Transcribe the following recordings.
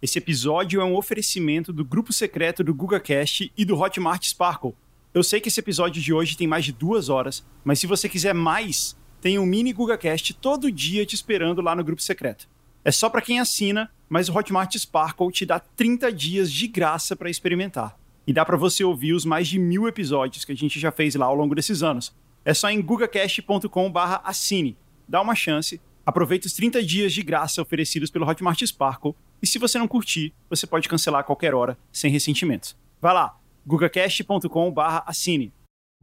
Esse episódio é um oferecimento do grupo secreto do GugaCast e do Hotmart Sparkle. Eu sei que esse episódio de hoje tem mais de 2 horas, mas se você quiser mais, tem um mini GugaCast todo dia te esperando lá no grupo secreto. É só para quem assina, mas o Hotmart Sparkle te dá 30 dias de graça para experimentar. E dá para você ouvir os mais de 1000 episódios que a gente já fez lá ao longo desses anos. É só em gugacast.com/assine. Dá uma chance, aproveita os 30 dias de graça oferecidos pelo Hotmart Sparkle e se você não curtir, você pode cancelar a qualquer hora, sem ressentimentos. Vai lá, gugacast.com/assine.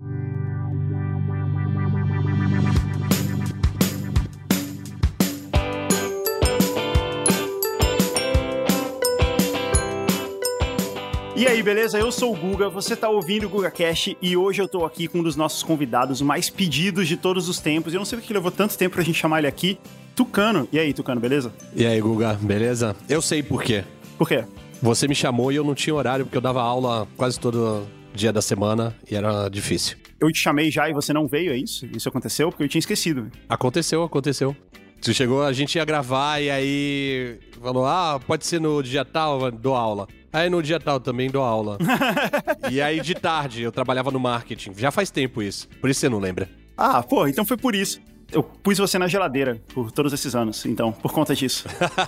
E aí, beleza? Eu sou o Guga, você tá ouvindo o GugaCast e hoje eu tô aqui com um dos nossos convidados mais pedidos de todos os tempos. Eu não sei porque levou tanto tempo pra gente chamar ele aqui, Tucano. E aí, Tucano, beleza? E aí, Guga, beleza? Eu sei por quê. Por quê? Você me chamou e eu não tinha horário, porque eu dava aula quase todo dia da semana e era difícil. Eu te chamei já e você não veio, é isso? Isso aconteceu? Porque eu tinha esquecido. Aconteceu. Você chegou, a gente ia gravar e aí falou, pode ser no dia tal, dou aula. Aí no dia tal também dou aula. E aí de tarde eu trabalhava no marketing. Já faz tempo isso, por isso você não lembra. Então foi por isso. Eu pus você na geladeira por todos esses anos, então, por conta disso.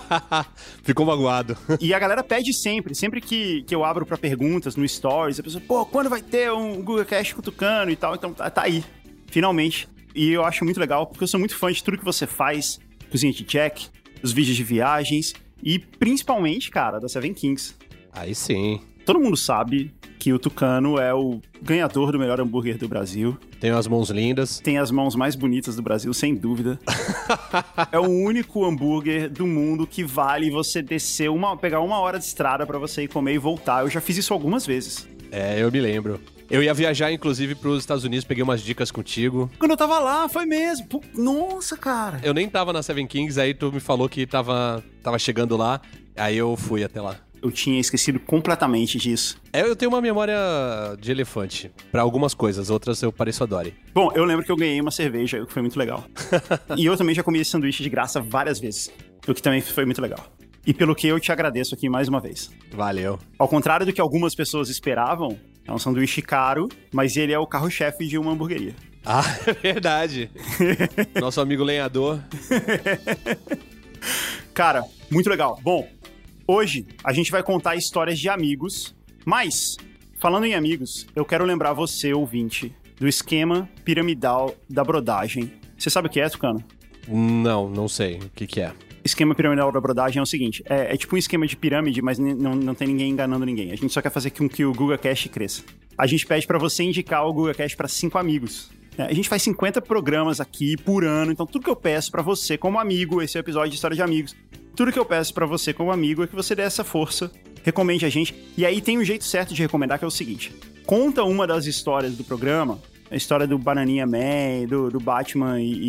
Ficou magoado. E a galera pede sempre que eu abro pra perguntas no Stories, a pessoa, quando vai ter um GugaCast com o Tucano e tal? Então tá aí, finalmente. E eu acho muito legal, porque eu sou muito fã de tudo que você faz, Cozinha de Check, os vídeos de viagens e principalmente, cara, da Seven Kings. Aí sim. Todo mundo sabe que o Tucano é o ganhador do melhor hambúrguer do Brasil. Tem as mãos lindas. Tem as mãos mais bonitas do Brasil, sem dúvida. É o único hambúrguer do mundo que vale você descer, pegar 1 hora de estrada pra você ir comer e voltar. Eu já fiz isso algumas vezes. Eu me lembro. Eu ia viajar, inclusive, pros Estados Unidos, peguei umas dicas contigo. Quando eu tava lá, foi mesmo. Nossa, cara. Eu nem tava na Seven Kings, aí tu me falou que tava chegando lá, aí eu fui até lá. Eu tinha esquecido completamente disso. Eu tenho uma memória de elefante. Pra algumas coisas, outras eu pareço a Dory. Bom, eu lembro que eu ganhei uma cerveja, o que foi muito legal. E eu também já comi esse sanduíche de graça várias vezes, o que também foi muito legal. E pelo que eu te agradeço aqui mais uma vez. Valeu. Ao contrário do que algumas pessoas esperavam, é um sanduíche caro, mas ele é o carro-chefe de uma hamburgueria. É verdade. Nosso amigo lenhador. Cara, muito legal. Bom, hoje a gente vai contar histórias de amigos, mas, falando em amigos, eu quero lembrar você, ouvinte, do esquema piramidal da brodagem. Você sabe o que é, Tucano? Não sei. O que é? Esquema piramidal da brodagem é o seguinte, é tipo um esquema de pirâmide, mas não tem ninguém enganando ninguém. A gente só quer fazer com que o GugaCast cresça. A gente pede pra você indicar o GugaCast pra 5 amigos. A gente faz 50 programas aqui por ano, então tudo que eu peço pra você como amigo, esse é o episódio de História de Amigos, tudo que eu peço pra você como amigo é que você dê essa força, recomende a gente. E aí tem um jeito certo de recomendar, que é o seguinte, conta uma das histórias do programa, a história do Bananinha Man, do Batman e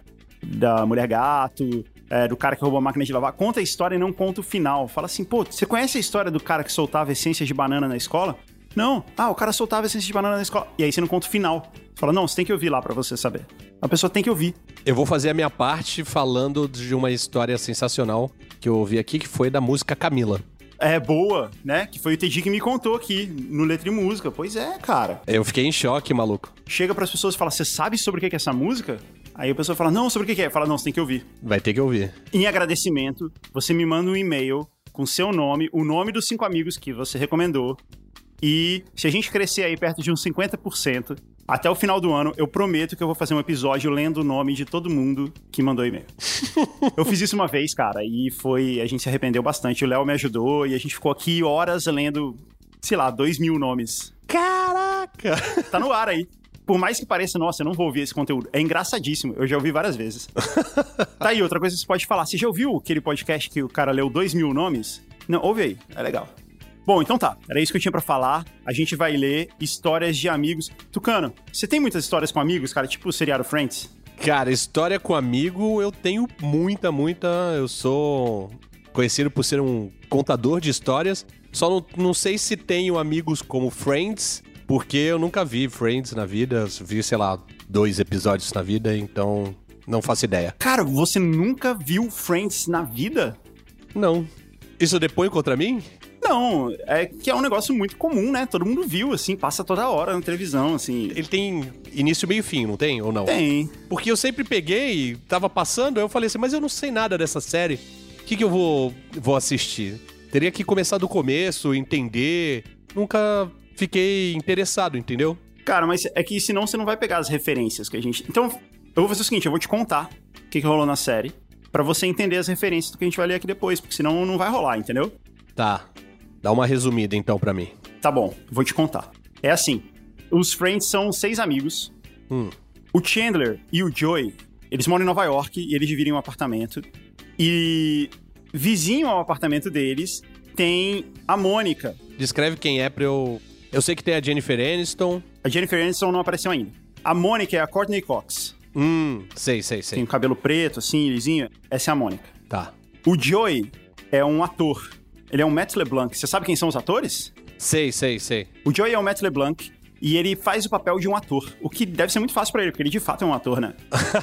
da Mulher Gato, do cara que roubou a máquina de lavar, conta a história e não conta o final. Fala assim, você conhece a história do cara que soltava essências de banana na escola? Não. O cara soltava essências de banana na escola. E aí você não conta o final. Você fala, não, você tem que ouvir lá pra você saber. A pessoa tem que ouvir. Eu vou fazer a minha parte falando de uma história sensacional que eu ouvi aqui, que foi da música Camila. É boa, né? Que foi o Teddy que me contou aqui, no Letra e Música. Pois é, cara. Eu fiquei em choque, maluco. Chega pras pessoas e fala, você sabe sobre o que é essa música? Aí a pessoa fala, não, sobre o que é? Fala, não, você tem que ouvir. Vai ter que ouvir. Em agradecimento, você me manda um e-mail com seu nome, o nome dos 5 amigos que você recomendou. E se a gente crescer aí perto de uns 50%, até o final do ano, eu prometo que eu vou fazer um episódio lendo o nome de todo mundo que mandou e-mail. Eu fiz isso uma vez, cara, e a gente se arrependeu bastante. O Léo me ajudou e a gente ficou aqui horas lendo, 2.000 nomes. Caraca! Tá no ar aí. Por mais que pareça, nossa, eu não vou ouvir esse conteúdo. É engraçadíssimo, eu já ouvi várias vezes. Tá aí, outra coisa que você pode falar. Você já ouviu aquele podcast que o cara leu 2.000 nomes? Não, ouve aí, é legal. Bom, então tá, era isso que eu tinha pra falar. A gente vai ler histórias de amigos. Tucano, você tem muitas histórias com amigos, cara? Tipo o seriado Friends? Cara, história com amigo eu tenho muita. Eu sou conhecido por ser um contador de histórias. Só não sei se tenho amigos como Friends, porque eu nunca vi Friends na vida. Vi, 2 episódios na vida, então não faço ideia. Cara, você nunca viu Friends na vida? Não. Isso depõe contra mim? Não, é que é um negócio muito comum, né? Todo mundo viu, assim, passa toda hora na televisão, assim. Ele tem início, meio e fim, não tem? Ou não? Tem. Porque eu sempre peguei, tava passando, aí eu falei assim, mas eu não sei nada dessa série. O que eu vou assistir? Teria que começar do começo, entender. Nunca fiquei interessado, entendeu? Cara, mas é que senão você não vai pegar as referências que a gente... Então, eu vou fazer o seguinte, eu vou te contar o que rolou na série, pra você entender as referências do que a gente vai ler aqui depois, porque senão não vai rolar, entendeu? Tá. Dá uma resumida, então, pra mim. Tá bom, vou te contar. É assim, os Friends são 6 amigos. O Chandler e o Joey, eles moram em Nova York e eles dividem um apartamento. E vizinho ao apartamento deles tem a Mônica. Descreve quem é pra eu... Eu sei que tem a Jennifer Aniston. A Jennifer Aniston não apareceu ainda. A Mônica é a Courtney Cox. Sei. Tem o cabelo preto, assim, lisinho. Essa é a Mônica. Tá. O Joey é um ator. Ele é um Matt LeBlanc. Você sabe quem são os atores? Sei. O Joey é o Matt LeBlanc e ele faz o papel de um ator. O que deve ser muito fácil pra ele, porque ele de fato é um ator, né?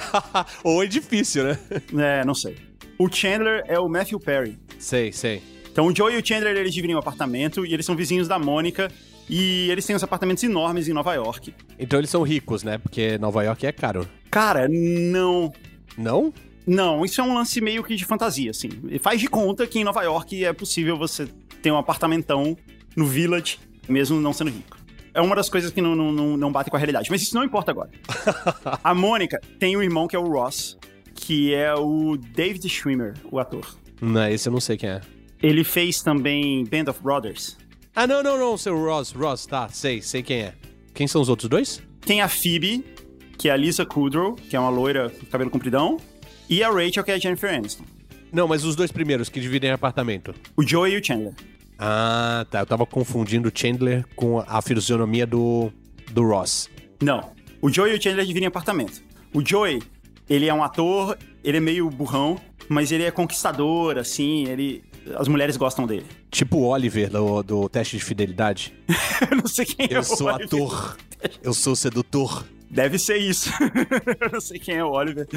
Ou é difícil, né? É, não sei. O Chandler é o Matthew Perry. Sei. Então o Joey e o Chandler, eles dividem um apartamento e eles são vizinhos da Mônica. E eles têm uns apartamentos enormes em Nova York. Então eles são ricos, né? Porque Nova York é caro. Cara, não... Não? Não, isso é um lance meio que de fantasia, assim. Faz de conta que em Nova York é possível você ter um apartamentão no Village, mesmo não sendo rico. É uma das coisas que não bate com a realidade, mas isso não importa agora. A Mônica tem um irmão que é o Ross, que é o David Schwimmer, o ator. Não, esse eu não sei quem é. Ele fez também Band of Brothers. Ah, não, seu Ross, tá, sei quem é. Quem são os outros dois? Tem a Phoebe, que é a Lisa Kudrow, que é uma loira com cabelo compridão, e a Rachel, que é a Jennifer Aniston. Não, mas os dois primeiros que dividem apartamento. O Joey e o Chandler. Ah, tá, eu tava confundindo o Chandler com a fisionomia do Ross. Não, o Joey e o Chandler dividem apartamento. O Joey, ele é um ator, ele é meio burrão, mas ele é conquistador, assim, as mulheres gostam dele. Tipo o Oliver do teste de fidelidade. Eu não sei quem é o Oliver. Eu sou ator. Eu sou sedutor. Deve ser isso. Eu não sei quem é o Oliver.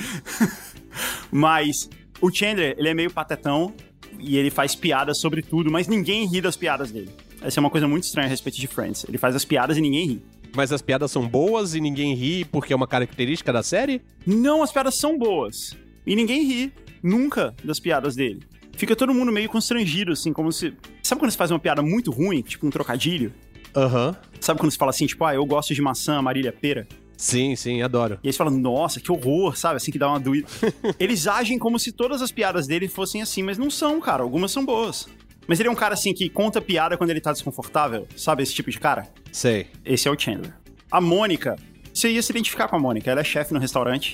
Mas o Chandler, ele é meio patetão e ele faz piadas sobre tudo, mas ninguém ri das piadas dele. Essa é uma coisa muito estranha a respeito de Friends. Ele faz as piadas e ninguém ri. Mas as piadas são boas e ninguém ri porque é uma característica da série? Não, as piadas são boas. E ninguém ri. Nunca das piadas dele. Fica todo mundo meio constrangido, assim, como se... Sabe quando você faz uma piada muito ruim, tipo um trocadilho? Aham. Sabe quando você fala assim, tipo, eu gosto de maçã, Marília pera? Sim, adoro. E aí você fala, nossa, que horror, sabe? Assim que dá uma doída. Eles agem como se todas as piadas dele fossem assim, mas não são, cara. Algumas são boas. Mas ele é um cara, assim, que conta piada quando ele tá desconfortável. Sabe esse tipo de cara? Sei. Esse é o Chandler. A Mônica, você ia se identificar com a Mônica. Ela é chefe no restaurante.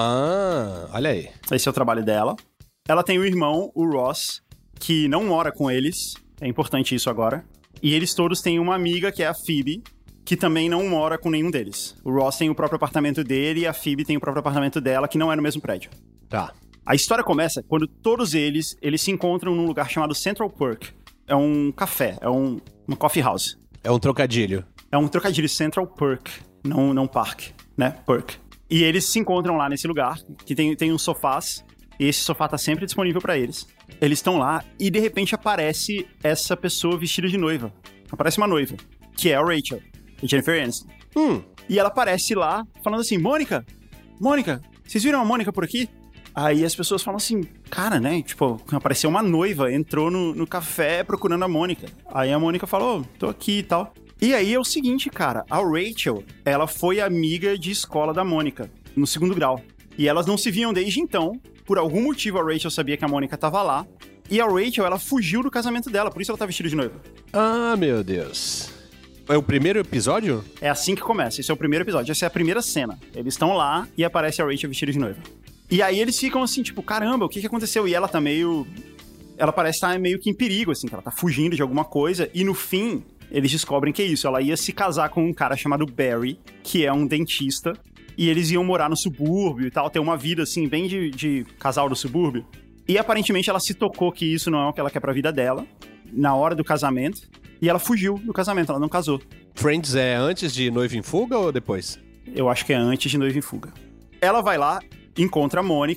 Ah, olha aí. Esse é o trabalho dela. Ela tem um irmão, o Ross, que não mora com eles. É importante isso agora. E eles todos têm uma amiga, que é a Phoebe, que também não mora com nenhum deles. O Ross tem o próprio apartamento dele e a Phoebe tem o próprio apartamento dela, que não é no mesmo prédio. Tá. A história começa quando todos eles se encontram num lugar chamado Central Perk. É um café, é uma coffee house. É um trocadilho. É um trocadilho, Central Perk, não Park, né? Perk. E eles se encontram lá nesse lugar, que tem uns sofás, e esse sofá tá sempre disponível pra eles. Eles estão lá e de repente aparece essa pessoa vestida de noiva. Aparece uma noiva, que é a Rachel, a Jennifer Aniston. E ela aparece lá falando assim, Mônica, vocês viram a Mônica por aqui? Aí as pessoas falam assim, cara, né? Tipo, apareceu uma noiva, entrou no café procurando a Mônica. Aí a Mônica falou, tô aqui e tal. E aí é o seguinte, cara, a Rachel, ela foi amiga de escola da Mônica, no 2º grau. E elas não se viam desde então. Por algum motivo a Rachel sabia que a Mônica tava lá. E a Rachel, ela fugiu do casamento dela, por isso ela tá vestida de noiva. Ah, meu Deus. É o primeiro episódio? É assim que começa, esse é o primeiro episódio, essa é a primeira cena. Eles estão lá e aparece a Rachel vestida de noiva. E aí eles ficam assim, tipo, caramba, o que aconteceu? E ela tá meio... Ela parece estar meio que em perigo, assim, que ela tá fugindo de alguma coisa. E no fim, eles descobrem que é isso. Ela ia se casar com um cara chamado Barry, que é um dentista. E eles iam morar no subúrbio e tal, ter uma vida, assim, bem de casal do subúrbio. E aparentemente ela se tocou que isso não é o que ela quer pra vida dela, na hora do casamento. E ela fugiu do casamento, ela não casou. Friends é antes de Noiva em Fuga ou depois? Eu acho que é antes de Noiva em Fuga. Ela vai lá, encontra a Mônica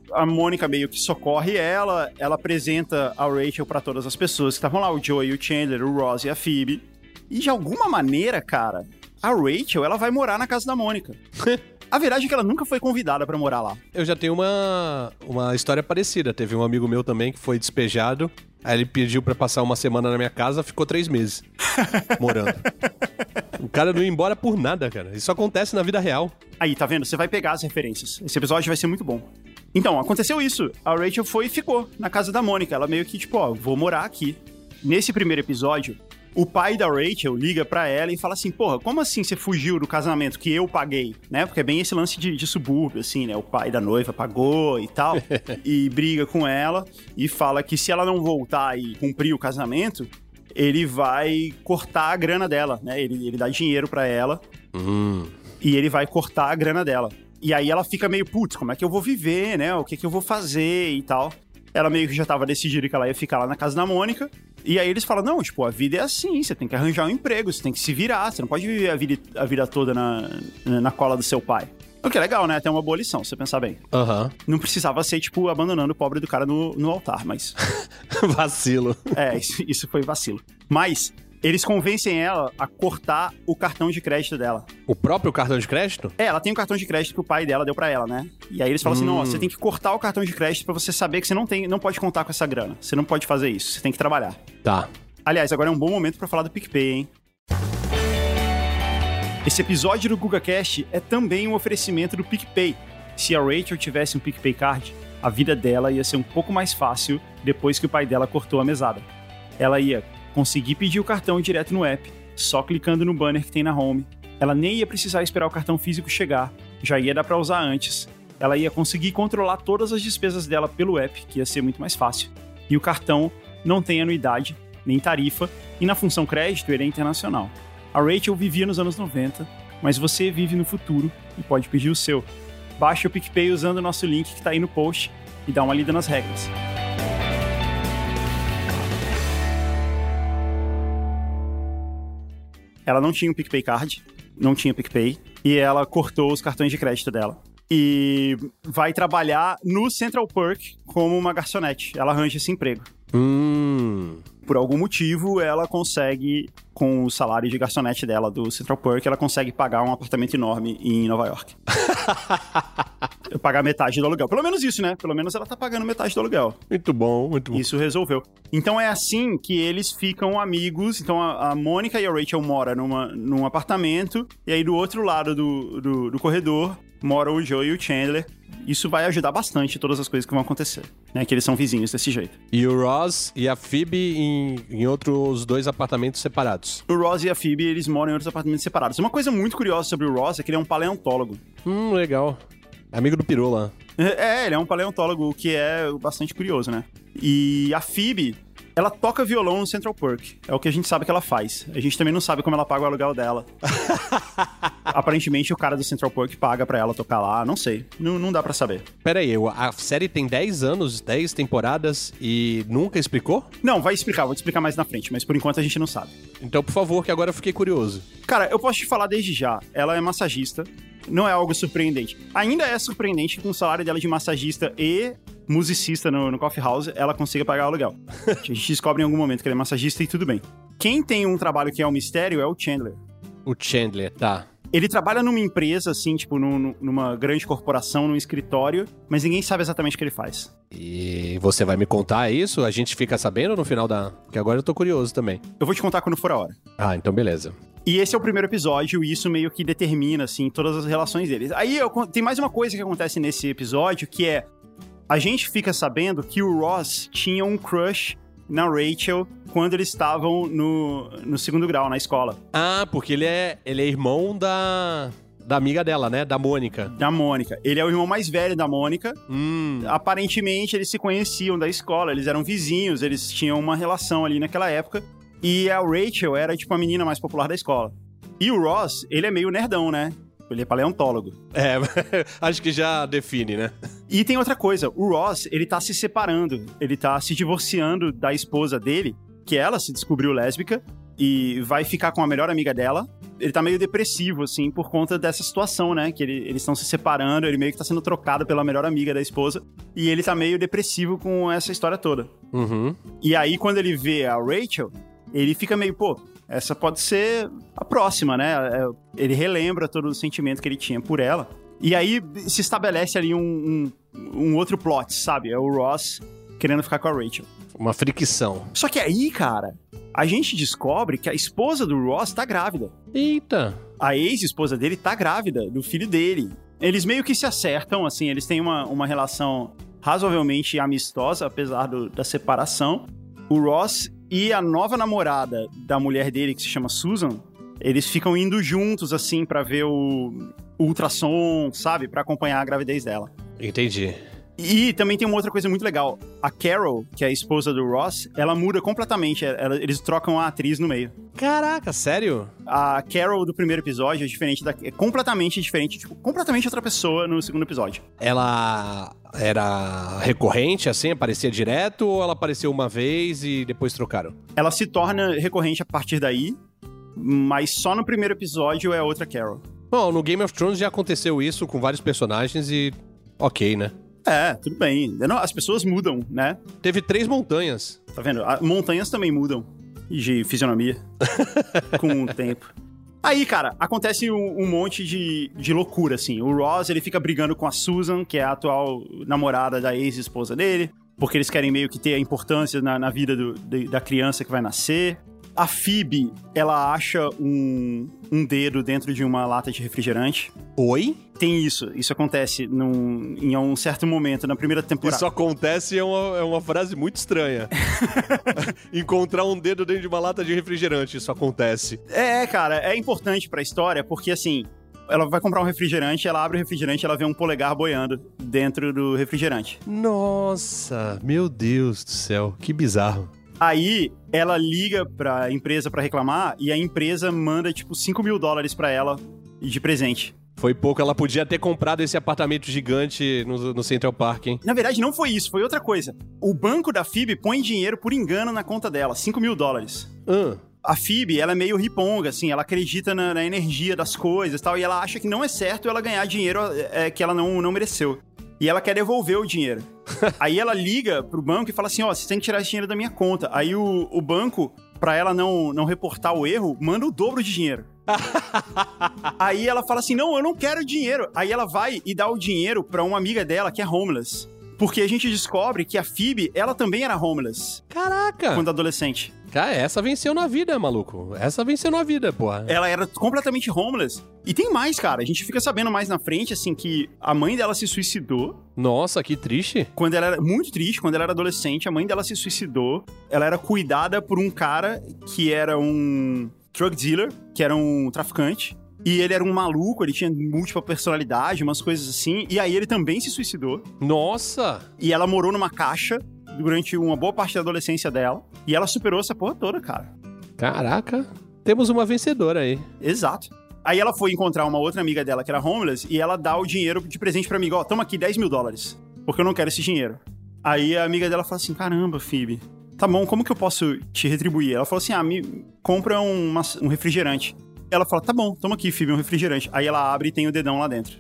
a Mônica meio que socorre ela apresenta a Rachel pra todas as pessoas que estavam lá, o Joey, o Chandler, o Ross e a Phoebe. E de alguma maneira, cara, a Rachel, ela vai morar na casa da Mônica. A verdade é que ela nunca foi convidada pra morar lá. Eu já tenho uma história parecida. Teve um amigo meu também que foi despejado. Aí ele pediu pra passar uma semana na minha casa, ficou 3 meses morando. O cara não ia embora por nada, cara. Isso acontece na vida real. Aí, tá vendo? Você vai pegar as referências. Esse episódio vai ser muito bom. Então, aconteceu isso. A Rachel foi e ficou na casa da Mônica. Ela meio que, tipo, ó, vou morar aqui. Nesse primeiro episódio, o pai da Rachel liga pra ela e fala assim, porra, como assim você fugiu do casamento que eu paguei, né? Porque é bem esse lance de subúrbio, assim, né? O pai da noiva pagou e tal. E briga com ela e fala que se ela não voltar e cumprir o casamento, ele vai cortar a grana dela, né? Ele dá dinheiro pra ela e ele vai cortar a grana dela. E aí ela fica meio, putz, como é que eu vou viver, né? O que eu vou fazer e tal. Ela meio que já tava decidida que ela ia ficar lá na casa da Mônica. E aí eles falam, não, tipo, a vida é assim, você tem que arranjar um emprego, você tem que se virar, você não pode viver a vida toda na cola do seu pai. O que é legal, né? Até uma boa lição, se você pensar bem. Não precisava ser, tipo, abandonando o pobre do cara no altar, mas... Vacilo. É, isso foi vacilo. Mas... eles convencem ela a cortar o cartão de crédito dela. O próprio cartão de crédito? É, ela tem um cartão de crédito que o pai dela deu pra ela, né? E aí eles falam assim, não, ó, você tem que cortar o cartão de crédito pra você saber que você não pode contar com essa grana. Você não pode fazer isso, você tem que trabalhar. Tá. Aliás, agora é um bom momento pra falar do PicPay, hein? Esse episódio do GugaCast é também um oferecimento do PicPay. Se a Rachel tivesse um PicPay Card, a vida dela ia ser um pouco mais fácil depois que o pai dela cortou a mesada. Ela ia conseguir pedir o cartão direto no app, só clicando no banner que tem na home. Ela nem ia precisar esperar o cartão físico chegar, já ia dar pra usar antes. Ela ia conseguir controlar todas as despesas dela pelo app, que ia ser muito mais fácil. E o cartão não tem anuidade, nem tarifa, e na função crédito ele é internacional. A Rachel vivia nos anos 90, mas você vive no futuro e pode pedir o seu. Baixe o PicPay usando o nosso link que tá aí no post e dá uma lida nas regras. Ela não tinha um PicPay Card, não tinha PicPay, e ela cortou os cartões de crédito dela. E vai trabalhar no Central Perk como uma garçonete. Ela arranja esse emprego. Por algum motivo, ela consegue, com o salário de garçonete dela do Central Perk, ela consegue pagar um apartamento enorme em Nova York. Pagar metade do aluguel. Pelo menos isso, né? Pelo menos ela tá pagando metade do aluguel. Muito bom, muito bom. Isso resolveu. Então é assim que eles ficam amigos. Então a Mônica e a Rachel moram num apartamento. E aí do outro lado do corredor moram o Joey e o Chandler. Isso vai ajudar bastante todas as coisas que vão acontecer, né? Que eles são vizinhos desse jeito. E o Ross e a Phoebe em outros 2 apartamentos separados. O Ross e a Phoebe, eles moram em outros apartamentos separados. Uma coisa muito curiosa sobre o Ross é que ele é um paleontólogo. Legal. Amigo do Pirula. Ele é um paleontólogo, o que é bastante curioso, né? E a Phoebe, ela toca violão no Central Perk. É o que a gente sabe que ela faz. A gente também não sabe como ela paga o aluguel dela. Aparentemente, o cara do Central Perk paga pra ela tocar lá. Não sei. Não dá pra saber. Pera aí, a série tem 10 anos, 10 temporadas e nunca explicou? Não, vai explicar. Vou te explicar mais na frente. Mas por enquanto a gente não sabe. Então, por favor, que agora eu fiquei curioso. Cara, eu posso te falar desde já. Ela é massagista. Não é algo surpreendente. Ainda é surpreendente que com o salário dela de massagista e musicista no coffee house, ela consiga pagar o aluguel. A gente descobre em algum momento que ela é massagista e tudo bem. Quem tem um trabalho que é um mistério é o Chandler. O Chandler, tá. Ele trabalha numa empresa, assim, tipo, numa grande corporação, num escritório, mas ninguém sabe exatamente o que ele faz. E você vai me contar isso? A gente fica sabendo no final da... Porque agora eu tô curioso também. Eu vou te contar quando for a hora. Ah, então beleza. E esse é o primeiro episódio, e isso meio que determina, assim, todas as relações deles. Aí tem mais uma coisa que acontece nesse episódio, que é... a gente fica sabendo que o Ross tinha um crush na Rachel quando eles estavam no segundo grau, na escola. Ah, porque ele é irmão da amiga dela, né? Da Mônica. Da Mônica. Ele é o irmão mais velho da Mônica. Aparentemente, eles se conheciam da escola, eles eram vizinhos, eles tinham uma relação ali naquela época. E a Rachel era, tipo, a menina mais popular da escola. E o Ross, ele é meio nerdão, né? Ele é paleontólogo. É, acho que já define, né? E tem outra coisa, o Ross, ele tá se separando, ele tá se divorciando da esposa dele, que ela se descobriu lésbica, e vai ficar com a melhor amiga dela. Ele tá meio depressivo, assim, por conta dessa situação, né? Que eles estão se separando, ele meio que tá sendo trocado pela melhor amiga da esposa. E ele tá meio depressivo com essa história toda. Uhum. E aí, quando ele vê a Rachel, ele fica meio, pô, essa pode ser a próxima, né? Ele relembra todo o sentimento que ele tinha por ela. E aí, se estabelece ali um outro plot, sabe? É o Ross querendo ficar com a Rachel. Uma fricção. Só que aí, cara, a gente descobre que a esposa do Ross tá grávida. Eita! A ex-esposa dele tá grávida do filho dele. Eles meio que se acertam, assim, eles têm uma relação razoavelmente amistosa, apesar da separação. O Ross e a nova namorada da mulher dele, que se chama Susan, eles ficam indo juntos, assim, pra ver o ultrassom, sabe? Pra acompanhar a gravidez dela. Entendi. E também tem uma outra coisa muito legal. A Carol, que é a esposa do Ross, ela muda completamente. Eles trocam a atriz no meio. Caraca, sério? A Carol do primeiro episódio é completamente diferente, tipo, completamente outra pessoa no segundo episódio. Ela era recorrente, assim? Aparecia direto ou ela apareceu uma vez e depois trocaram? Ela se torna recorrente a partir daí, mas só no primeiro episódio é outra Carol. Bom, no Game of Thrones já aconteceu isso com vários personagens e... ok, né? É, tudo bem. As pessoas mudam, né? Teve 3 montanhas. Tá vendo? Montanhas também mudam de fisionomia com o tempo. Aí, cara, acontece um monte de loucura, assim. O Ross, ele fica brigando com a Susan, que é a atual namorada da ex-esposa dele, porque eles querem meio que ter a importância na vida da criança que vai nascer. A Phoebe, ela acha um dedo dentro de uma lata de refrigerante. Oi? Tem isso. Isso acontece em um certo momento, na primeira temporada. Isso acontece é uma frase muito estranha. Encontrar um dedo dentro de uma lata de refrigerante, isso acontece. Cara, é importante pra história, porque assim, ela vai comprar um refrigerante, ela abre o refrigerante e ela vê um polegar boiando dentro do refrigerante. Nossa, meu Deus do céu, que bizarro. Aí, ela liga pra empresa pra reclamar e a empresa manda, tipo, $5.000 pra ela de presente. Foi pouco, ela podia ter comprado esse apartamento gigante no Central Park, hein? Na verdade, não foi isso, foi outra coisa. O banco da Phoebe põe dinheiro por engano na conta dela, $5.000. A Phoebe, ela é meio riponga, assim, ela acredita na energia das coisas e tal, e ela acha que não é certo ela ganhar dinheiro que ela não mereceu. E ela quer devolver o dinheiro. Aí ela liga pro banco e fala assim, você tem que tirar esse dinheiro da minha conta. Aí o banco, pra ela não reportar o erro, manda o dobro de dinheiro. Aí ela fala assim, não, eu não quero dinheiro. Aí ela vai e dá o dinheiro pra uma amiga dela que é homeless. Porque a gente descobre que a Phoebe, ela também era homeless. Caraca! Quando adolescente. Cara, essa venceu na vida, maluco. Essa venceu na vida, porra. Ela era completamente homeless. E tem mais, cara. A gente fica sabendo mais na frente, assim, que a mãe dela se suicidou. Nossa, que triste. Quando ela era muito triste, quando ela era adolescente, a mãe dela se suicidou. Ela era cuidada por um cara que era um drug dealer, que era um traficante. E ele era um maluco, ele tinha múltipla personalidade, umas coisas assim. E aí ele também se suicidou. Nossa! E ela morou numa caixa durante uma boa parte da adolescência dela. E ela superou essa porra toda, cara. Caraca, temos uma vencedora aí. Exato. Aí ela foi encontrar uma outra amiga dela que era homeless e ela dá o dinheiro de presente pra amiga. Toma aqui $10.000, porque eu não quero esse dinheiro. Aí a amiga dela fala assim, caramba, Phoebe, tá bom, como que eu posso te retribuir? Ela falou assim, me compra um refrigerante. Ela fala, tá bom, toma aqui, Phoebe, um refrigerante. Aí ela abre e tem o dedão lá dentro.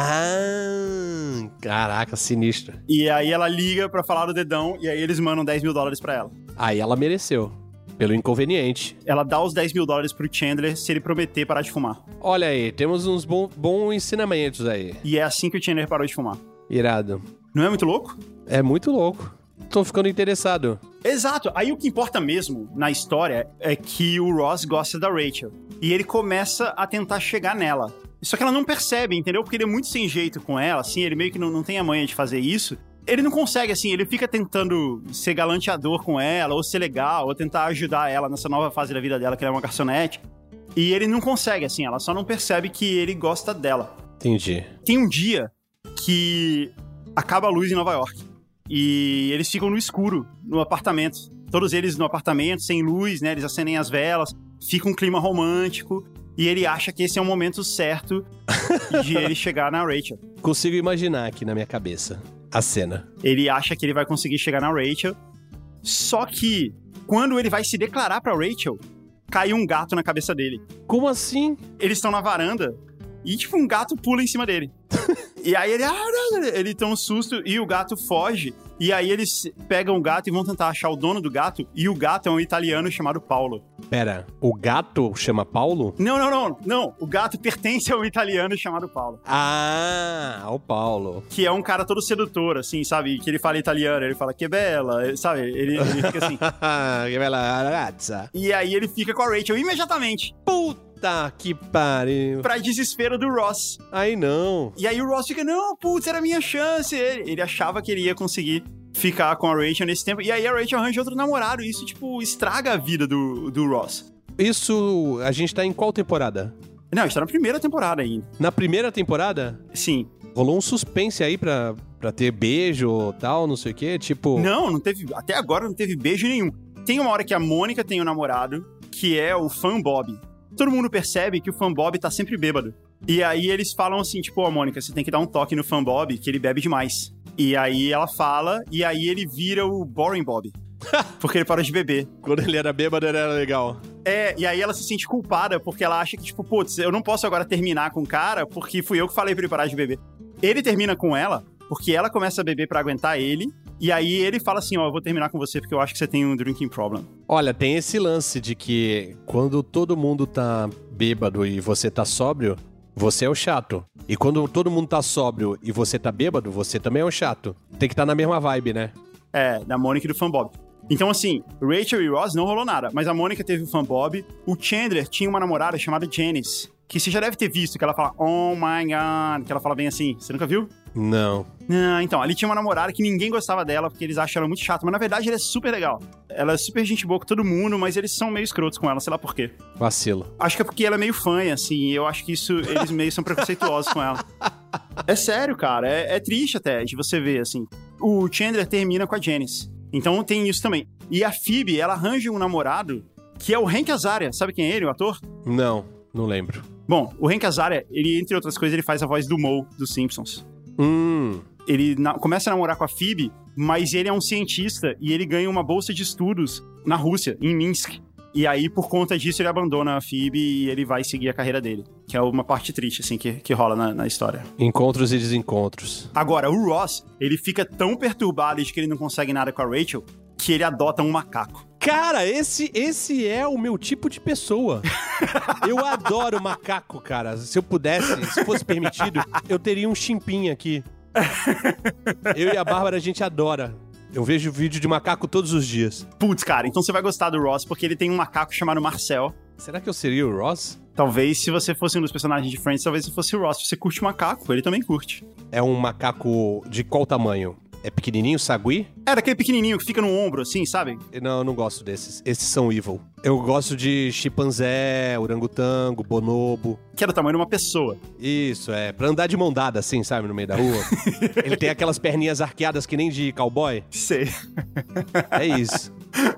Ah, caraca, sinistro. E aí ela liga pra falar do dedão e aí eles mandam $10.000 pra ela. Aí ela mereceu, pelo inconveniente. Ela dá os $10.000 pro Chandler se ele prometer parar de fumar. Olha aí, temos uns bons ensinamentos aí. E é assim que o Chandler parou de fumar. Irado. Não é muito louco? É muito louco. Tô ficando interessado. Exato. Aí o que importa mesmo na história é que o Ross gosta da Rachel. E ele começa a tentar chegar nela. Só que ela não percebe, entendeu? Porque ele é muito sem jeito com ela, assim, ele meio que não tem a manha de fazer isso. Ele não consegue, assim, ele fica tentando ser galanteador com ela, ou ser legal, ou tentar ajudar ela nessa nova fase da vida dela, que ela é uma garçonete. E ele não consegue, assim, ela só não percebe que ele gosta dela. Entendi. Tem um dia que acaba a luz em Nova York. E eles ficam no escuro, no apartamento. Todos eles no apartamento, sem luz, né? Eles acendem as velas, fica um clima romântico. E ele acha que esse é o momento certo de ele chegar na Rachel. Consigo imaginar aqui na minha cabeça a cena. Ele acha que ele vai conseguir chegar na Rachel. Só que, quando ele vai se declarar pra Rachel, cai um gato na cabeça dele. Como assim? Eles estão na varanda e, tipo, um gato pula em cima dele. E aí ele tem um susto e o gato foge. E aí eles pegam o gato e vão tentar achar o dono do gato. E o gato é um italiano chamado Paulo. Pera, o gato chama Paulo? Não. O gato pertence a um italiano chamado Paulo. Ah, o Paulo. Que é um cara todo sedutor, assim, sabe? Que ele fala italiano, ele fala que bela, sabe? Ele fica assim. Que bela ragazza. E aí ele fica com a Rachel imediatamente. Puta que pariu. Pra desespero do Ross. Aí não. E aí o Ross fica, não, putz, era a minha chance. Ele achava que ele ia conseguir ficar com a Rachel nesse tempo. E aí a Rachel arranja outro namorado. E isso, tipo, estraga a vida do Ross. Isso, a gente tá em qual temporada? Não, a gente tá na primeira temporada ainda. Na primeira temporada? Sim. Rolou um suspense aí pra ter beijo e tal, não sei o quê, tipo... Não teve, até agora não teve beijo nenhum. Tem uma hora que a Mônica tem um namorado, que é o Fan Bob. Todo mundo percebe que o Fan Bob tá sempre bêbado. E aí eles falam assim, tipo, ó, Mônica, você tem que dar um toque no Fan Bob, que ele bebe demais. E aí ela fala, e aí ele vira o Boring Bob. Porque ele parou de beber. Quando ele era bêbado, ele era legal. E aí ela se sente culpada, porque ela acha que, tipo, putz, eu não posso agora terminar com o cara, porque fui eu que falei pra ele parar de beber. Ele termina com ela, porque ela começa a beber pra aguentar ele, e aí ele fala assim, ó, eu vou terminar com você porque eu acho que você tem um drinking problem. Olha, tem esse lance de que quando todo mundo tá bêbado e você tá sóbrio, você é o chato. E quando todo mundo tá sóbrio e você tá bêbado, você também é o chato. Tem que estar na mesma vibe, né? Da Mônica e do Fan Bob. Então, assim, Rachel e Ross não rolou nada, mas a Mônica teve o Fan Bob, o Chandler tinha uma namorada chamada Janice, que você já deve ter visto, que ela fala, oh my god, que ela fala bem assim. Você nunca viu? Não. Então, ali tinha uma namorada que ninguém gostava dela, porque eles acham ela muito chata, mas na verdade ela é super legal. Ela é super gente boa com todo mundo, mas eles são meio escrotos com ela, sei lá por quê. Vacilo. Acho que é porque ela é meio fã, assim, e eu acho que isso, eles meio são preconceituosos com ela. É sério, cara, é triste até de você ver, assim. O Chandler termina com a Janice, então tem isso também. E a Phoebe, ela arranja um namorado que é o Hank Azaria, sabe quem é ele, o ator? Não lembro. Bom, o Hank Azaria, ele, entre outras coisas, ele faz a voz do Moe, dos Simpsons. Ele começa a namorar com a Phoebe, mas ele é um cientista e ele ganha uma bolsa de estudos na Rússia, em Minsk. E aí, por conta disso, ele abandona a Phoebe e ele vai seguir a carreira dele. Que é uma parte triste, assim, que rola na história. Encontros e desencontros. Agora, o Ross, ele fica tão perturbado de que ele não consegue nada com a Rachel, que ele adota um macaco. Cara, esse é o meu tipo de pessoa. Eu adoro macaco, cara. Se eu pudesse, se fosse permitido, eu teria um chimpinha aqui. Eu e a Bárbara, a gente adora. Eu vejo vídeo de macaco todos os dias. Putz, cara, então você vai gostar do Ross, porque ele tem um macaco chamado Marcel. Será que eu seria o Ross? Talvez, se você fosse um dos personagens de Friends, talvez você fosse o Ross. Se você curte macaco, ele também curte. É um macaco de qual tamanho? É pequenininho, sagui? É, daquele pequenininho que fica no ombro, assim, sabe? Não, eu não gosto desses. Esses são evil. Eu gosto de chimpanzé, orangotango, bonobo. Que é do tamanho de uma pessoa. Isso, pra andar de mão dada, assim, sabe, no meio da rua. Ele tem aquelas perninhas arqueadas que nem de cowboy. Sei. É isso.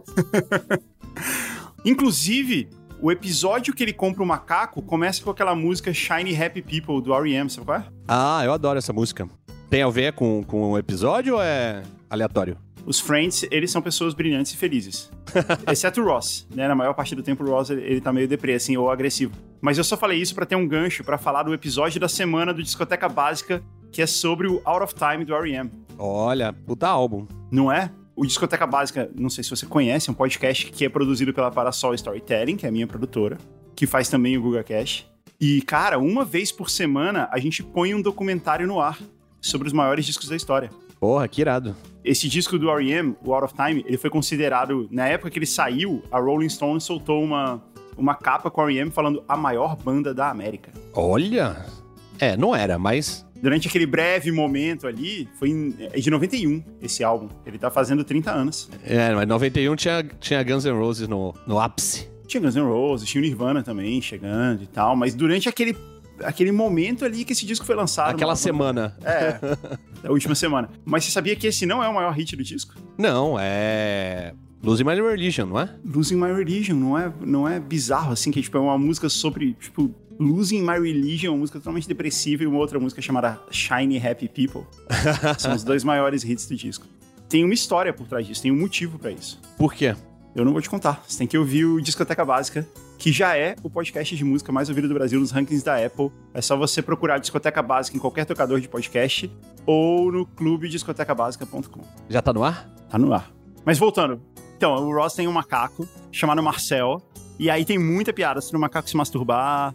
Inclusive, o episódio que ele compra o macaco começa com aquela música Shiny Happy People, do R.E.M., sabe qual é? Ah, eu adoro essa música. Tem a ver com o episódio ou é aleatório? Os Friends, eles são pessoas brilhantes e felizes. Exceto o Ross, né? Na maior parte do tempo o Ross, ele tá meio deprê, assim, ou agressivo. Mas eu só falei isso pra ter um gancho pra falar do episódio da semana do Discoteca Básica, que é sobre o Out of Time do R.E.M. Olha, puta álbum. Não é? O Discoteca Básica, não sei se você conhece, é um podcast que é produzido pela Parasol Storytelling, que é a minha produtora, que faz também o GugaCast. E, cara, uma vez por semana a gente põe um documentário no ar sobre os maiores discos da história. Porra, que irado. Esse disco do R.E.M., o Out of Time, ele foi considerado... Na época que ele saiu, a Rolling Stone soltou uma capa com o R.E.M. falando a maior banda da América. Olha! Não era, mas... Durante aquele breve momento ali, é de 91 esse álbum. Ele tá fazendo 30 anos. Mas 91 tinha Guns N' Roses no ápice. Tinha Guns N' Roses, tinha o Nirvana também chegando e tal, mas durante aquele momento ali que esse disco foi lançado. Aquela semana. Da última semana. Mas você sabia que esse não é o maior hit do disco? Não, é... Losing My Religion, não é? Losing My Religion, não é bizarro, assim, que tipo, é uma música sobre, tipo... Losing My Religion, uma música totalmente depressiva, e uma outra música chamada Shiny Happy People. São os dois maiores hits do disco. Tem uma história por trás disso, tem um motivo pra isso. Por quê? Eu não vou te contar. Você tem que ouvir o Discoteca Básica, que já é o podcast de música mais ouvido do Brasil nos rankings da Apple. É só você procurar Discoteca Básica em qualquer tocador de podcast ou no clubediscotecabásica.com. Já tá no ar? Tá no ar. Mas voltando. Então, o Ross tem um macaco chamado Marcel. E aí tem muita piada sobre o macaco se masturbar,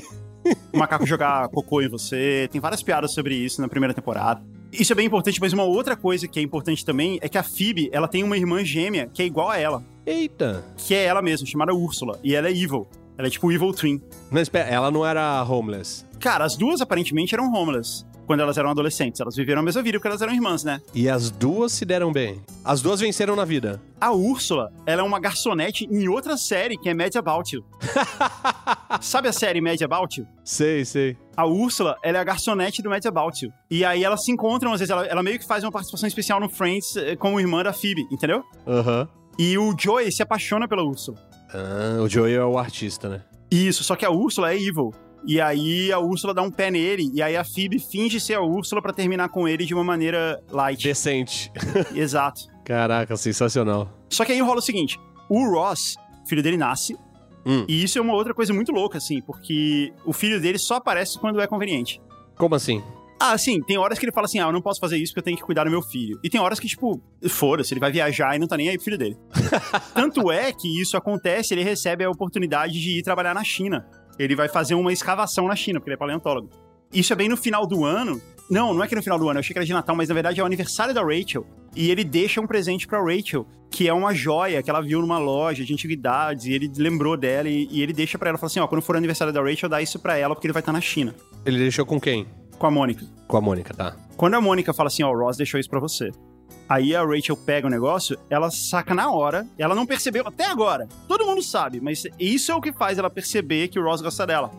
o macaco jogar cocô em você. Tem várias piadas sobre isso na primeira temporada. Isso é bem importante, mas uma outra coisa que é importante também é que a Phoebe, ela tem uma irmã gêmea que é igual a ela. Eita! Que é ela mesma, chamada Úrsula. E ela é evil. Ela é tipo Evil Twin. Mas espera, ela não era homeless? Cara, as duas aparentemente eram homeless quando elas eram adolescentes. Elas viveram a mesma vida porque elas eram irmãs, né? E as duas se deram bem? As duas venceram na vida? A Úrsula, ela é uma garçonete em outra série que é Mad About You. Sabe a série Mad About You? Sei. A Úrsula, ela é a garçonete do Mad About You. E aí elas se encontram, às vezes, ela meio que faz uma participação especial no Friends como irmã da Phoebe, entendeu? Aham. E o Joey se apaixona pela Úrsula. Ah, o Joey é o artista, né? Isso, só que a Úrsula é evil. E aí a Úrsula dá um pé nele, e aí a Phoebe finge ser a Úrsula pra terminar com ele de uma maneira light. Decente. Exato. Caraca, sensacional. Só que aí rola o seguinte, o Ross, filho dele, nasce, e isso é uma outra coisa muito louca, assim, porque o filho dele só aparece quando é conveniente. Como assim? Sim, tem horas que ele fala assim, eu não posso fazer isso porque eu tenho que cuidar do meu filho. E tem horas que, tipo, foda-se, ele vai viajar e não tá nem aí pro filho dele. Tanto é que isso acontece, ele recebe a oportunidade de ir trabalhar na China. Ele vai fazer uma escavação na China, porque ele é paleontólogo. Isso é bem no final do ano. Não é que no final do ano, eu achei que era de Natal, mas na verdade é o aniversário da Rachel. E ele deixa um presente pra Rachel, que é uma joia que ela viu numa loja de antiguidades, e ele lembrou dela, e ele deixa pra ela, fala assim, quando for o aniversário da Rachel, dá isso pra ela, porque ele vai estar na China. Ele deixou com quem? Com a Mônica. Com a Mônica, tá. Quando a Mônica fala assim, o Ross deixou isso pra você. Aí a Rachel pega o negócio, ela saca na hora, ela não percebeu até agora. Todo mundo sabe, mas isso é o que faz ela perceber que o Ross gosta dela.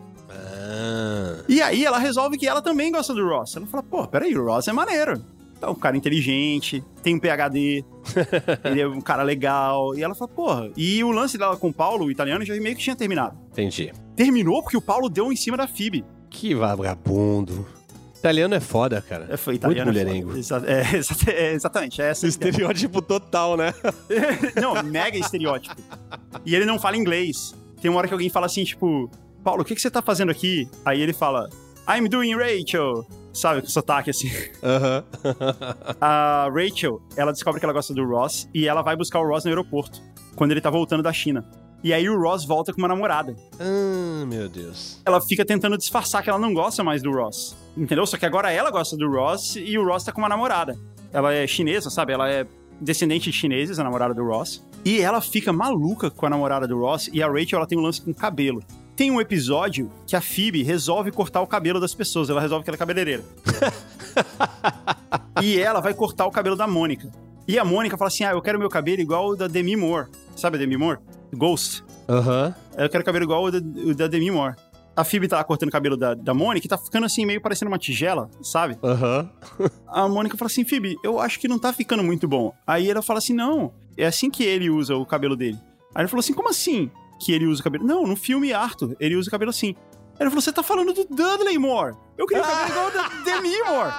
E aí ela resolve que ela também gosta do Ross. Ela fala, peraí, o Ross é maneiro. É um cara inteligente, tem um PhD, ele é um cara legal. E ela fala, E o lance dela com o Paulo, o italiano, já meio que tinha terminado. Entendi. Terminou porque o Paulo deu em cima da Phoebe. Que vagabundo. Italiano é foda, cara. Foi italiano. Muito mulherengo. Exatamente. É essa estereótipo total, né? Não, mega estereótipo. E ele não fala inglês. Tem uma hora que alguém fala assim, tipo, Paulo, o que você tá fazendo aqui? Aí ele fala, I'm doing Rachel. Sabe, com sotaque assim. A Rachel, ela descobre que ela gosta do Ross e ela vai buscar o Ross no aeroporto, quando ele tá voltando da China. E aí o Ross volta com uma namorada. Meu Deus. Ela fica tentando disfarçar que ela não gosta mais do Ross. Entendeu? Só que agora ela gosta do Ross e o Ross tá com uma namorada. Ela é chinesa, sabe? Ela é descendente de chineses, a namorada do Ross. E ela fica maluca com a namorada do Ross e a Rachel, ela tem um lance com cabelo. Tem um episódio que a Phoebe resolve cortar o cabelo das pessoas. Ela resolve que ela é cabeleireira. E ela vai cortar o cabelo da Mônica. E a Mônica fala assim, eu quero meu cabelo igual o da Demi Moore. Sabe a Demi Moore? Ghost. Eu quero cabelo igual o da Demi Moore. A Phoebe tá lá cortando o cabelo da Mônica e tá ficando assim, meio parecendo uma tigela, sabe? A Mônica fala assim, Phoebe, eu acho que não tá ficando muito bom. Aí ela fala assim, não, é assim que ele usa o cabelo dele. Aí ele falou assim, como assim que ele usa o cabelo? Não, no filme Arthur, ele usa o cabelo assim. Aí ele falou, você tá falando do Dudley Moore. Eu queria o cabelo igual o da Demi Moore.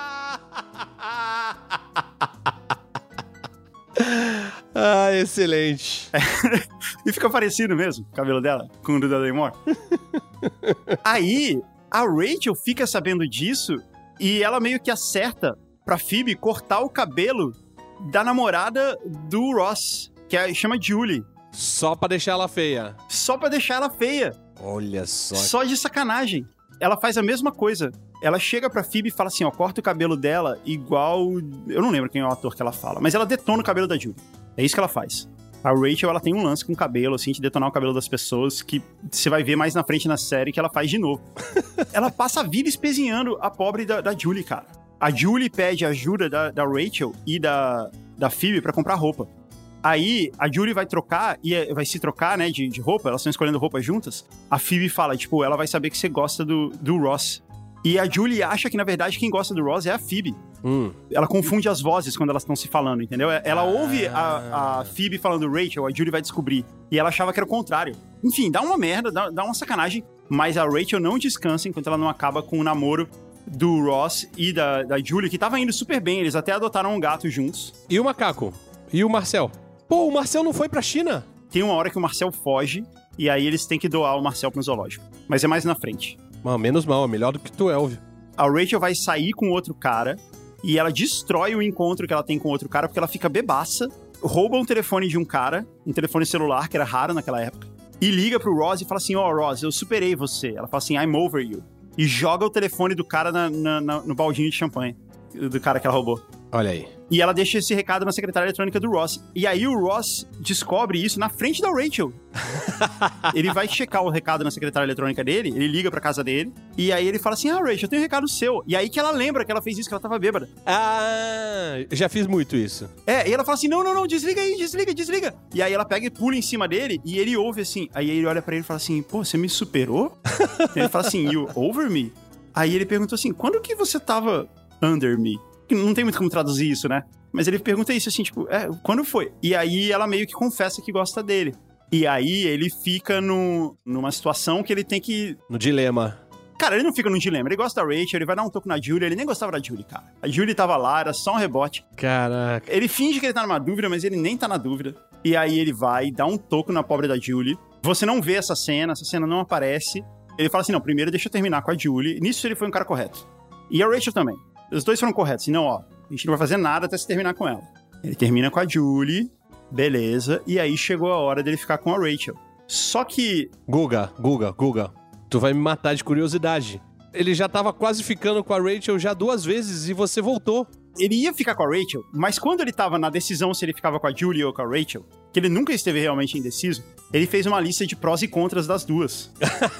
Excelente. E fica parecido mesmo, o cabelo dela, com o do Dudley Moore. Aí, a Rachel fica sabendo disso e ela meio que acerta pra Phoebe cortar o cabelo da namorada do Ross, que chama Julie. Só pra deixar ela feia. Só pra deixar ela feia. Olha só. Só de sacanagem. Ela faz a mesma coisa. Ela chega pra Phoebe e fala assim, corta o cabelo dela igual... Eu não lembro quem é o ator que ela fala, mas ela detona o cabelo da Julie. É isso que ela faz. A Rachel, ela tem um lance com o cabelo, assim, de detonar o cabelo das pessoas, que você vai ver mais na frente na série que ela faz de novo. Ela passa a vida espezinhando a pobre da Julie, cara. A Julie pede ajuda da Rachel e da Phoebe pra comprar roupa. Aí, a Julie vai trocar, e vai se trocar, né, de roupa, elas estão escolhendo roupa juntas. A Phoebe fala, tipo, ela vai saber que você gosta do Ross. E a Julie acha que, na verdade, quem gosta do Ross é a Phoebe. Ela confunde as vozes quando elas estão se falando, entendeu? Ela ouve a Phoebe falando Rachel, a Julie vai descobrir. E ela achava que era o contrário. Enfim, dá uma merda, dá uma sacanagem. Mas a Rachel não descansa enquanto ela não acaba com o namoro do Ross e da Julie, que tava indo super bem. Eles até adotaram um gato juntos. E o macaco? E o Marcel? Pô, o Marcel não foi pra China? tem uma hora que o Marcel foge, e aí eles têm que doar o Marcel pro zoológico. Mas é mais na frente. Menos mal, é melhor do que 12. A Rachel vai sair com outro cara, e ela destrói o encontro que ela tem com outro cara, porque ela fica bebaça, rouba um telefone de um cara, um telefone celular, que era raro naquela época, e liga pro Ross e fala assim, Ross, eu superei você. Ela fala assim, I'm over you. E joga o telefone do cara no baldinho de champanhe, do cara que ela roubou. Olha aí. E ela deixa esse recado na secretária eletrônica do Ross. E aí o Ross descobre isso na frente da Rachel. Ele vai checar o recado na secretária eletrônica dele, ele liga pra casa dele, e aí ele fala assim, Rachel, eu tenho um recado seu. E aí que ela lembra que ela fez isso, que ela tava bêbada. Já fiz muito isso. E ela fala assim, não, desliga aí, desliga. E aí ela pega e pula em cima dele, e ele ouve assim, aí ele olha pra ele e fala assim, pô, você me superou? Ele fala assim, you over me? Aí ele perguntou assim, quando que você tava under me? Não tem muito como traduzir isso, né? Mas ele pergunta isso assim, tipo, quando foi? E aí ela meio que confessa que gosta dele. E aí ele fica numa situação que ele tem que... No dilema. Cara, ele não fica num dilema. Ele gosta da Rachel, ele vai dar um toque na Julie. Ele nem gostava da Julie, cara. A Julie tava lá, era só um rebote. Caraca. Ele finge que ele tá numa dúvida, mas ele nem tá na dúvida. E aí ele vai dar um toco na pobre da Julie. Você não vê essa cena não aparece. Ele fala assim, não, primeiro deixa eu terminar com a Julie. Nisso ele foi um cara correto. E a Rachel também. Os dois foram corretos. Assim, não, a gente não vai fazer nada até se terminar com ela. Ele termina com a Julie, beleza. E aí chegou a hora dele ficar com a Rachel. Só que... Guga, tu vai me matar de curiosidade. Ele já tava quase ficando com a Rachel já 2 vezes e você voltou. Ele ia ficar com a Rachel, mas quando ele tava na decisão se ele ficava com a Julie ou com a Rachel, que ele nunca esteve realmente indeciso, ele fez uma lista de prós e contras das duas.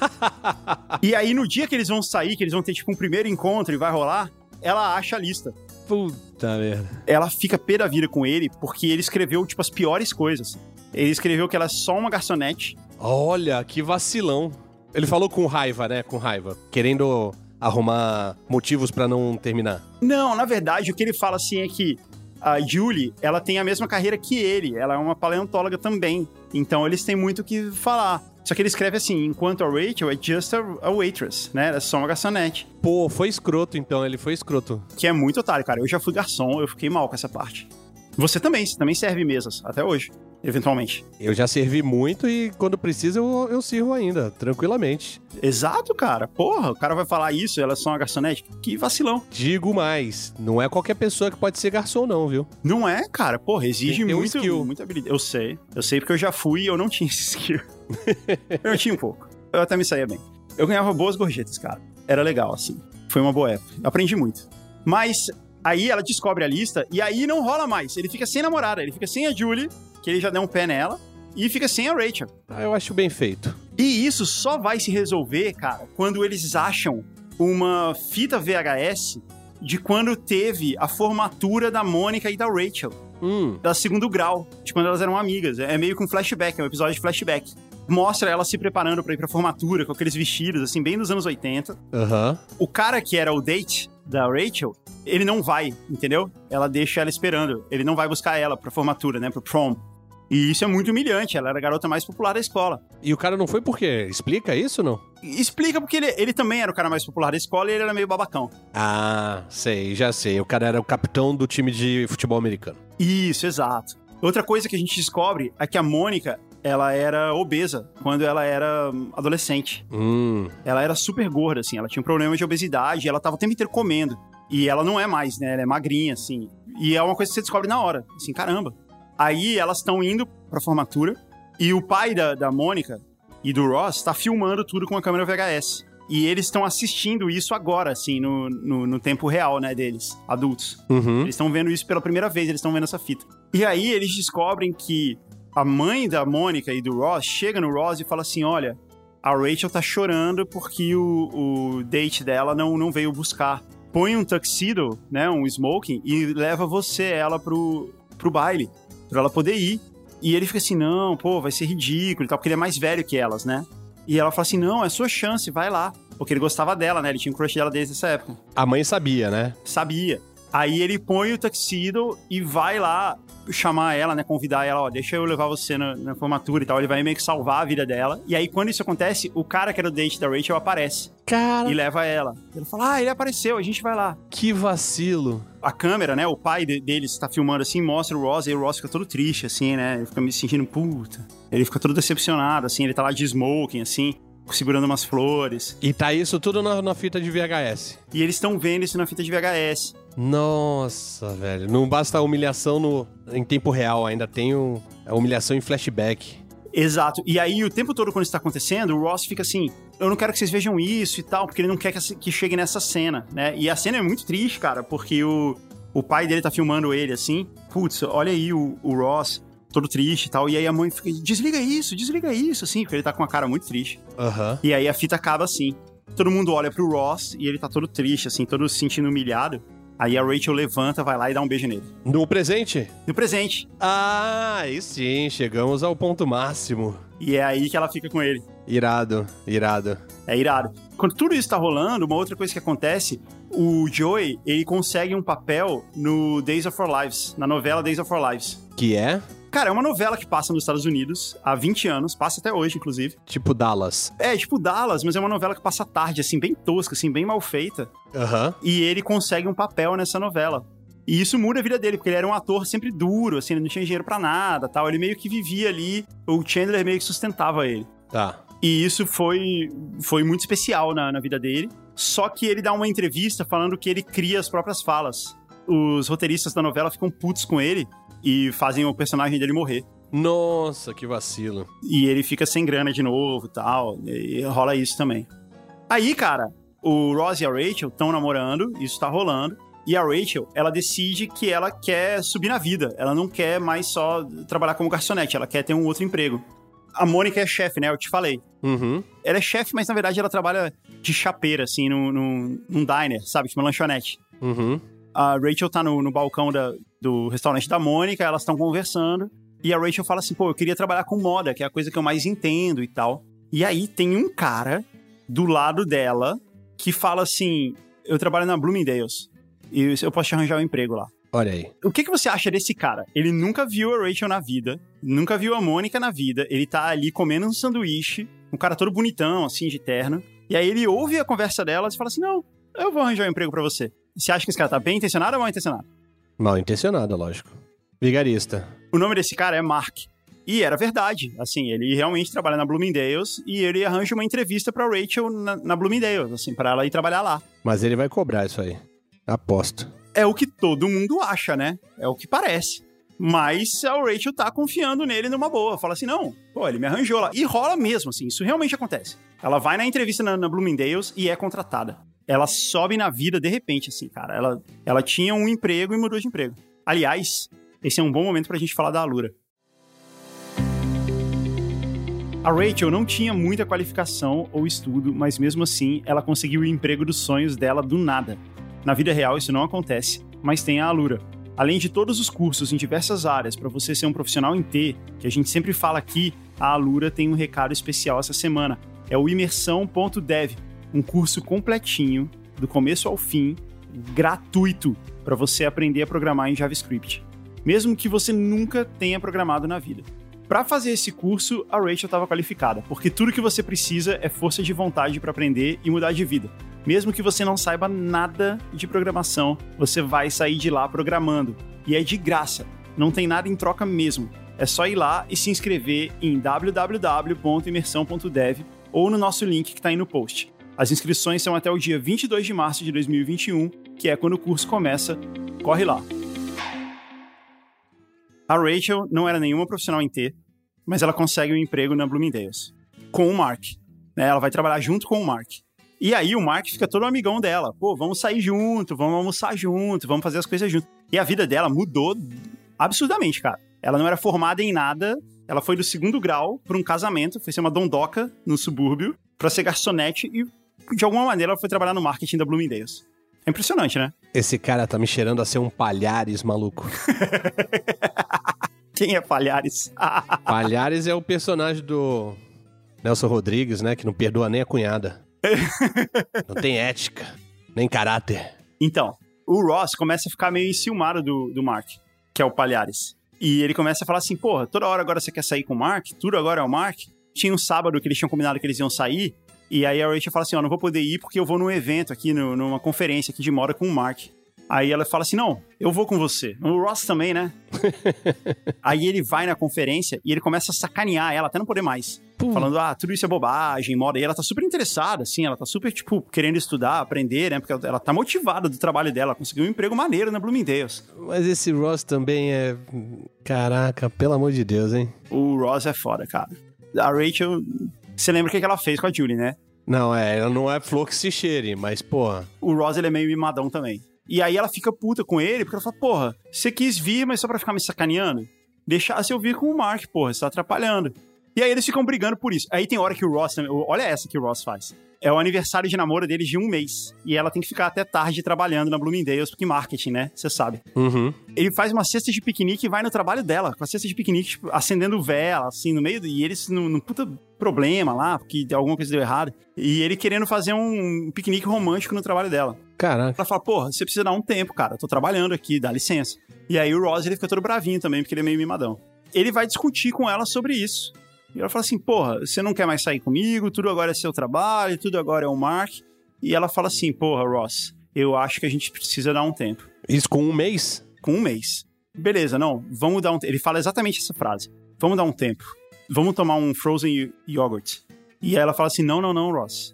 E aí no dia que eles vão sair, que eles vão ter tipo um primeiro encontro e vai rolar, ela acha a lista. Puta merda. Ela fica pé da vida com ele porque ele escreveu, tipo, as piores coisas. Ele escreveu que ela é só uma garçonete. Olha, que vacilão. Ele falou com raiva, né? Com raiva. Querendo arrumar motivos pra não terminar. Não, na verdade, o que ele fala, assim, é que a Julie, ela tem a mesma carreira que ele. Ela é uma paleontóloga também. Então, eles têm muito o que falar. Só que ele escreve assim, enquanto a Rachel é just a waitress, né? É só uma garçonete. Pô, foi escroto então, ele foi escroto. Que é muito otário, cara. Eu já fui garçom, eu fiquei mal com essa parte. Você também serve mesas, até hoje, eventualmente. Eu já servi muito e quando precisa eu sirvo ainda, tranquilamente. Exato, cara. Porra, o cara vai falar isso, ela é só uma garçonete? Que vacilão. Digo mais, não é qualquer pessoa que pode ser garçom não, viu? Não é, cara. Porra, exige muito skill. Muita habilidade. Eu sei porque eu já fui e eu não tinha esse skill. Eu tinha um pouco. Eu até me saía bem. Eu ganhava boas gorjetas, cara. Era legal, assim. Foi uma boa época. Aprendi muito. Mas aí ela descobre a lista e aí não rola mais. Ele fica sem namorada, ele fica sem a Julie, que ele já deu um pé nela, e fica sem a Rachel. Eu acho bem feito. E isso só vai se resolver, cara, quando eles acham uma fita VHS de quando teve a formatura da Mônica e da Rachel. Da segundo grau, de quando elas eram amigas. É meio que um flashback, é um episódio de flashback. Mostra ela se preparando pra ir pra formatura, com aqueles vestidos, assim, bem dos anos 80. O cara que era o date da Rachel, ele não vai, entendeu? Ela deixa ela esperando. Ele não vai buscar ela pra formatura, né, pro prom. E isso é muito humilhante, ela era a garota mais popular da escola. E o cara não foi por quê? Explica isso, não? Explica porque ele também era o cara mais popular da escola e ele era meio babacão. Ah, sei, já sei. O cara era o capitão do time de futebol americano. Isso, exato. Outra coisa que a gente descobre é que a Mônica, ela era obesa quando ela era adolescente. Ela era super gorda, assim, ela tinha um problema de obesidade, ela tava o tempo inteiro comendo. E ela não é mais, né, ela é magrinha, assim. E é uma coisa que você descobre na hora, assim, caramba. Aí elas estão indo pra formatura e o pai da Mônica e do Ross tá filmando tudo com a câmera VHS. E eles estão assistindo isso agora, assim, no tempo real, né, deles, adultos. Eles estão vendo isso pela primeira vez, eles estão vendo essa fita. E aí eles descobrem que a mãe da Mônica e do Ross chega no Ross e fala assim, olha, a Rachel tá chorando porque o date dela não veio buscar. Põe um tuxedo, né, um smoking, e leva ela pro baile, pra ela poder ir. E ele fica assim, não, pô, vai ser ridículo e tal, porque ele é mais velho que elas, né? E ela fala assim, não, é sua chance, vai lá. Porque ele gostava dela, né? Ele tinha um crush dela desde essa época. A mãe sabia, né? Sabia. Aí ele põe o tuxedo e vai lá chamar ela, né? Convidar ela, ó, deixa eu levar você na formatura e tal. Ele vai meio que salvar a vida dela. E aí, quando isso acontece, o cara que era o date da Rachel aparece. Cara... E leva ela. Ele fala, ele apareceu, a gente vai lá. Que vacilo. A câmera, né? O pai deles tá filmando assim, mostra o Ross, e o Ross fica todo triste, assim, né? Ele fica me sentindo puta. Ele fica todo decepcionado, assim. Ele tá lá de smoking, assim, segurando umas flores. E tá isso tudo na fita de VHS. E eles estão vendo isso na fita de VHS. Nossa, velho. Não basta a humilhação em tempo real, ainda tem a humilhação em flashback. Exato. E aí, o tempo todo, quando isso tá acontecendo, o Ross fica assim, eu não quero que vocês vejam isso e tal, porque ele não quer que chegue nessa cena, né? E a cena é muito triste, cara, porque o pai dele tá filmando ele, assim, putz, olha aí o Ross, todo triste e tal, e aí a mãe fica, desliga isso, assim, porque ele tá com uma cara muito triste. Uhum. E aí a fita acaba assim. Todo mundo olha pro Ross e ele tá todo triste, assim, todo se sentindo humilhado. Aí a Rachel levanta, vai lá e dá um beijo nele. No presente? No presente. Ah, aí sim, chegamos ao ponto máximo. E é aí que ela fica com ele. Irado. É irado. Quando tudo isso tá rolando, uma outra coisa que acontece, o Joey, ele consegue um papel no Days of Our Lives, na novela Days of Our Lives. Que é? Cara, é uma novela que passa nos Estados Unidos há 20 anos, passa até hoje, inclusive. Tipo Dallas. É, tipo Dallas, mas é uma novela que passa tarde, assim, bem tosca, assim, bem mal feita. Aham. E ele consegue um papel nessa novela. E isso muda a vida dele, porque ele era um ator sempre duro, assim, ele não tinha dinheiro pra nada, tal. Ele meio que vivia ali, o Chandler meio que sustentava ele. Tá. E isso foi muito especial na vida dele. Só que ele dá uma entrevista falando que ele cria as próprias falas. Os roteiristas da novela ficam putos com ele e fazem o personagem dele morrer. Nossa, que vacilo. E ele fica sem grana de novo e tal, e rola isso também. Aí, cara, o Ross e a Rachel estão namorando, isso tá rolando, e a Rachel, ela decide que ela quer subir na vida, ela não quer mais só trabalhar como garçonete, ela quer ter um outro emprego. A Mônica é chefe, né, eu te falei. Uhum. Ela é chefe, mas na verdade ela trabalha de chapeira, assim, num diner, sabe, tipo uma lanchonete. Uhum. A Rachel tá no balcão do restaurante da Mônica, elas estão conversando, e a Rachel fala assim, eu queria trabalhar com moda, que é a coisa que eu mais entendo e tal. E aí tem um cara do lado dela que fala assim, eu trabalho na Bloomingdale's, e eu posso te arranjar um emprego lá. Olha aí. O que você acha desse cara? Ele nunca viu a Rachel na vida, nunca viu a Mônica na vida, ele tá ali comendo um sanduíche, um cara todo bonitão, assim, de terno, e aí ele ouve a conversa delas e fala assim, não, eu vou arranjar um emprego pra você. Você acha que esse cara tá bem intencionado ou mal intencionado? Mal intencionado, lógico. Vigarista. O nome desse cara é Mark. E era verdade. Assim, ele realmente trabalha na Bloomingdale's e ele arranja uma entrevista pra Rachel na Bloomingdale's, assim, pra ela ir trabalhar lá. Mas ele vai cobrar isso aí. Aposto. É o que todo mundo acha, né? É o que parece. Mas a Rachel tá confiando nele numa boa. Fala assim, não, ele me arranjou lá. E rola mesmo, assim, isso realmente acontece. Ela vai na entrevista na Bloomingdale's e é contratada. Ela sobe na vida de repente, assim, cara. Ela tinha um emprego e mudou de emprego. Aliás, esse é um bom momento pra gente falar da Alura. A Rachel não tinha muita qualificação ou estudo, mas mesmo assim, ela conseguiu o emprego dos sonhos dela do nada. Na vida real, isso não acontece, mas tem a Alura. Além de todos os cursos em diversas áreas para você ser um profissional em T, que a gente sempre fala aqui, a Alura tem um recado especial essa semana. É o imersão.dev. Um curso completinho, do começo ao fim, gratuito, para você aprender a programar em JavaScript. Mesmo que você nunca tenha programado na vida. Para fazer esse curso, a Rachel estava qualificada, porque tudo que você precisa é força de vontade para aprender e mudar de vida. Mesmo que você não saiba nada de programação, você vai sair de lá programando. E é de graça, não tem nada em troca mesmo. É só ir lá e se inscrever em www.imersão.dev ou no nosso link que está aí no post. As inscrições são até o dia 22 de março de 2021, que é quando o curso começa. Corre lá! A Rachel não era nenhuma profissional em T, mas ela consegue um emprego na Bloomingdale's, com o Mark. Ela vai trabalhar junto com o Mark. E aí o Mark fica todo amigão dela. Vamos sair junto, vamos almoçar junto, vamos fazer as coisas junto. E a vida dela mudou absurdamente, cara. Ela não era formada em nada, ela foi do 2º grau para um casamento, foi ser uma dondoca no subúrbio, para ser garçonete e, de alguma maneira, ela foi trabalhar no marketing da Bloomingdale's. É impressionante, né? Esse cara tá me cheirando a ser um Palhares, maluco. Quem é Palhares? Palhares é o personagem do Nelson Rodrigues, né? Que não perdoa nem a cunhada. Não tem ética, nem caráter. Então, o Ross começa a ficar meio enciumado do Mark, que é o Palhares. E ele começa a falar assim, porra, toda hora agora você quer sair com o Mark? Tudo agora é o Mark? Tinha um sábado que eles tinham combinado que eles iam sair, e aí a Rachel fala assim, ó, não vou poder ir porque eu vou num evento aqui, numa conferência aqui de moda com o Mark. Aí ela fala assim, não, eu vou com você. O Ross também, né? Aí ele vai na conferência e ele começa a sacanear ela, até não poder mais. Falando, tudo isso é bobagem, moda. E ela tá super interessada, assim, ela tá super, tipo, querendo estudar, aprender, né? Porque ela tá motivada do trabalho dela, conseguiu um emprego maneiro na Bloomingdale's. Mas esse Ross também é... Caraca, pelo amor de Deus, hein? O Ross é foda, cara. A Rachel, você lembra o que ela fez com a Julie, né? Não, ela não é flor que se cheire, mas, porra... O Ross, ele é meio mimadão também. E aí ela fica puta com ele, porque ela fala, porra, você quis vir, mas só pra ficar me sacaneando? Deixasse eu vir com o Mark, porra, você tá atrapalhando. E aí eles ficam brigando por isso. Aí tem hora que o Ross, olha essa que o Ross faz. É o aniversário de namoro deles de 1 mês. E ela tem que ficar até tarde trabalhando na Bloomingdale's, porque marketing, né? Você sabe. Uhum. Ele faz uma cesta de piquenique e vai no trabalho dela, com a cesta de piquenique, tipo, acendendo vela, assim, no meio. E eles num puta problema lá, porque alguma coisa deu errado. E ele querendo fazer um piquenique romântico no trabalho dela. Caraca. Ela fala, porra, você precisa dar um tempo, cara. Eu tô trabalhando aqui, dá licença. E aí o Ross, ele fica todo bravinho também, porque ele é meio mimadão. Ele vai discutir com ela sobre isso. E ela fala assim, porra, você não quer mais sair comigo, tudo agora é seu trabalho, tudo agora é o Mark. E ela fala assim, porra, Ross, eu acho que a gente precisa dar um tempo. Isso com 1 mês? Com 1 mês. Beleza, não, vamos dar um tempo. Ele fala exatamente essa frase. Vamos dar um tempo. Vamos tomar um frozen yogurt. E aí ela fala assim, não, Ross.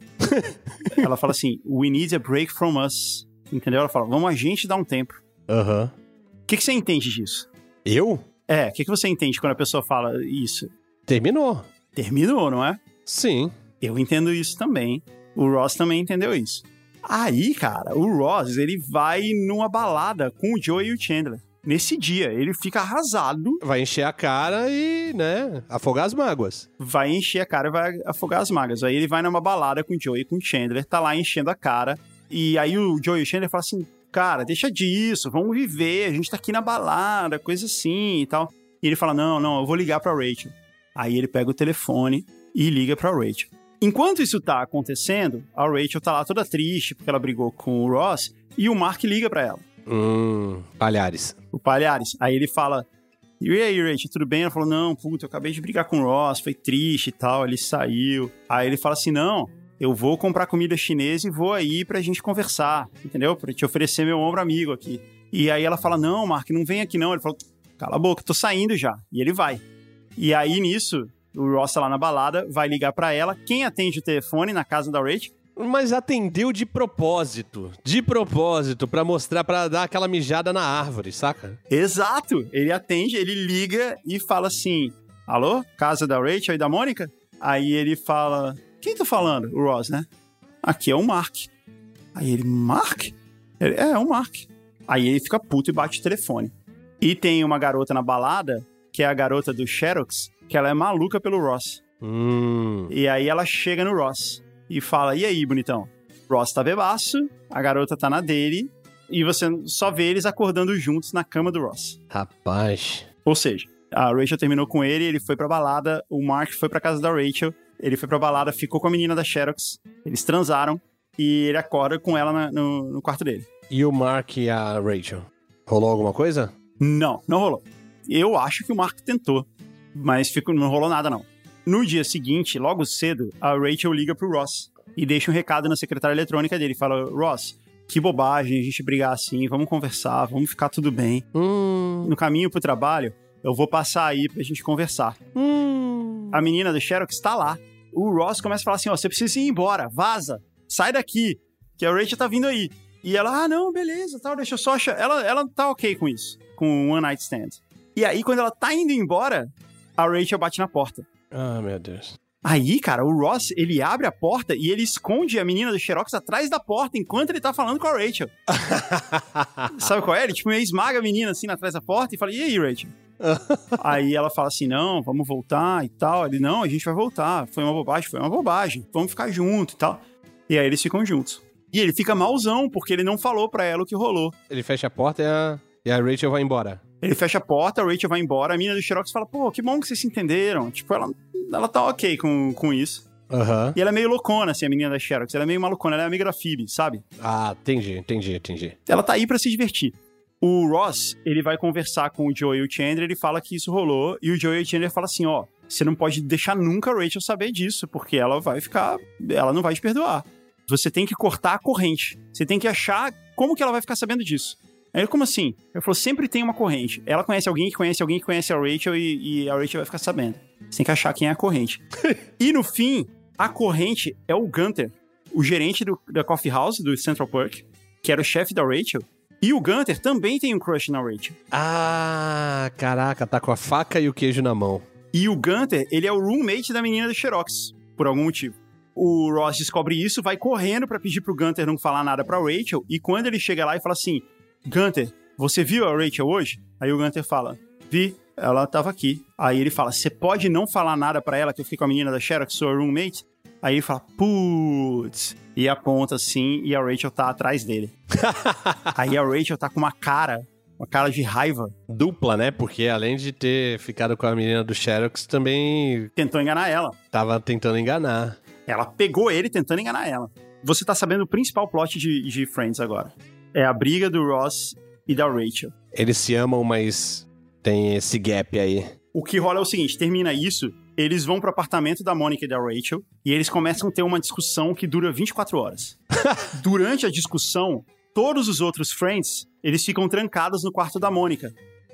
Ela fala assim, we need a break from us. Entendeu? Ela fala, vamos a gente dar um tempo. Aham. O que você entende disso? Eu? O que você entende quando a pessoa fala isso? Terminou. Terminou, não é? Sim. Eu entendo isso também. O Ross também entendeu isso. Aí, cara, o Ross, ele vai numa balada com o Joey e o Chandler. Nesse dia, ele fica arrasado. Vai encher a cara e, né, afogar as mágoas. Vai encher a cara e vai afogar as mágoas. Aí ele vai numa balada com o Joey e com o Chandler, tá lá enchendo a cara. E aí o Joey e o Chandler falam assim, cara, deixa disso, vamos viver, a gente tá aqui na balada, coisa assim e tal. E ele fala, não, eu vou ligar pra Rachel. Aí ele pega o telefone e liga pra Rachel. Enquanto isso tá acontecendo, a Rachel tá lá toda triste porque ela brigou com o Ross e o Mark liga pra ela. Palhares. O Palhares. Aí ele fala, e aí, Rachel, tudo bem? Ela falou, não, puta, eu acabei de brigar com o Ross, foi triste e tal, ele saiu. Aí ele fala assim, não, eu vou comprar comida chinesa e vou aí pra gente conversar, entendeu? Pra te oferecer meu ombro amigo aqui. E aí ela fala, não, Mark, não vem aqui não. Ele falou, cala a boca, tô saindo já. E ele vai. E aí, nisso, o Ross tá lá na balada, vai ligar pra ela. Quem atende o telefone na casa da Rachel? Mas atendeu de propósito, pra mostrar, pra dar aquela mijada na árvore, saca? Exato! Ele atende, ele liga e fala assim, alô? Casa da Rachel e da Mônica? Aí ele fala, quem tá falando? O Ross, né? Aqui é o Mark. Aí ele, Mark? Ele, é o Mark. Aí ele fica puto e bate o telefone. E tem uma garota na balada, que é a garota do Xerox, que ela é maluca pelo Ross. E aí ela chega no Ross e fala, e aí, bonitão? Ross tá bebaço, a garota tá na dele, e você só vê eles acordando juntos na cama do Ross. Rapaz. Ou seja, a Rachel terminou com ele foi pra balada, o Mark foi pra casa da Rachel, ele foi pra balada, ficou com a menina da Xerox, eles transaram, e ele acorda com ela no quarto dele. E o Mark e a Rachel? Rolou alguma coisa? Não rolou. Eu acho que o Mark tentou, mas não rolou nada, não. No dia seguinte, logo cedo, a Rachel liga pro Ross e deixa um recado na secretária eletrônica dele. Fala, Ross, que bobagem a gente brigar assim, vamos conversar, vamos ficar tudo bem. No caminho pro trabalho, eu vou passar aí pra gente conversar. A menina do Xerox tá lá. O Ross começa a falar assim, ó, você precisa ir embora, vaza, sai daqui, que a Rachel tá vindo aí. E ela, não, beleza, tal, deixa eu só achar. Ela tá ok com isso, com um one night stand. E aí, quando ela tá indo embora, a Rachel bate na porta. Ah, meu Deus. Aí, cara, o Ross, ele abre a porta e ele esconde a menina do Xerox atrás da porta enquanto ele tá falando com a Rachel. Sabe qual é? Ele, tipo, esmaga a menina assim atrás da porta e fala, e aí, Rachel? Aí ela fala assim, não, vamos voltar e tal. Ele, não, a gente vai voltar. Foi uma bobagem. Vamos ficar junto e tal. E aí eles ficam juntos. E ele fica malzão, porque ele não falou pra ela o que rolou. Ele fecha a porta e a Rachel vai embora. Ele fecha a porta, a Rachel vai embora, a menina do Xerox fala, pô, que bom que vocês se entenderam. Tipo, ela tá ok com isso. Aham. E ela é meio loucona, assim, a menina da Xerox. Ela é meio malucona, ela é amiga da Phoebe, sabe? Ah, entendi. Ela tá aí pra se divertir. O Ross, ele vai conversar com o Joey e o Chandler, ele fala que isso rolou, e o Joey e o Chandler falam assim, ó, você não pode deixar nunca a Rachel saber disso, porque ela não vai te perdoar. Você tem que cortar a corrente. Você tem que achar como que ela vai ficar sabendo disso. Aí ele, como assim? Ele falou, sempre tem uma corrente. Ela conhece alguém que conhece alguém que conhece a Rachel e a Rachel vai ficar sabendo. Você tem que achar quem é a corrente. E no fim, a corrente é o Gunther, o gerente da Coffee House, do Central Park, que era o chefe da Rachel. E o Gunther também tem um crush na Rachel. Ah, caraca, tá com a faca e o queijo na mão. E o Gunther, ele é o roommate da menina do Xerox, por algum motivo. O Ross descobre isso, vai correndo pra pedir pro Gunther não falar nada pra Rachel, e quando ele chega lá e fala assim, Gunther, você viu a Rachel hoje? Aí o Gunther fala, vi, ela tava aqui. Aí ele fala, você pode não falar nada pra ela, que eu fiquei com a menina da Xerox, sua roommate? Aí ele fala, putz, e aponta assim, e a Rachel tá atrás dele. Aí a Rachel tá com uma cara de raiva. Dupla, né? Porque além de ter ficado com a menina do Xerox, também Tentou enganar ela. tava tentando enganar. Ela pegou ele tentando enganar ela. Você tá sabendo o principal plot de Friends agora. É a briga do Ross e da Rachel. Eles se amam, mas tem esse gap aí. O que rola é o seguinte, termina isso, eles vão pro apartamento da Mônica e da Rachel e eles começam a ter uma discussão que dura 24 horas. Durante a discussão, todos os outros Friends, eles ficam trancados no quarto da Mônica.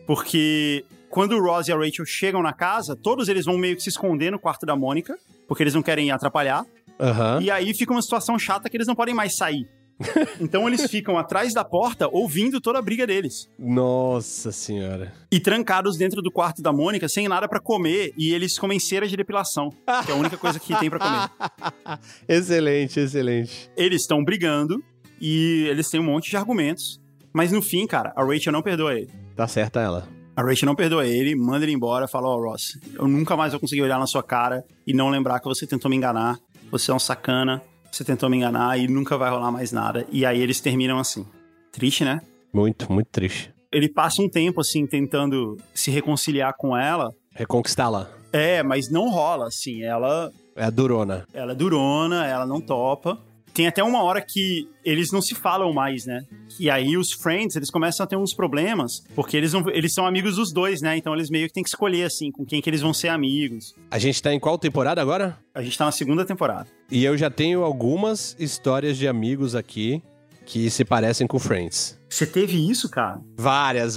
Porque quando o Ross e a Rachel chegam na casa, todos eles vão meio que se esconder no quarto da Mônica, porque eles não querem atrapalhar. Aham. E aí fica uma situação chata que eles não podem mais sair. Então eles ficam atrás da porta ouvindo toda a briga deles. Nossa senhora. E trancados dentro do quarto da Mônica, sem nada pra comer, e eles comem cera de depilação, que é a única coisa que tem pra comer. Excelente. Eles estão brigando, e eles têm um monte de argumentos, mas no fim, cara, a Rachel não perdoa ele. Tá certa ela. A Rachel não perdoa ele, manda ele embora, fala, ó, Ross, eu nunca mais vou conseguir olhar na sua cara e não lembrar que você tentou me enganar, você é um sacana, você tentou me enganar e nunca vai rolar mais nada. E aí eles terminam assim. Triste, né? Muito triste. Ele passa um tempo, assim, tentando se reconciliar com ela. Reconquistá-la. É, mas não rola, assim. Ela É a durona. é durona, ela não topa. Tem até uma hora que eles não se falam mais, né? E aí os Friends, eles começam a ter uns problemas, porque eles são amigos dos dois, né? Então eles meio que têm que escolher, assim, com quem que eles vão ser amigos. A gente tá em qual temporada agora? A gente tá na 2ª temporada. E eu já tenho algumas histórias de amigos aqui que se parecem com Friends. Você teve isso, cara? Várias.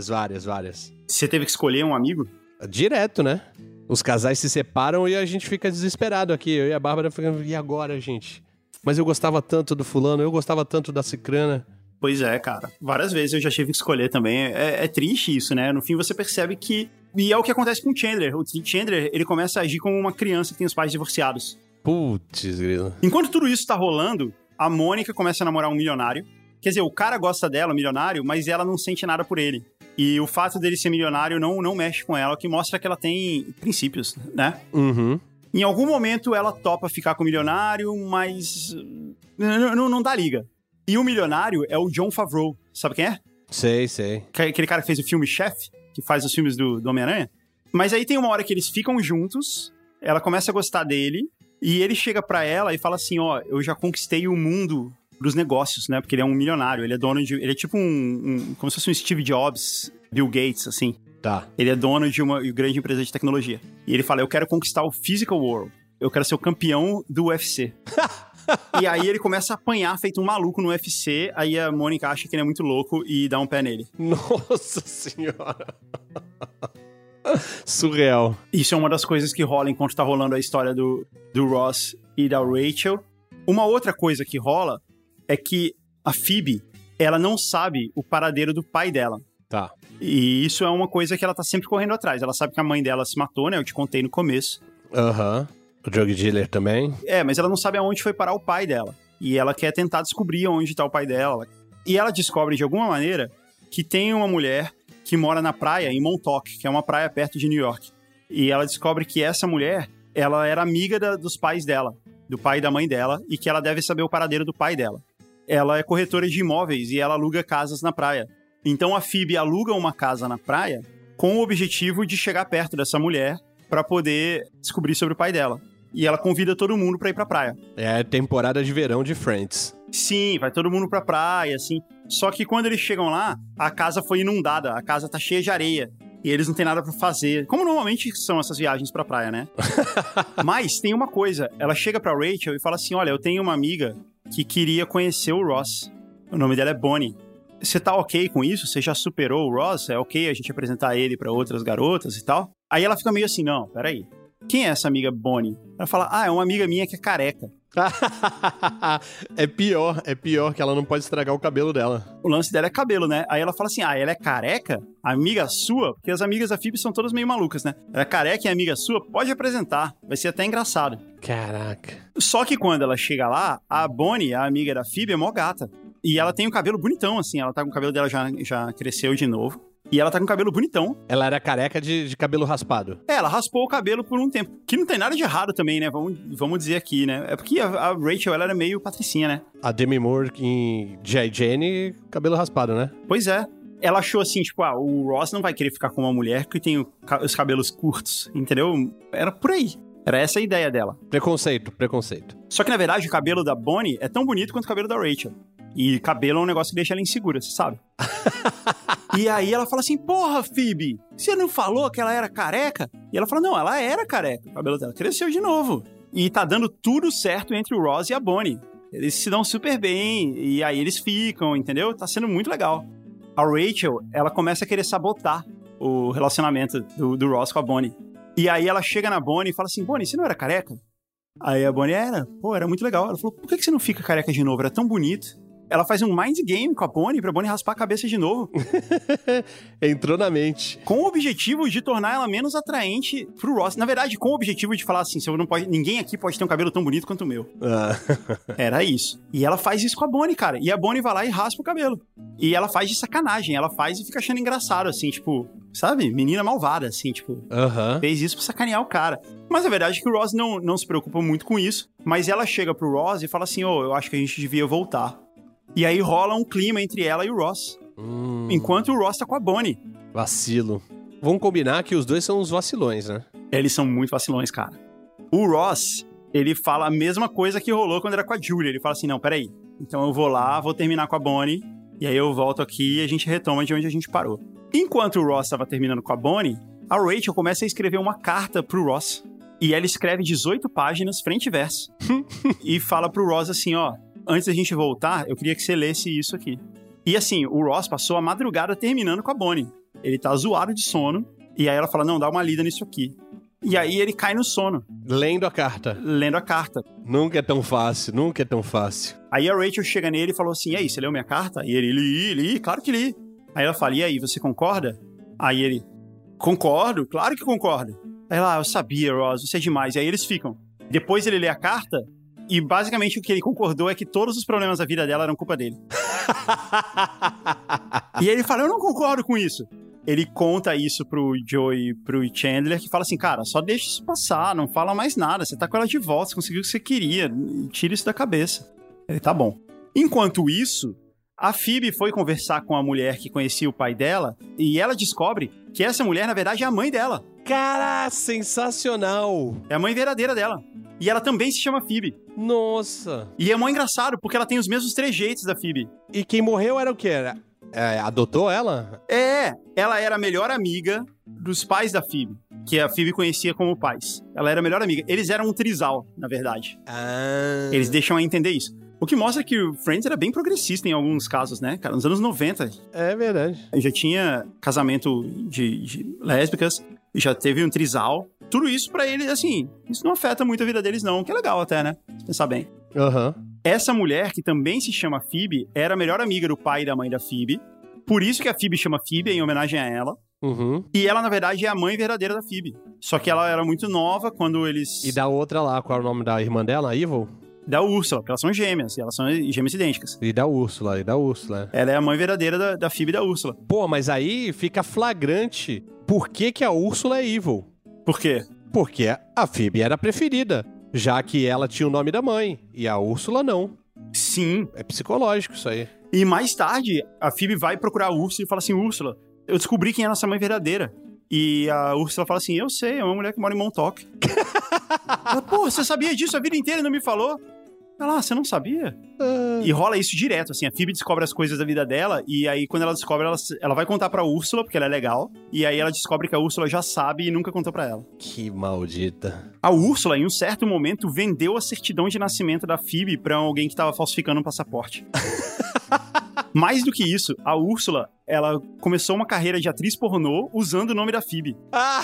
Você teve que escolher um amigo? Direto, né? Os casais se separam e a gente fica desesperado aqui. Eu e a Bárbara ficamos, e agora, gente? Mas eu gostava tanto do fulano, eu gostava tanto da cicrana. Pois é, cara. Várias vezes eu já tive que escolher também. É triste isso, né? No fim você percebe que... E é o que acontece com o Chandler. O Chandler, ele começa a agir como uma criança que tem os pais divorciados. Putz, grilo. Enquanto tudo isso tá rolando, a Mônica começa a namorar um milionário. Quer dizer, o cara gosta dela, milionário, mas ela não sente nada por ele. E o fato dele ser milionário não mexe com ela, o que mostra que ela tem princípios, né? Uhum. Em algum momento ela topa ficar com o milionário, mas não dá liga. E o milionário é o Jon Favreau. Sabe quem é? Sei. Aquele cara que fez o filme Chef, que faz os filmes do Homem-Aranha. Mas aí tem uma hora que eles ficam juntos, ela começa a gostar dele, e ele chega pra ela e fala assim, ó, eu já conquistei o mundo dos negócios, né? Porque ele é um milionário, ele é dono de... Ele é tipo como se fosse um Steve Jobs, Bill Gates, assim. Tá. Ele é dono de uma grande empresa de tecnologia. E ele fala, eu quero conquistar o Physical World. Eu quero ser o campeão do UFC. E aí ele começa a apanhar, feito um maluco no UFC. Aí a Mônica acha que ele é muito louco e dá um pé nele. Nossa senhora. Surreal. Isso é uma das coisas que rola enquanto tá rolando a história do Ross e da Rachel. Uma outra coisa que rola é que a Phoebe, ela não sabe o paradeiro do pai dela. Tá. E isso é uma coisa que ela tá sempre correndo atrás. Ela sabe que a mãe dela se matou, né? Eu te contei no começo. Aham. O drug dealer também. É, mas ela não sabe aonde foi parar o pai dela. E ela quer tentar descobrir onde tá o pai dela. E ela descobre, de alguma maneira, que tem uma mulher que mora na praia, em Montauk, que é uma praia perto de New York. E ela descobre que essa mulher, ela era amiga dos pais dela, do pai e da mãe dela, e que ela deve saber o paradeiro do pai dela. Ela é corretora de imóveis e ela aluga casas na praia. Então a Phoebe aluga uma casa na praia com o objetivo de chegar perto dessa mulher para poder descobrir sobre o pai dela. e ela convida todo mundo pra ir pra praia. É temporada de verão de Friends. Sim, vai todo mundo pra praia, assim. Só que quando eles chegam lá, a casa foi inundada, a casa tá cheia de areia. E eles não têm nada pra fazer. Como normalmente são essas viagens pra praia, né? Mas tem uma coisa, ela chega pra Rachel e fala assim, olha, eu tenho uma amiga que queria conhecer o Ross. O nome dela é Bonnie. Você tá ok com isso? Você já superou o Ross? É ok a gente apresentar ele pra outras garotas e tal? Aí ela fica meio assim, não, peraí. Quem é essa amiga Bonnie? Ela fala, é uma amiga minha que é careca. É pior que ela não pode estragar o cabelo dela. O lance dela é cabelo, né? Aí ela fala assim, ela é careca? Amiga sua? Porque as amigas da Phoebe são todas meio malucas, né? Ela é careca e amiga sua? Pode apresentar. Vai ser até engraçado. Caraca. Só que quando ela chega lá, a Bonnie, a amiga da Phoebe, é mó gata. E ela tem um cabelo bonitão, assim. Ela tá com o cabelo dela já cresceu de novo. E ela tá com o cabelo bonitão. Ela era careca de cabelo raspado. Ela raspou o cabelo por um tempo. Que não tem nada de errado também, né? Vamos dizer aqui, né? É porque a Rachel, ela era meio patricinha, né? A Demi Moore em G.I. Jane, cabelo raspado, né? Pois é. Ela achou assim, tipo, o Ross não vai querer ficar com uma mulher que tem os cabelos curtos, entendeu? Era por aí. Era essa a ideia dela. Preconceito. Só que, na verdade, o cabelo da Bonnie é tão bonito quanto o cabelo da Rachel. E cabelo é um negócio que deixa ela insegura, você sabe? E aí ela fala assim, porra, Phoebe, você não falou que ela era careca? E ela fala, não, ela era careca. O cabelo dela cresceu de novo. E tá dando tudo certo entre o Ross e a Bonnie. Eles se dão super bem, e aí eles ficam, entendeu? Tá sendo muito legal. A Rachel, ela começa a querer sabotar o relacionamento do Ross com a Bonnie. E aí ela chega na Bonnie e fala assim, Bonnie, você não era careca? Aí a Bonnie era muito legal. Ela falou, por que você não fica careca de novo? Era tão bonito. Ela faz um mind game com a Bonnie pra Bonnie raspar a cabeça de novo. Entrou na mente. Com o objetivo de tornar ela menos atraente pro Ross. Na verdade, com o objetivo de falar assim, ninguém aqui pode ter um cabelo tão bonito quanto o meu. Era isso. E ela faz isso com a Bonnie, cara. E a Bonnie vai lá e raspa o cabelo. E ela faz de sacanagem. Ela faz e fica achando engraçado, assim, tipo... Sabe? Menina malvada, assim, tipo... Fez isso pra sacanear o cara. Mas a verdade é que o Ross não se preocupa muito com isso. Mas ela chega pro Ross e fala assim, eu acho que a gente devia voltar. E aí rola um clima entre ela e o Ross. Enquanto o Ross tá com a Bonnie. Vacilo. Vamos combinar que os dois são uns vacilões, né? Eles são muito vacilões, cara. O Ross, ele fala a mesma coisa que rolou quando era com a Julia. Ele fala assim, não, peraí. Então eu vou lá, vou terminar com a Bonnie. E aí eu volto aqui e a gente retoma de onde a gente parou. Enquanto o Ross tava terminando com a Bonnie, a Rachel começa a escrever uma carta pro Ross. E ela escreve 18 páginas, frente e verso. E fala pro Ross assim, antes da gente voltar, eu queria que você lesse isso aqui. E assim, o Ross passou a madrugada terminando com a Bonnie. Ele tá zoado de sono. E aí ela fala, não, dá uma lida nisso aqui. E aí ele cai no sono. Lendo a carta. Nunca é tão fácil. Aí a Rachel chega nele e falou assim, e aí, você leu minha carta? E ele, li, claro que li. Aí ela fala, e aí, você concorda? Aí ele, concordo, claro que concordo. Aí ela, eu sabia, Ross, você é demais. E aí eles ficam. Depois ele lê a carta... E basicamente o que ele concordou é que todos os problemas da vida dela eram culpa dele. E ele fala, eu não concordo com isso. Ele conta isso pro Joey e pro Chandler, que fala assim, cara, só deixa isso passar, não fala mais nada, você tá com ela de volta, você conseguiu o que você queria, tira isso da cabeça. Ele, tá bom. Enquanto isso, a Phoebe foi conversar com a mulher que conhecia o pai dela, e ela descobre que essa mulher, na verdade, é a mãe dela. Cara, sensacional! É a mãe verdadeira dela. E ela também se chama Phoebe. Nossa! E é mó engraçado, porque ela tem os mesmos trejeitos da Phoebe. E quem morreu era o quê? Adotou ela? Ela era a melhor amiga dos pais da Phoebe, que a Phoebe conhecia como pais. Ela era a melhor amiga. Eles eram um trisal, na verdade. Eles deixam a entender isso. O que mostra que o Friends era bem progressista em alguns casos, né, cara? Nos anos 90. É verdade. Já tinha casamento de lésbicas, já teve um trisal. Tudo isso pra eles, assim, isso não afeta muito a vida deles não, que é legal até, né? Se pensar bem. Essa mulher, que também se chama Phoebe, era a melhor amiga do pai e da mãe da Phoebe. Por isso que a Phoebe chama Phoebe, em homenagem a ela. E ela, na verdade, é a mãe verdadeira da Phoebe. Só que ela era muito nova quando eles... E da outra lá, qual é o nome da irmã dela, a Evil? Da Úrsula, porque elas são gêmeas, e elas são gêmeas idênticas. E da Úrsula. Ela é a mãe verdadeira da Phoebe e da Úrsula. Pô, mas aí fica flagrante por que a Úrsula é Evil. Por quê? Porque a Phoebe era a preferida, já que ela tinha o nome da mãe, e a Úrsula não. Sim. É psicológico isso aí. E mais tarde, a Phoebe vai procurar a Úrsula e fala assim, Úrsula, eu descobri quem é a nossa mãe verdadeira. E a Úrsula fala assim, eu sei, é uma mulher que mora em Montauk. Ela, pô, você sabia disso a vida inteira e não me falou? Ela, você não sabia? E rola isso direto, assim, a Phoebe descobre as coisas da vida dela, e aí quando ela descobre, ela vai contar pra Úrsula, porque ela é legal, e aí ela descobre que a Úrsula já sabe e nunca contou pra ela. Que maldita. A Úrsula, em um certo momento, vendeu a certidão de nascimento da Phoebe pra alguém que tava falsificando um passaporte. Mais do que isso, a Úrsula, ela começou uma carreira de atriz pornô usando o nome da Phoebe.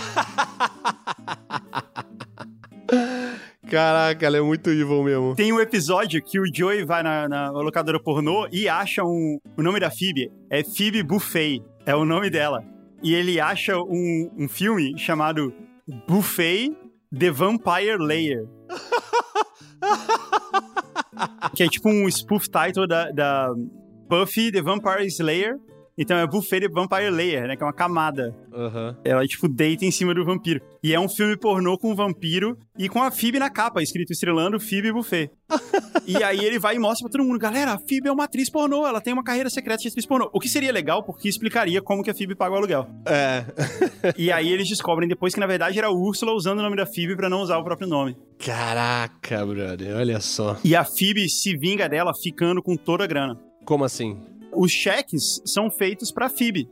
Caraca, ela é muito evil mesmo. Tem um episódio que o Joey vai na locadora pornô e acha o nome da Phoebe. É Phoebe Buffet, é o nome dela. E ele acha um filme chamado Buffet The Vampire Layer. Que é tipo um spoof title da Buffy The Vampire Slayer. Então é Buffet The Vampire Layer, né? Que é uma camada. Uhum. Ela, tipo, deita em cima do vampiro. E é um filme pornô com um vampiro e com a Phoebe na capa, escrito estrelando Phoebe Buffet. E aí ele vai e mostra pra todo mundo, galera, a Phoebe é uma atriz pornô, ela tem uma carreira secreta de atriz pornô. O que seria legal, porque explicaria como que a Phoebe paga o aluguel. É. E aí eles descobrem depois que, na verdade, era a Úrsula usando o nome da Phoebe pra não usar o próprio nome. Caraca, brother, olha só. E a Phoebe se vinga dela ficando com toda a grana. Como assim? Os cheques são feitos pra Phoebe.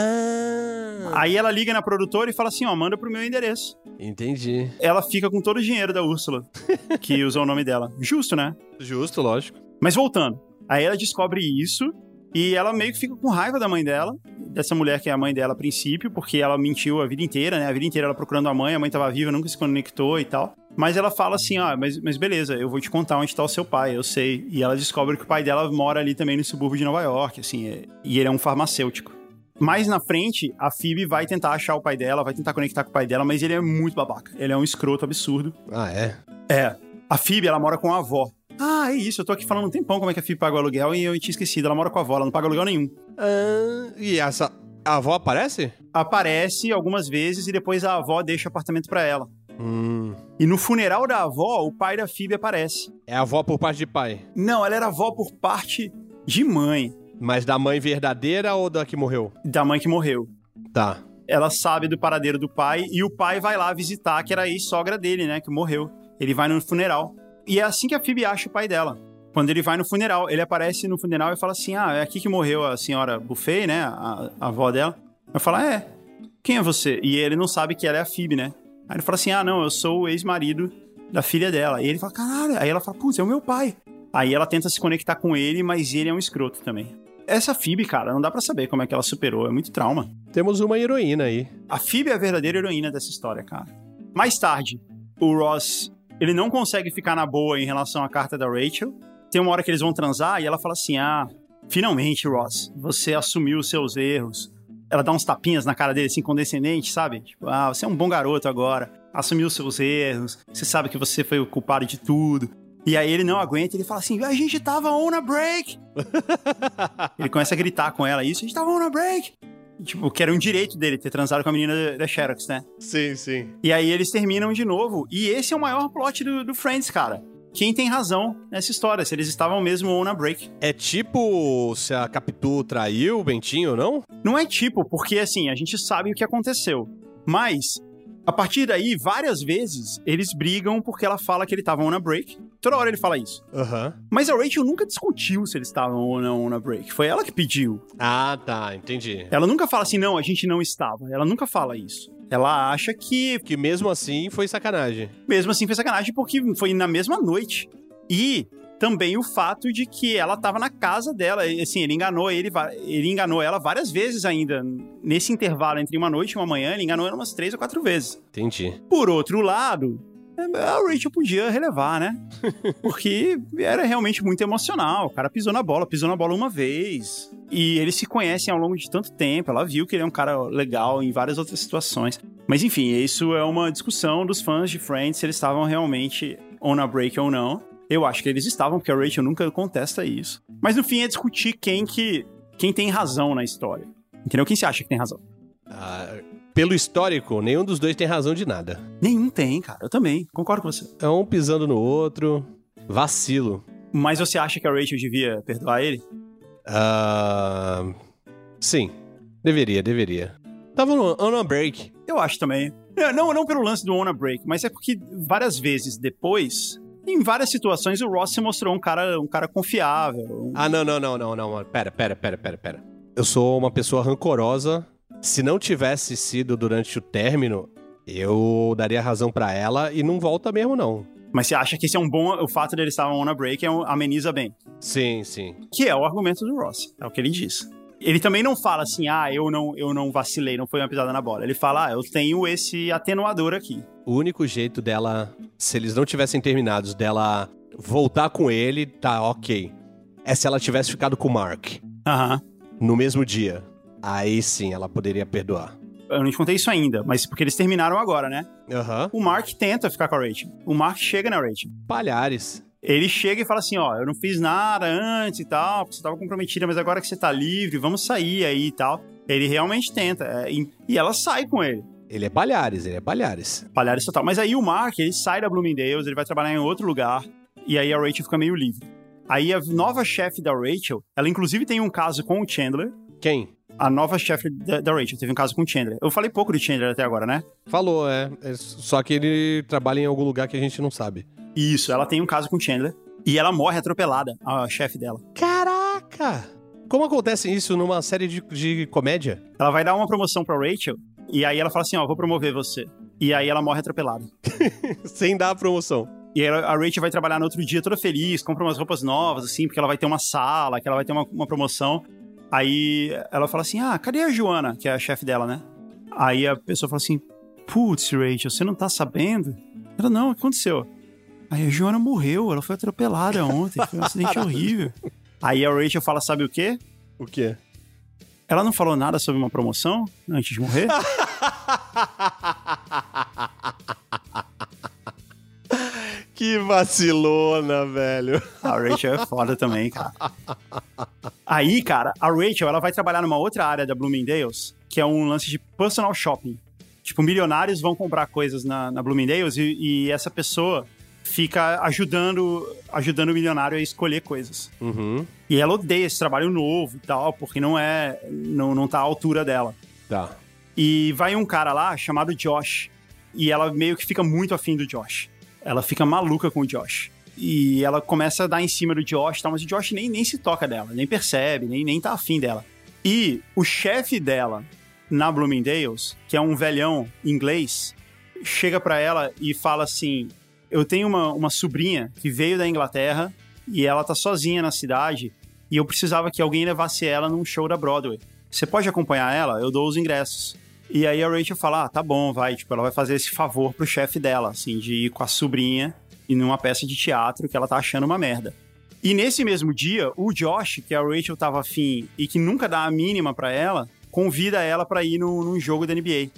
Ah. Aí ela liga na produtora e fala assim, ó, manda pro meu endereço. Entendi. Ela fica com todo o dinheiro da Úrsula, que usou o nome dela. Justo, né? Justo, lógico. Mas voltando, aí ela descobre isso e ela meio que fica com raiva da mãe dela, dessa mulher que é a mãe dela a princípio, porque ela mentiu a vida inteira, né? A vida inteira ela procurando a mãe tava viva, nunca se conectou e tal. Mas ela fala assim, ó, mas beleza, eu vou te contar onde tá o seu pai, eu sei. E ela descobre que o pai dela mora ali também no subúrbio de Nova York, assim, e ele é um farmacêutico. Mais na frente, a Phoebe vai tentar achar o pai dela, vai tentar conectar com o pai dela, mas ele é muito babaca. Ele é um escroto absurdo. Ah, é? É. A Phoebe, ela mora com a avó. Ah, é isso, eu tô aqui falando um tempão como é que a Phoebe paga o aluguel e eu tinha esquecido. Ela mora com a avó, ela não paga aluguel nenhum. E essa... A avó aparece? Aparece algumas vezes e depois a avó deixa o apartamento pra ela. E no funeral da avó, o pai da Phoebe aparece. É a avó por parte de pai? Não, ela era avó por parte de mãe. Mas da mãe verdadeira ou da que morreu? Da mãe que morreu. Tá. Ela sabe do paradeiro do pai e o pai vai lá visitar, que era a ex-sogra dele, né, que morreu. Ele vai no funeral. E é assim que a Phoebe acha o pai dela. Quando ele vai no funeral, ele aparece no funeral e fala assim, é aqui que morreu a senhora Buffet, né, a avó dela. Eu falo, quem é você? E ele não sabe que ela é a Phoebe, né? Aí ele fala assim, não, eu sou o ex-marido da filha dela. E ele fala, caralho. Aí ela fala, putz, é o meu pai. Aí ela tenta se conectar com ele, mas ele é um escroto também. Essa Phoebe, cara, não dá pra saber como é que ela superou, é muito trauma. Temos uma heroína aí. A Phoebe é a verdadeira heroína dessa história, cara. Mais tarde, o Ross, ele não consegue ficar na boa em relação à carta da Rachel. Tem uma hora que eles vão transar e ela fala assim, finalmente, Ross, você assumiu os seus erros. Ela dá uns tapinhas na cara dele, assim, condescendente, sabe? Tipo, você é um bom garoto agora, assumiu os seus erros, você sabe que você foi o culpado de tudo. E aí ele não aguenta, ele fala assim, a gente tava on a break. Ele começa a gritar com ela isso, a gente tava on a break. Tipo, que era um direito dele ter transado com a menina da Xerox, né? Sim, sim. E aí eles terminam de novo, e esse é o maior plot do Friends, cara. Quem tem razão nessa história, se eles estavam mesmo on a break. É tipo se a Capitu traiu o Bentinho ou não? Não é tipo, porque assim, a gente sabe o que aconteceu. Mas, a partir daí, várias vezes, eles brigam porque ela fala que ele tava on a break. Toda hora ele fala isso. Mas a Rachel nunca discutiu se eles estavam ou não on a break. Foi ela que pediu. Ah, tá, entendi. Ela nunca fala assim, não, a gente não estava. Ela nunca fala isso. Ela acha que mesmo assim foi sacanagem. Mesmo assim foi sacanagem porque foi na mesma noite. E também o fato de que ela tava na casa dela. Assim, ele enganou ela várias vezes ainda. Nesse intervalo entre uma noite e uma manhã, ele enganou ela umas 3 ou 4 vezes. Entendi. Por outro lado, a Rachel podia relevar, né? Porque era realmente muito emocional. O cara pisou na bola uma vez. E eles se conhecem ao longo de tanto tempo. Ela viu que ele é um cara legal em várias outras situações. Mas enfim, isso é uma discussão dos fãs de Friends, se eles estavam realmente on a break ou não. Eu acho que eles estavam, porque a Rachel nunca contesta isso. Mas no fim é discutir quem tem razão na história. Entendeu? Quem você acha que tem razão? Pelo histórico, nenhum dos dois tem razão de nada. Nenhum tem, cara. Eu também. Concordo com você. É um pisando no outro. Vacilo. Mas você acha que a Rachel devia perdoar ele? Sim. Deveria. tava no on a break. Eu acho também. Não pelo lance do on a break, mas é porque várias vezes depois, em várias situações, o Ross se mostrou um cara confiável. Ah, não. Pera. Eu sou uma pessoa rancorosa. Se não tivesse sido durante o término, eu daria razão pra ela e não volta mesmo, não. Mas você acha que esse é um bom... O fato dele estar on a break ameniza bem? Sim. Que é o argumento do Ross. É o que ele diz. Ele também não fala assim, eu não vacilei, não foi uma pisada na bola. Ele fala, eu tenho esse atenuador aqui. O único jeito dela, se eles não tivessem terminados, dela voltar com ele, tá ok. É se ela tivesse ficado com o Mark. No mesmo dia. Aí sim, ela poderia perdoar. Eu não te contei isso ainda, mas porque eles terminaram agora, né? O Mark tenta ficar com a Rachel. O Mark chega na Rachel. Palhares. Ele chega e fala assim, eu não fiz nada antes e tal, porque você tava comprometida, mas agora que você tá livre, vamos sair aí e tal. Ele realmente tenta, e ela sai com ele. Ele é palhares. Palhares total. Mas aí o Mark, ele sai da Bloomingdale's, ele vai trabalhar em outro lugar, e aí a Rachel fica meio livre. Aí a nova chefe da Rachel, ela inclusive tem um caso com o Chandler. Quem? A nova chefe da Rachel teve um caso com o Chandler. Eu falei pouco do Chandler até agora, né? Falou, só que ele trabalha em algum lugar que a gente não sabe. Isso, ela tem um caso com o Chandler. E ela morre atropelada, a chefe dela. Caraca! Como acontece isso numa série de comédia? Ela vai dar uma promoção pra Rachel, e aí ela fala assim, vou promover você. E aí ela morre atropelada. Sem dar a promoção. E aí a Rachel vai trabalhar no outro dia toda feliz, compra umas roupas novas, assim, porque ela vai ter uma sala, que ela vai ter uma promoção. Aí ela fala assim, cadê a Joana, que é a chefe dela, né? Aí a pessoa fala assim, putz, Rachel, você não tá sabendo? Ela, não, o que aconteceu? Aí a Joana morreu, ela foi atropelada ontem, foi um acidente horrível. Aí a Rachel fala, sabe o quê? O quê? Ela não falou nada sobre uma promoção antes de morrer? Que vacilona, velho. A Rachel é foda também, cara. Aí, cara, a Rachel, ela vai trabalhar numa outra área da Bloomingdale's, que é um lance de personal shopping. Tipo, milionários vão comprar coisas na Bloomingdale's e essa pessoa fica ajudando o milionário a escolher coisas. E ela odeia esse trabalho novo e tal, porque não tá à altura dela. Tá. E vai um cara lá chamado Josh, e ela meio que fica muito afim do Josh. Ela fica maluca com o Josh. E ela começa a dar em cima do Josh, mas o Josh nem se toca dela, nem percebe, nem tá afim dela. E o chefe dela na Bloomingdale's, que é um velhão inglês, chega pra ela e fala assim, eu tenho uma sobrinha que veio da Inglaterra e ela tá sozinha na cidade e eu precisava que alguém levasse ela num show da Broadway. Você pode acompanhar ela? Eu dou os ingressos. E aí a Rachel fala, tá bom, vai. Tipo, ela vai fazer esse favor pro chefe dela, assim, de ir com a sobrinha e numa peça de teatro que ela tá achando uma merda. E nesse mesmo dia, o Josh, que a Rachel tava afim e que nunca dá a mínima pra ela, convida ela pra ir num jogo da NBA.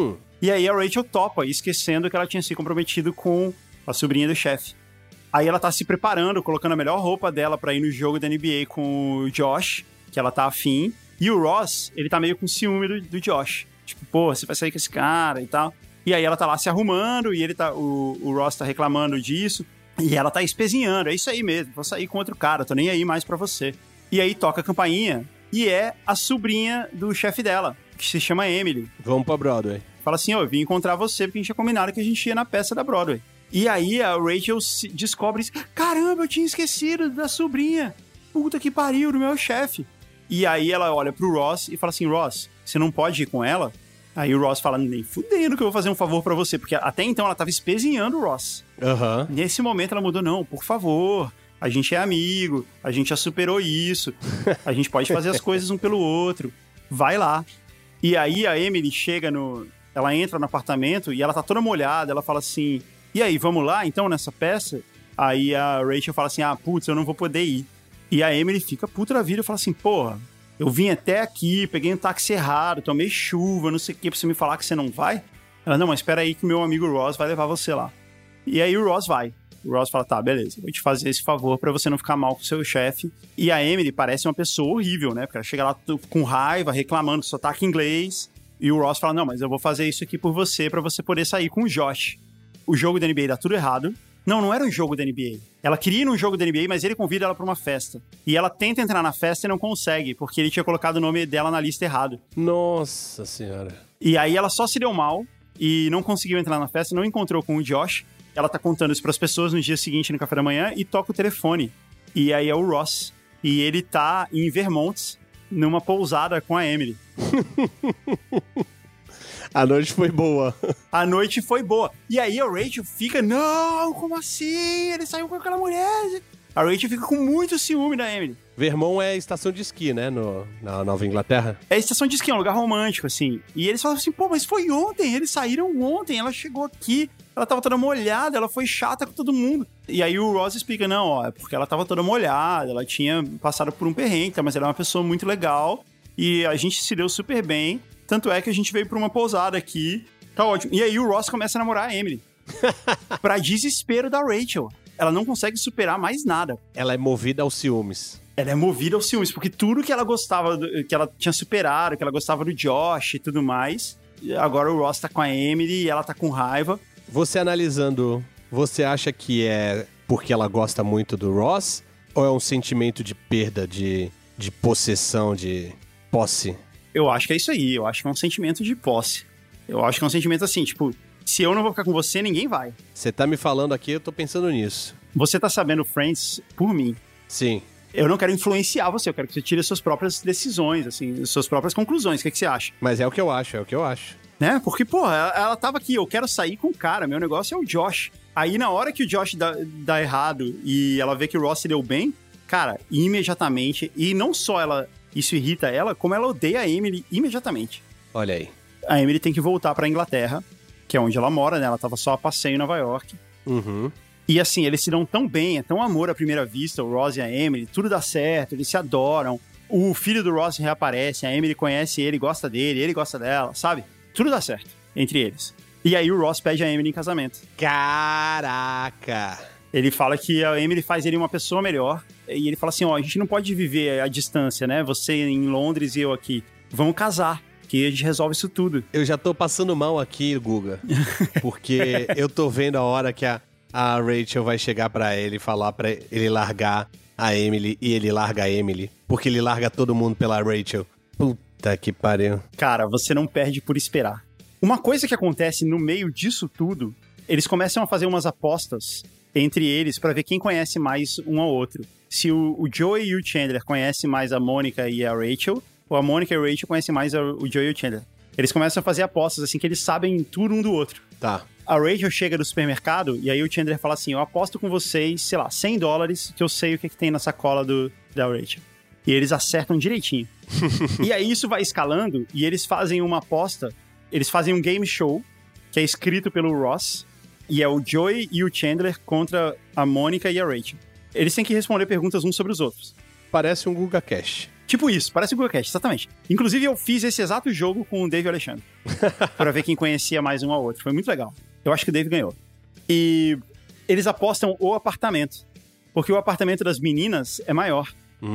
E aí a Rachel topa, esquecendo que ela tinha se comprometido com a sobrinha do chefe. Aí ela tá se preparando, colocando a melhor roupa dela pra ir no jogo da NBA com o Josh, que ela tá afim. E o Ross, ele tá meio com ciúme do Josh. Tipo, pô, você vai sair com esse cara e tal. E aí ela tá lá se arrumando e o Ross tá reclamando disso. E ela tá espezinhando, é isso aí mesmo, vou sair com outro cara, tô nem aí mais pra você. E aí toca a campainha e é a sobrinha do chefe dela, que se chama Emily. Vamos pra Broadway. Fala assim, eu vim encontrar você porque a gente tinha combinado que a gente ia na peça da Broadway. E aí a Rachel descobre, caramba, eu tinha esquecido da sobrinha. Puta que pariu, do meu chefe. E aí ela olha pro Ross e fala assim, Ross, você não pode ir com ela? Aí o Ross fala, nem fudendo que eu vou fazer um favor pra você, porque até então ela tava espezinhando o Ross. Nesse momento ela mudou, não, por favor, a gente é amigo, a gente já superou isso, a gente pode fazer as coisas um pelo outro, vai lá. E aí a Emily ela entra no apartamento e ela tá toda molhada, ela fala assim, e aí, vamos lá então nessa peça? Aí a Rachel fala assim, putz, eu não vou poder ir. E a Emily fica puta da vida e fala assim, porra, eu vim até aqui, peguei um táxi errado, tomei chuva, não sei o que, pra você me falar que você não vai? Ela, não, mas espera aí que meu amigo Ross vai levar você lá. E aí o Ross vai. O Ross fala, tá, beleza, vou te fazer esse favor pra você não ficar mal com o seu chefe. E a Emily parece uma pessoa horrível, né? Porque ela chega lá com raiva, reclamando do sotaque inglês. E o Ross fala, não, mas eu vou fazer isso aqui por você, pra você poder sair com o Josh. O jogo da NBA dá tudo errado. Não era um jogo da NBA. Ela queria ir num jogo da NBA, mas ele convida ela pra uma festa. E ela tenta entrar na festa e não consegue, porque ele tinha colocado o nome dela na lista errado. Nossa senhora. E aí ela só se deu mal e não conseguiu entrar na festa, não encontrou com o Josh. Ela tá contando isso pras pessoas no dia seguinte, no café da manhã, e toca o telefone. E aí é o Ross. E ele tá em Vermont, numa pousada com a Emily. A noite foi boa. A noite foi boa. E aí a Rachel fica, não, como assim? Ele saiu com aquela mulher. A Rachel fica com muito ciúme da Emily. Vermont é estação de esqui, né? Na Nova Inglaterra. É estação de esqui, é um lugar romântico, assim. E eles falam assim, pô, mas foi ontem, eles saíram ontem, ela chegou aqui, ela tava toda molhada, ela foi chata com todo mundo. E aí o Ross explica, não, ó, é porque ela tava toda molhada, ela tinha passado por um perrengue, tá? Mas ela é uma pessoa muito legal e a gente se deu super bem. Tanto é que a gente veio pra uma pousada aqui, tá ótimo. E aí o Ross começa a namorar a Emily. Pra desespero da Rachel. Ela não consegue superar mais nada. Ela é movida aos ciúmes. Ela é movida aos ciúmes, porque tudo que ela gostava, que ela tinha superado, que ela gostava do Josh e tudo mais, agora o Ross tá com a Emily e ela tá com raiva. Você analisando, você acha que é porque ela gosta muito do Ross? Ou é um sentimento de perda, de possessão, de posse? Eu acho que é isso aí, eu acho que é um sentimento de posse. Eu acho que é um sentimento assim, tipo, se eu não vou ficar com você, ninguém vai. Você tá me falando aqui, eu tô pensando nisso. Você tá sabendo Friends por mim. Sim. Eu não quero influenciar você, eu quero que você tire as suas próprias decisões, assim, as suas próprias conclusões. O que você acha? Mas é o que eu acho. Né? Porque, pô, ela tava aqui, eu quero sair com o cara, meu negócio é o Josh. Aí, na hora que o Josh dá errado e ela vê que o Ross se deu bem, cara, imediatamente, e não só isso irrita ela, como ela odeia a Emily imediatamente. Olha aí. A Emily tem que voltar pra Inglaterra, que é onde ela mora, né? Ela tava só a passeio em Nova York. Uhum. E assim, eles se dão tão bem, é tão amor à primeira vista, o Ross e a Emily, tudo dá certo, eles se adoram. O filho do Ross reaparece, a Emily conhece ele, gosta dele, ele gosta dela, sabe? Tudo dá certo entre eles. E aí o Ross pede a Emily em casamento. Caraca! Ele fala que a Emily faz ele uma pessoa melhor. E ele fala assim, ó, a gente não pode viver à distância, né? Você em Londres e eu aqui. Vamos casar, que a gente resolve isso tudo. Eu já tô passando mal aqui, Guga. Porque eu tô vendo a hora que a Rachel vai chegar pra ele e falar pra ele largar a Emily. E ele larga a Emily. Porque ele larga todo mundo pela Rachel. Puta que pariu. Cara, você não perde por esperar. Uma coisa que acontece no meio disso tudo, eles começam a fazer umas apostas entre eles pra ver quem conhece mais um ao outro. Se o Joey e o Chandler conhecem mais a Mônica e a Rachel, ou a Mônica e a Rachel conhecem mais o Joey e o Chandler. Eles começam a fazer apostas, assim, que eles sabem tudo um do outro. Tá. A Rachel chega do supermercado e aí o Chandler fala assim, eu aposto com vocês, sei lá, $100 que eu sei o que tem na sacola da Rachel. E eles acertam direitinho. E aí isso vai escalando e eles fazem uma aposta, eles fazem um game show que é escrito pelo Ross e é o Joey e o Chandler contra a Mônica e a Rachel. Eles têm que responder perguntas uns sobre os outros. Parece um Guga Cash. Tipo isso, parece o GugaCast, exatamente. Inclusive, eu fiz esse exato jogo com o Dave e o Alexandre. Pra ver quem conhecia mais um ao outro. Foi muito legal. Eu acho que o Dave ganhou. E eles apostam o apartamento. Porque o apartamento das meninas é maior.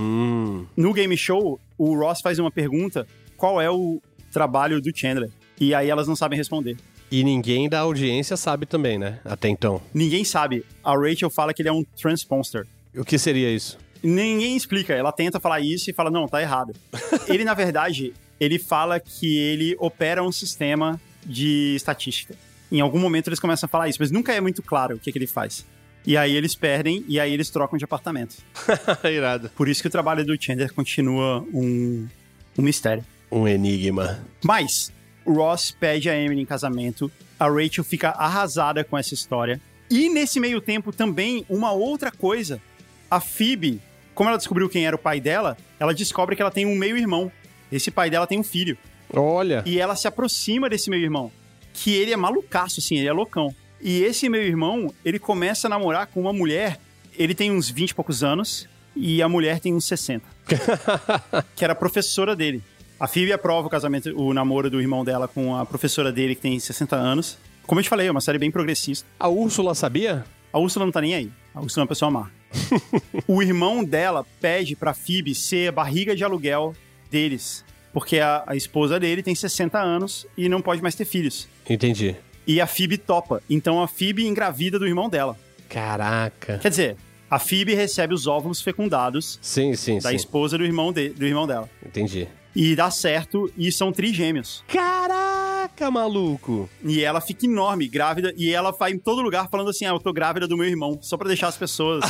No game show, o Ross faz uma pergunta: qual é o trabalho do Chandler? E aí elas não sabem responder. E ninguém da audiência sabe também, né? Até então. Ninguém sabe. A Rachel fala que ele é um transponster. O que seria isso? Ninguém explica. Ela tenta falar isso e fala, não, tá errado. Ele, na verdade, ele fala que ele opera um sistema de estatística. Em algum momento eles começam a falar isso, mas nunca é muito claro o que ele faz. E aí eles perdem e aí eles trocam de apartamento. Irado. Por isso que o trabalho do Chandler continua um mistério. Um enigma. Mas o Ross pede a Emily em casamento, a Rachel fica arrasada com essa história. E nesse meio tempo também, uma outra coisa, a Phoebe, como ela descobriu quem era o pai dela, ela descobre que ela tem um meio-irmão. Esse pai dela tem um filho. Olha. E ela se aproxima desse meio-irmão, que ele é malucaço, assim, ele é loucão. E esse meio-irmão, ele começa a namorar com uma mulher, ele tem uns 20 e poucos anos, e a mulher tem uns 60. Que era professora dele. A Phoebe aprova o namoro do irmão dela com a professora dele, que tem 60 anos. Como eu te falei, é uma série bem progressista. A Úrsula sabia? A Úrsula não tá nem aí. A Úrsula é uma pessoa má. O irmão dela pede pra Phoebe ser a barriga de aluguel deles. Porque a esposa dele tem 60 anos e não pode mais ter filhos. Entendi. E a Phoebe topa. Então a Phoebe engravida do irmão dela. Caraca. Quer dizer, a Phoebe recebe os óvulos fecundados sim. da esposa do irmão dela. Entendi. E dá certo e são trigêmeos. Caraca! Caraca, maluco! E ela fica enorme, grávida, e ela vai em todo lugar falando assim, eu tô grávida do meu irmão, só pra deixar as pessoas...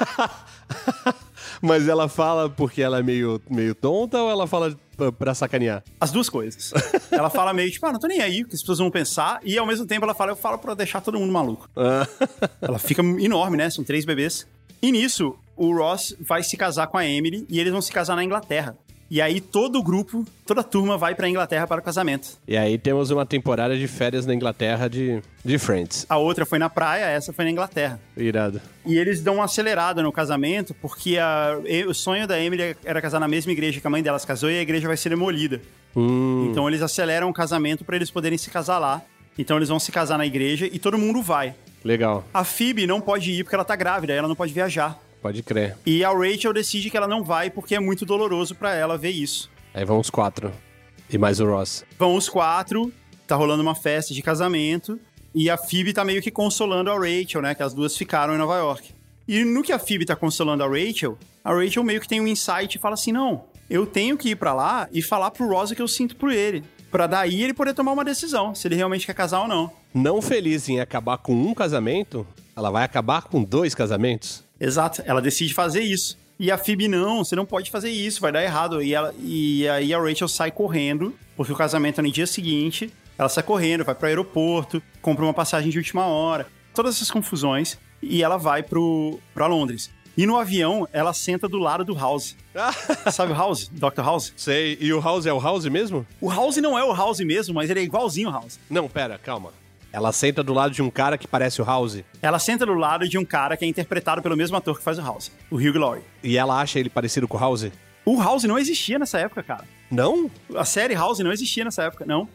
Mas ela fala porque ela é meio tonta ou ela fala pra sacanear? As duas coisas. Ela fala meio tipo, não tô nem aí, o que as pessoas vão pensar, e ao mesmo tempo ela fala, eu falo pra deixar todo mundo maluco. Ela fica enorme, né? São 3 bebês. E nisso, o Ross vai se casar com a Emily, e eles vão se casar na Inglaterra. E aí todo o grupo, toda a turma vai pra Inglaterra para o casamento. E aí temos uma temporada de férias na Inglaterra de Friends. A outra foi na praia, essa foi na Inglaterra. Irado. E eles dão uma acelerada no casamento, porque o sonho da Emily era casar na mesma igreja que a mãe dela se casou, e a igreja vai ser demolida. Então eles aceleram o casamento para eles poderem se casar lá. Então eles vão se casar na igreja e todo mundo vai. Legal. A Phoebe não pode ir porque ela tá grávida, ela não pode viajar. Pode crer. E a Rachel decide que ela não vai porque é muito doloroso pra ela ver isso. Aí vão os 4. E mais o Ross. Vão os 4, tá rolando uma festa de casamento, e a Phoebe tá meio que consolando a Rachel, né? Que as duas ficaram em Nova York. E no que a Phoebe tá consolando a Rachel meio que tem um insight e fala assim, não, eu tenho que ir pra lá e falar pro Ross o que eu sinto por ele. Pra daí ele poder tomar uma decisão, se ele realmente quer casar ou não. Não feliz em acabar com um casamento, ela vai acabar com 2 casamentos? Exato, ela decide fazer isso. E a Phoebe, não, você não pode fazer isso, vai dar errado. E aí a Rachel sai correndo, porque o casamento é no dia seguinte. Ela sai correndo, vai pro aeroporto, compra uma passagem de última hora. Todas essas confusões. E ela vai pra Londres. E no avião, ela senta do lado do House. Sabe o House? Dr. House? Sei. E o House é o House mesmo? O House não é o House mesmo, mas ele é igualzinho ao House. Não, pera, calma. Ela senta do lado de um cara que parece o House. Ela senta do lado de um cara que é interpretado pelo mesmo ator que faz o House, o Hugh Laurie. E ela acha ele parecido com o House? O House não existia nessa época, cara. Não? A série House não existia nessa época, não.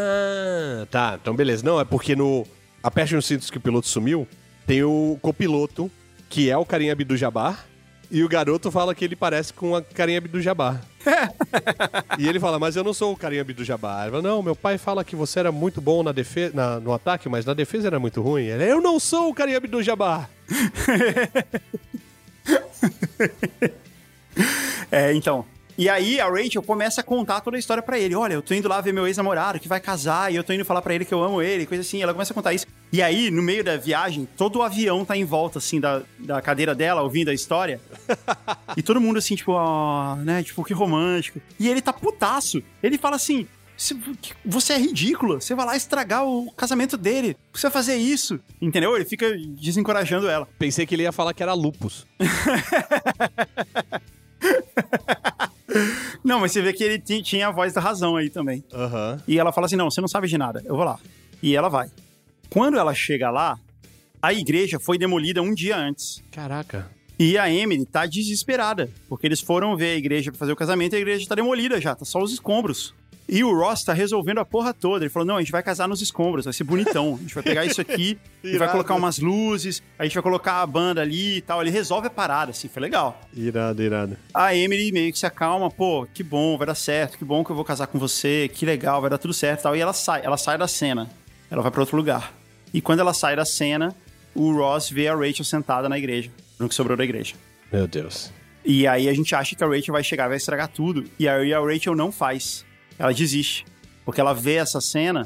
Ah, tá. Então beleza. Não, é porque no Aperte nos Cintos que o Piloto Sumiu, tem o copiloto, que é o Kareem Abdul-Jabbar, e o garoto fala que ele parece com a Kareem Abdul-Jabbar. E ele fala, mas eu não sou o Kareem Abdul-Jabbar. Ele fala, não, meu pai fala que você era muito bom na defesa, no ataque, mas na defesa era muito ruim. Ele, eu não sou o Kareem Abdul-Jabbar. Então... E aí a Rachel começa a contar toda a história pra ele. Olha, eu tô indo lá ver meu ex-namorado que vai casar e eu tô indo falar pra ele que eu amo ele, coisa assim. Ela começa a contar isso. E aí, no meio da viagem, todo o avião tá em volta, assim, da cadeira dela, ouvindo a história. E todo mundo assim, tipo, né? Tipo, que romântico. E ele tá putaço. Ele fala assim, você é ridícula. Você vai lá estragar o casamento dele. Você vai fazer isso. Entendeu? Ele fica desencorajando ela. Pensei que ele ia falar que era lupus. Não, mas você vê que ele tinha a voz da razão aí também. E ela fala assim, não, você não sabe de nada, eu vou lá. E ela vai. Quando ela chega lá, a igreja foi demolida um dia antes. Caraca. E a Emily tá desesperada, porque eles foram ver a igreja pra fazer o casamento e a igreja tá demolida já, tá só os escombros. E o Ross tá resolvendo a porra toda. Ele falou, não, a gente vai casar nos escombros, vai ser bonitão. A gente vai pegar isso aqui e vai colocar umas luzes, a gente vai colocar a banda ali e tal. Ele resolve a parada, assim, foi legal. Irado, irado. A Emily meio que se acalma, pô, que bom, vai dar certo, que bom que eu vou casar com você, que legal, vai dar tudo certo e tal. E ela sai da cena, ela vai pra outro lugar. E quando ela sai da cena, o Ross vê a Rachel sentada na igreja, no que sobrou da igreja. Meu Deus. E aí a gente acha que a Rachel vai chegar e vai estragar tudo. E aí a Rachel não faz. Ela desiste. Porque ela vê essa cena.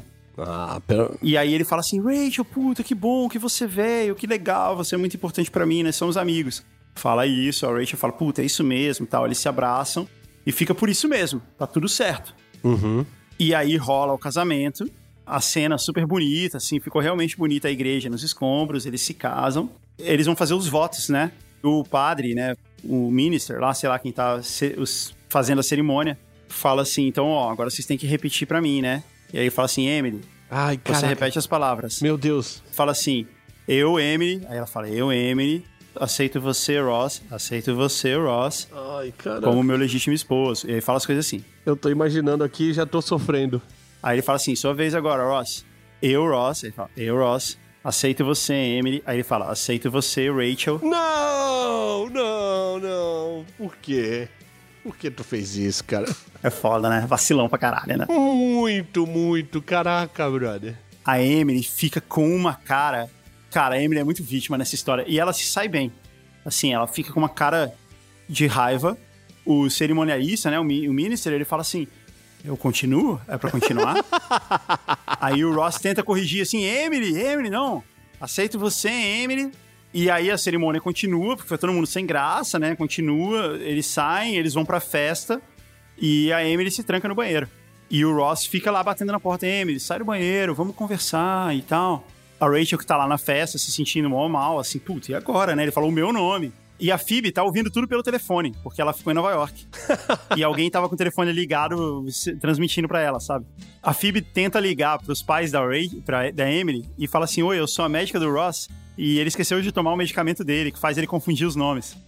E aí ele fala assim, Rachel, puta, que bom que você veio, que legal, você é muito importante pra mim, nós somos amigos. Fala isso, a Rachel fala, puta, é isso mesmo e tal. Eles se abraçam e fica por isso mesmo. Tá tudo certo. E aí rola o casamento. A cena super bonita, assim, ficou realmente bonita a igreja nos escombros, eles se casam. Eles vão fazer os votos, né? O padre, né? O minister lá, sei lá quem tá fazendo a cerimônia, fala assim, então, ó, agora vocês têm que repetir pra mim, né? E aí fala assim, Emily, ai, você repete as palavras. Meu Deus. Fala assim, eu, Emily, aí ela fala, eu, Emily, aceito você, Ross, aceito você, Ross, ai, caramba, como meu legítimo esposo. E aí fala as coisas assim. Eu tô imaginando aqui e já tô sofrendo. Aí ele fala assim, sua vez agora, Ross. Eu, Ross, ele fala, eu, Ross, aceito você, Emily. Aí ele fala, aceito você, Rachel. Não, não, não. Por quê? Por que tu fez isso, cara? É foda, né? Vacilão pra caralho, né? Muito, muito. Caraca, brother. A Emily fica com uma cara... Cara, a Emily é muito vítima nessa história. E ela se sai bem. Assim, ela fica com uma cara de raiva. O cerimonialista, né? O minister, ele fala assim... eu continuo? É pra continuar? Aí o Ross tenta corrigir assim, Emily, não. Aceito você, Emily. E aí a cerimônia continua, porque foi todo mundo sem graça, né? Continua, eles saem, eles vão pra festa e a Emily se tranca no banheiro. E o Ross fica lá batendo na porta, Emily, sai do banheiro, vamos conversar e tal. A Rachel que tá lá na festa, se sentindo mal, assim, putz, e agora, né? Ele falou o meu nome. E a Phoebe tá ouvindo tudo pelo telefone, porque ela ficou em Nova York. E alguém tava com o telefone ligado, transmitindo pra ela, sabe? A Phoebe tenta ligar pros pais da Emily e fala assim, oi, eu sou a médica do Ross e ele esqueceu de tomar o medicamento dele, que faz ele confundir os nomes.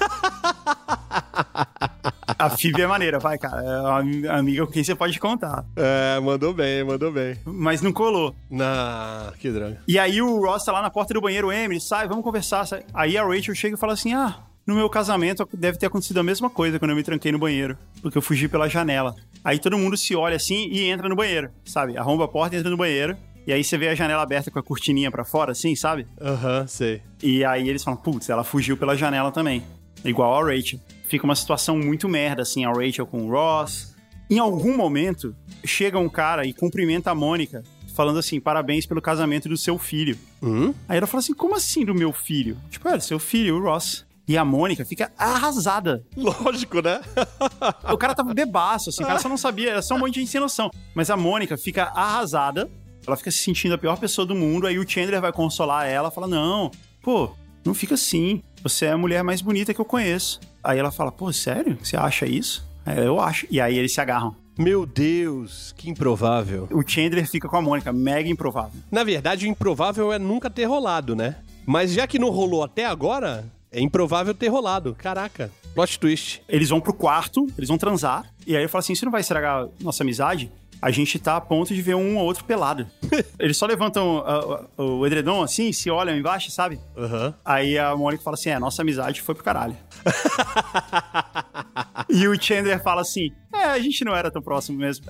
A Phoebe é maneira, vai, cara. É uma amiga com quem você pode contar. É, mandou bem. Mas não colou. Que droga. E aí o Ross tá lá na porta do banheiro, Emily, sai, vamos conversar. Sai. Aí a Rachel chega e fala assim, no meu casamento deve ter acontecido a mesma coisa quando eu me tranquei no banheiro, porque eu fugi pela janela. Aí todo mundo se olha assim e entra no banheiro, sabe? Arromba a porta e entra no banheiro. E aí você vê a janela aberta com a cortininha pra fora, assim, sabe? Sei. E aí eles falam, putz, ela fugiu pela janela também. Igual a Rachel. Fica uma situação muito merda, assim, a Rachel com o Ross. Em algum momento, chega um cara e cumprimenta a Mônica, falando assim, parabéns pelo casamento do seu filho. Aí ela fala assim, como assim do meu filho? Tipo, seu filho, o Ross. E a Mônica fica arrasada. Lógico, né? O cara tava bebaço, assim, o cara só não sabia, era só um monte de gente sem noção. Mas a Mônica fica arrasada, ela fica se sentindo a pior pessoa do mundo, aí o Chandler vai consolar ela, fala, não fica assim, você é a mulher mais bonita que eu conheço. Aí ela fala, sério? Você acha isso? Eu acho. E aí eles se agarram. Meu Deus, que improvável. O Chandler fica com a Mônica, mega improvável. Na verdade, o improvável é nunca ter rolado, né? Mas já que não rolou até agora, é improvável ter rolado. Caraca, plot twist. Eles vão pro quarto, eles vão transar, e aí eu falo assim, isso não vai estragar nossa amizade? A gente tá a ponto de ver um ou outro pelado. Eles só levantam o edredom assim, se olham embaixo, sabe? Aí a Mônica fala assim, nossa amizade foi pro caralho. E o Chandler fala assim, a gente não era tão próximo mesmo.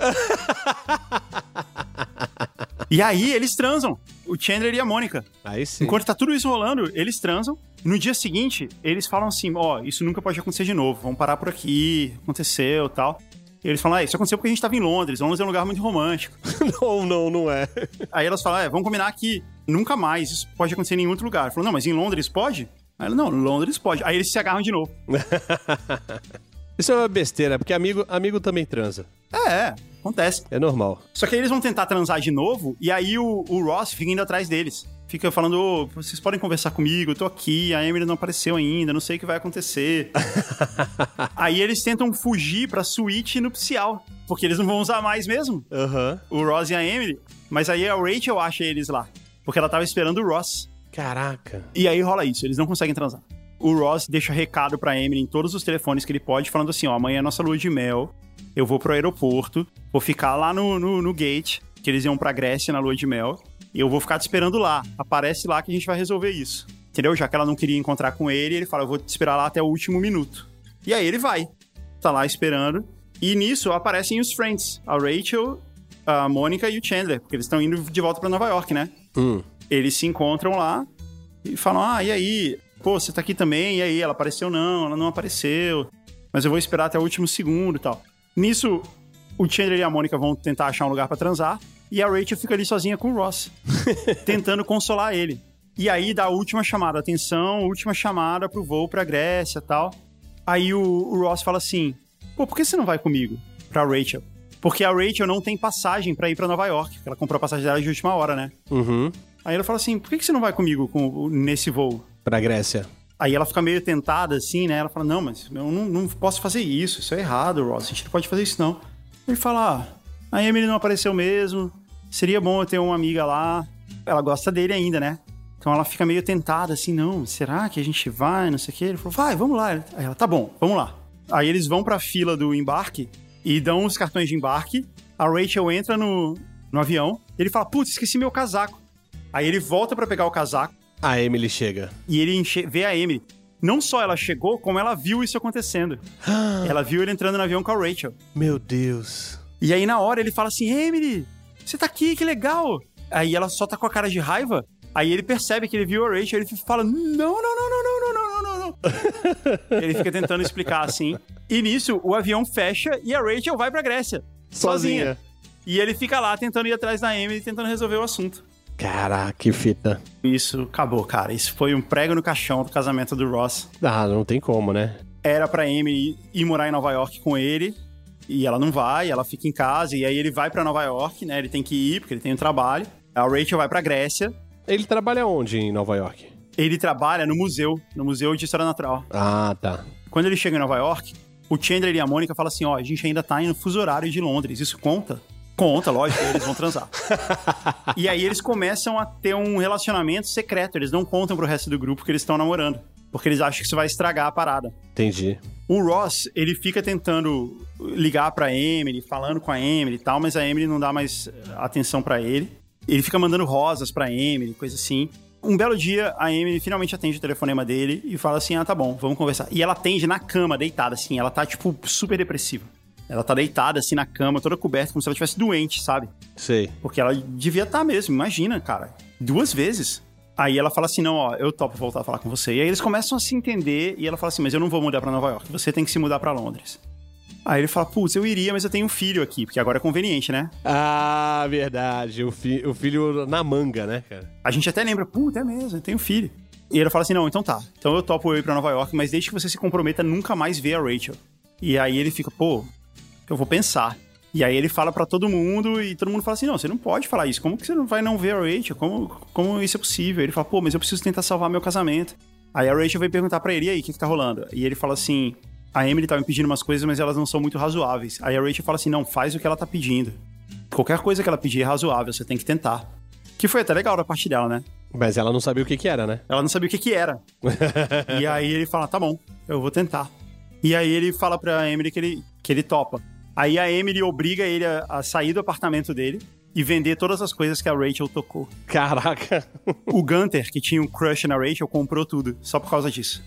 E aí eles transam, o Chandler e a Mônica. Aí sim. Enquanto tá tudo isso rolando, eles transam. No dia seguinte, eles falam assim, isso nunca pode acontecer de novo, vamos parar por aqui, aconteceu e tal. E eles falam, isso aconteceu porque a gente tava em Londres. Londres é um lugar muito romântico. Não é. Aí elas falam, vamos combinar que nunca mais isso pode acontecer em nenhum outro lugar. Falou, não, mas em Londres pode? Aí ela, não, Londres pode. Aí eles se agarram de novo. Isso é uma besteira, porque amigo também transa. Acontece. É normal. Só que aí eles vão tentar transar de novo, e aí o Ross fica indo atrás deles. Fica falando, vocês podem conversar comigo, eu tô aqui, a Emily não apareceu ainda, não sei o que vai acontecer. Aí eles tentam fugir pra suíte nupcial, porque eles não vão usar mais mesmo. O Ross e a Emily. Mas aí a Rachel acha eles lá, porque ela tava esperando o Ross. Caraca. E aí rola isso, eles não conseguem transar. O Ross deixa recado pra Emily em todos os telefones que ele pode, falando assim, amanhã é nossa lua de mel, eu vou pro aeroporto, vou ficar lá no gate, que eles iam pra Grécia na lua de mel, e eu vou ficar te esperando lá. Aparece lá que a gente vai resolver isso. Entendeu? Já que ela não queria encontrar com ele, ele fala, eu vou te esperar lá até o último minuto. E aí ele vai. Tá lá esperando. E nisso aparecem os friends. A Rachel, a Mônica e o Chandler. Porque eles estão indo de volta pra Nova York, né? Eles se encontram lá e falam, e aí? Você tá aqui também? E aí? Ela apareceu? Não, ela não apareceu. Mas eu vou esperar até o último segundo e tal. Nisso, o Chandler e a Mônica vão tentar achar um lugar pra transar. E a Rachel fica ali sozinha com o Ross, tentando consolar ele. E aí dá a última chamada, atenção, última chamada pro voo pra Grécia e tal. Aí o Ross fala assim, por que você não vai comigo? Pra Rachel. Porque a Rachel não tem passagem pra ir pra Nova York, porque ela comprou a passagem dela de última hora, né? Aí ela fala assim, por que você não vai comigo nesse voo? Pra Grécia. Aí ela fica meio tentada assim, né? Ela fala, não, mas eu não posso fazer isso é errado, Ross, a gente não pode fazer isso não. Ele fala, a Emily não apareceu mesmo, seria bom eu ter uma amiga lá. Ela gosta dele ainda, né? Então ela fica meio tentada, assim, não, será que a gente vai, não sei o quê? Ele falou, vai, vamos lá. Aí ela, tá bom, vamos lá. Aí eles vão pra fila do embarque e dão os cartões de embarque. A Rachel entra no avião e ele fala, putz, esqueci meu casaco. Aí ele volta pra pegar o casaco. A Emily chega. E ele vê a Emily. Não só ela chegou, como ela viu isso acontecendo. Ela viu ele entrando no avião com a Rachel. Meu Deus. E aí, na hora, ele fala assim, Emily, você tá aqui, que legal. Aí ela só tá com a cara de raiva. Aí ele percebe que ele viu a Rachel. Ele fala, não. Ele fica tentando explicar assim. E nisso, o avião fecha e a Rachel vai pra Grécia. Sozinha. E ele fica lá tentando ir atrás da Emily, tentando resolver o assunto. Caraca, que fita. Isso acabou, cara. Isso foi um prego no caixão do casamento do Ross. Ah, não tem como, né? Era pra Emily ir morar em Nova York com ele, e ela não vai, ela fica em casa, e aí ele vai pra Nova York, né? Ele tem que ir, porque ele tem um trabalho. A Rachel vai pra Grécia. Ele trabalha onde em Nova York? Ele trabalha no Museu de História Natural. Ah, tá. Quando ele chega em Nova York, o Chandler e a Mônica falam assim, ó, a gente ainda tá no fuso horário de Londres, isso conta? Conta, lógico, eles vão transar. E aí eles começam a ter um relacionamento secreto, eles não contam pro resto do grupo que eles estão namorando, porque eles acham que isso vai estragar a parada. Entendi. O Ross, ele fica tentando ligar pra Emily, falando com a Emily e tal, mas a Emily não dá mais atenção pra ele. Ele fica mandando rosas pra Emily, coisa assim. Um belo dia, a Emily finalmente atende o telefonema dele e fala assim, tá bom, vamos conversar. E ela atende na cama, deitada, assim, ela tá, tipo, super depressiva. Ela tá deitada, assim, na cama, toda coberta, como se ela estivesse doente, sabe? Sei. Porque ela devia estar mesmo, imagina, cara. 2 vezes. Aí ela fala assim, não, ó, eu topo voltar a falar com você. E aí eles começam a se entender, e ela fala assim, mas eu não vou mudar pra Nova York, você tem que se mudar pra Londres. Aí ele fala, putz, eu iria, mas eu tenho um filho aqui, porque agora é conveniente, né? Ah, verdade. O filho na manga, né, cara? A gente até lembra, puta, é mesmo, eu tenho um filho. E ele fala assim, não, então tá. Então eu topo eu ir pra Nova York, mas desde que você se comprometa a nunca mais ver a Rachel. E aí ele fica, pô, eu vou pensar. E aí ele fala pra todo mundo, e todo mundo fala assim, não, você não pode falar isso. Como que você não vai não ver a Rachel? Como isso é possível? Ele fala, pô, mas eu preciso tentar salvar meu casamento. Aí a Rachel vai perguntar pra ele, e aí, o que tá rolando? E ele fala assim, a Emily tá me pedindo umas coisas, mas elas não são muito razoáveis. Aí a Rachel fala assim, não, faz o que ela tá pedindo. Qualquer coisa que ela pedir é razoável, você tem que tentar. Que foi até legal da parte dela, né? Mas ela não sabia o que era, né? Ela não sabia o que era. E aí ele fala, tá bom, eu vou tentar. E aí ele fala pra Emily que ele topa. Aí a Emily obriga ele a sair do apartamento dele e vender todas as coisas que a Rachel tocou. Caraca. O Gunter, que tinha um crush na Rachel, comprou tudo, só por causa disso.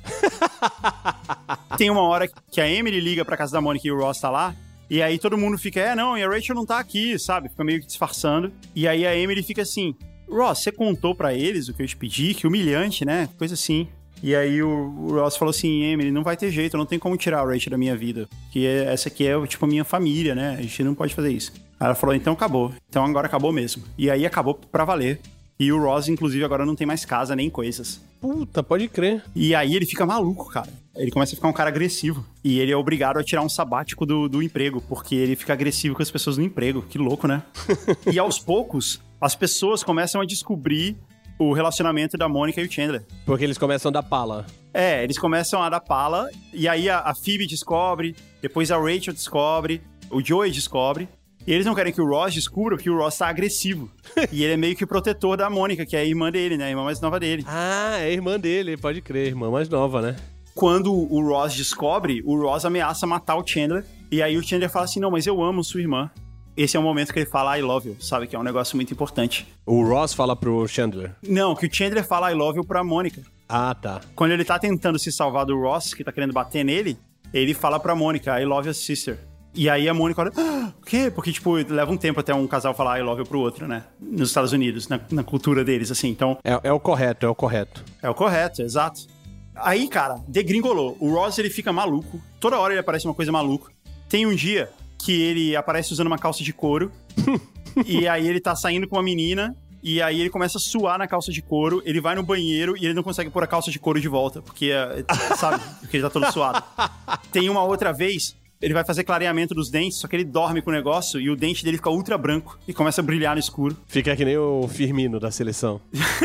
Tem uma hora que a Emily liga pra casa da Mônica e o Ross tá lá, e aí todo mundo fica, não, e a Rachel não tá aqui, sabe? Fica meio que disfarçando. E aí a Emily fica assim, Ross, você contou pra eles o que eu te pedi? Que humilhante, né? Coisa assim. E aí o Ross falou assim, Emily, não vai ter jeito, não tem como tirar a Rachel da minha vida. Porque essa aqui é, tipo, a minha família, né? A gente não pode fazer isso. Aí ela falou, então acabou. Então agora acabou mesmo. E aí acabou pra valer. E o Ross, inclusive, agora não tem mais casa nem coisas. Puta, pode crer. E aí ele fica maluco, cara. Ele começa a ficar um cara agressivo. E ele é obrigado a tirar um sabático do emprego, porque ele fica agressivo com as pessoas no emprego. Que louco, né? E aos poucos, as pessoas começam a descobrir o relacionamento da Mônica e o Chandler. Porque eles começam a dar pala. É, eles começam a dar pala, e aí a Phoebe descobre, depois a Rachel descobre, o Joey descobre, e eles não querem que o Ross descubra porque o Ross tá agressivo. E ele é meio que o protetor da Mônica, que é a irmã dele, né? A irmã mais nova dele. Ah, é a irmã dele, pode crer, irmã mais nova, né? Quando o Ross descobre, o Ross ameaça matar o Chandler, e aí o Chandler fala assim, não, mas eu amo sua irmã. Esse é o momento que ele fala I love you, sabe? Que é um negócio muito importante. O Ross fala pro Chandler? Não, que o Chandler fala I love you pra Mônica. Ah, tá. Quando ele tá tentando se salvar do Ross, que tá querendo bater nele, ele fala pra Mônica I love your sister. E aí a Mônica olha, o quê? Porque, tipo, leva um tempo até um casal falar I love you pro outro, né? Nos Estados Unidos, na cultura deles, assim. Então... É o correto, é o correto. É o correto, exato. Aí, cara, degringolou. O Ross, ele fica maluco. Toda hora ele aparece uma coisa maluca. Tem um dia que ele aparece usando uma calça de couro. E aí ele tá saindo com uma menina. E aí ele começa a suar na calça de couro. Ele vai no banheiro e ele não consegue pôr a calça de couro de volta. Porque, sabe? Porque ele tá todo suado. Tem uma outra vez, ele vai fazer clareamento dos dentes, só que ele dorme com o negócio e o dente dele fica ultra branco e começa a brilhar no escuro. Fica que nem o Firmino da seleção.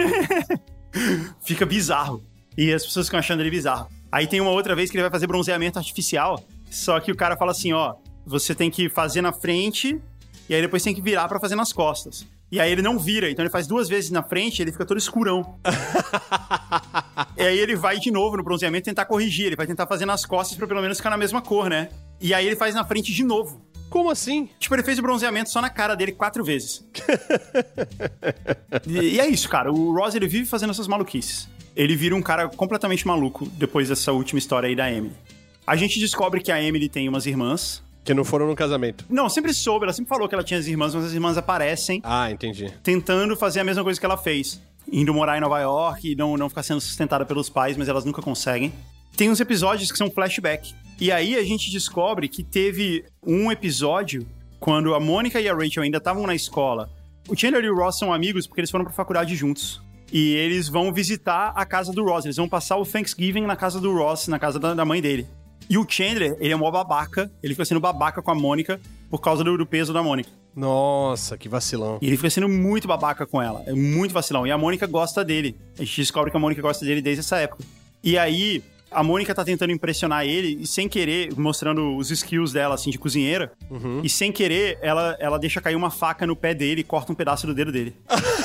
Fica bizarro. E as pessoas ficam achando ele bizarro. Aí tem uma outra vez que ele vai fazer bronzeamento artificial, só que o cara fala assim, ó, você tem que fazer na frente e aí depois tem que virar pra fazer nas costas. E aí ele não vira, então ele faz 2 vezes na frente e ele fica todo escurão. E aí ele vai de novo no bronzeamento tentar corrigir, ele vai tentar fazer nas costas pra pelo menos ficar na mesma cor, né? E aí ele faz na frente de novo. Como assim? Tipo, ele fez o bronzeamento só na cara dele 4 vezes. E é isso, cara. O Ross, ele vive fazendo essas maluquices. Ele vira um cara completamente maluco depois dessa última história aí da Emily. A gente descobre que a Emily tem umas irmãs. Que não foram no casamento. Não, sempre soube. Ela sempre falou que ela tinha as irmãs, mas as irmãs aparecem. Ah, entendi. Tentando fazer a mesma coisa que ela fez. Indo morar em Nova York e não ficar sendo sustentada pelos pais, mas elas nunca conseguem. Tem uns episódios que são flashback. E aí a gente descobre que teve um episódio quando a Mônica e a Rachel ainda estavam na escola, o Chandler e o Ross são amigos porque eles foram pra faculdade juntos. E eles vão visitar a casa do Ross. Eles vão passar o Thanksgiving na casa do Ross, na casa da mãe dele. E o Chandler, ele é mó babaca. Ele fica sendo babaca com a Mônica por causa do peso da Mônica. Nossa, que vacilão. E ele fica sendo muito babaca com ela. É muito vacilão. E a Mônica gosta dele. A gente descobre que a Mônica gosta dele desde essa época. E aí, a Mônica tá tentando impressionar ele e sem querer, mostrando os skills dela, assim, de cozinheira. E sem querer, ela deixa cair uma faca no pé dele e corta um pedaço do dedo dele.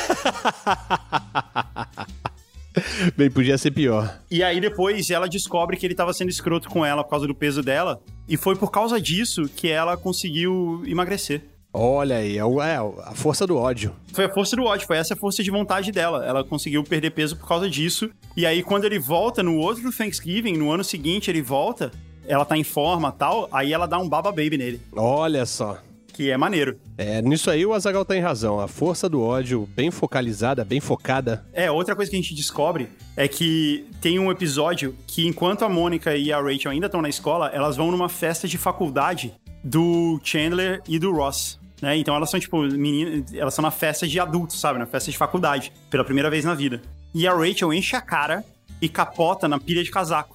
Bem, podia ser pior. E aí depois ela descobre que ele tava sendo escroto com ela por causa do peso dela. E foi por causa disso que ela conseguiu emagrecer. Olha aí, a força do ódio. Foi a força do ódio, foi essa a força de vontade dela. Ela conseguiu perder peso por causa disso. E aí quando ele volta no outro Thanksgiving, no ano seguinte ele volta, ela tá em forma e tal, aí ela dá um baba baby nele. Olha só. Que é maneiro. Nisso aí o Azaghal tem razão. A força do ódio bem focalizada, bem focada. Outra coisa que a gente descobre é que tem um episódio que enquanto a Mônica e a Rachel ainda estão na escola, elas vão numa festa de faculdade do Chandler e do Ross, né? Então elas são, tipo, meninas, elas são na festa de adultos, sabe? Na festa de faculdade, pela primeira vez na vida. E a Rachel enche a cara e capota na pilha de casaco.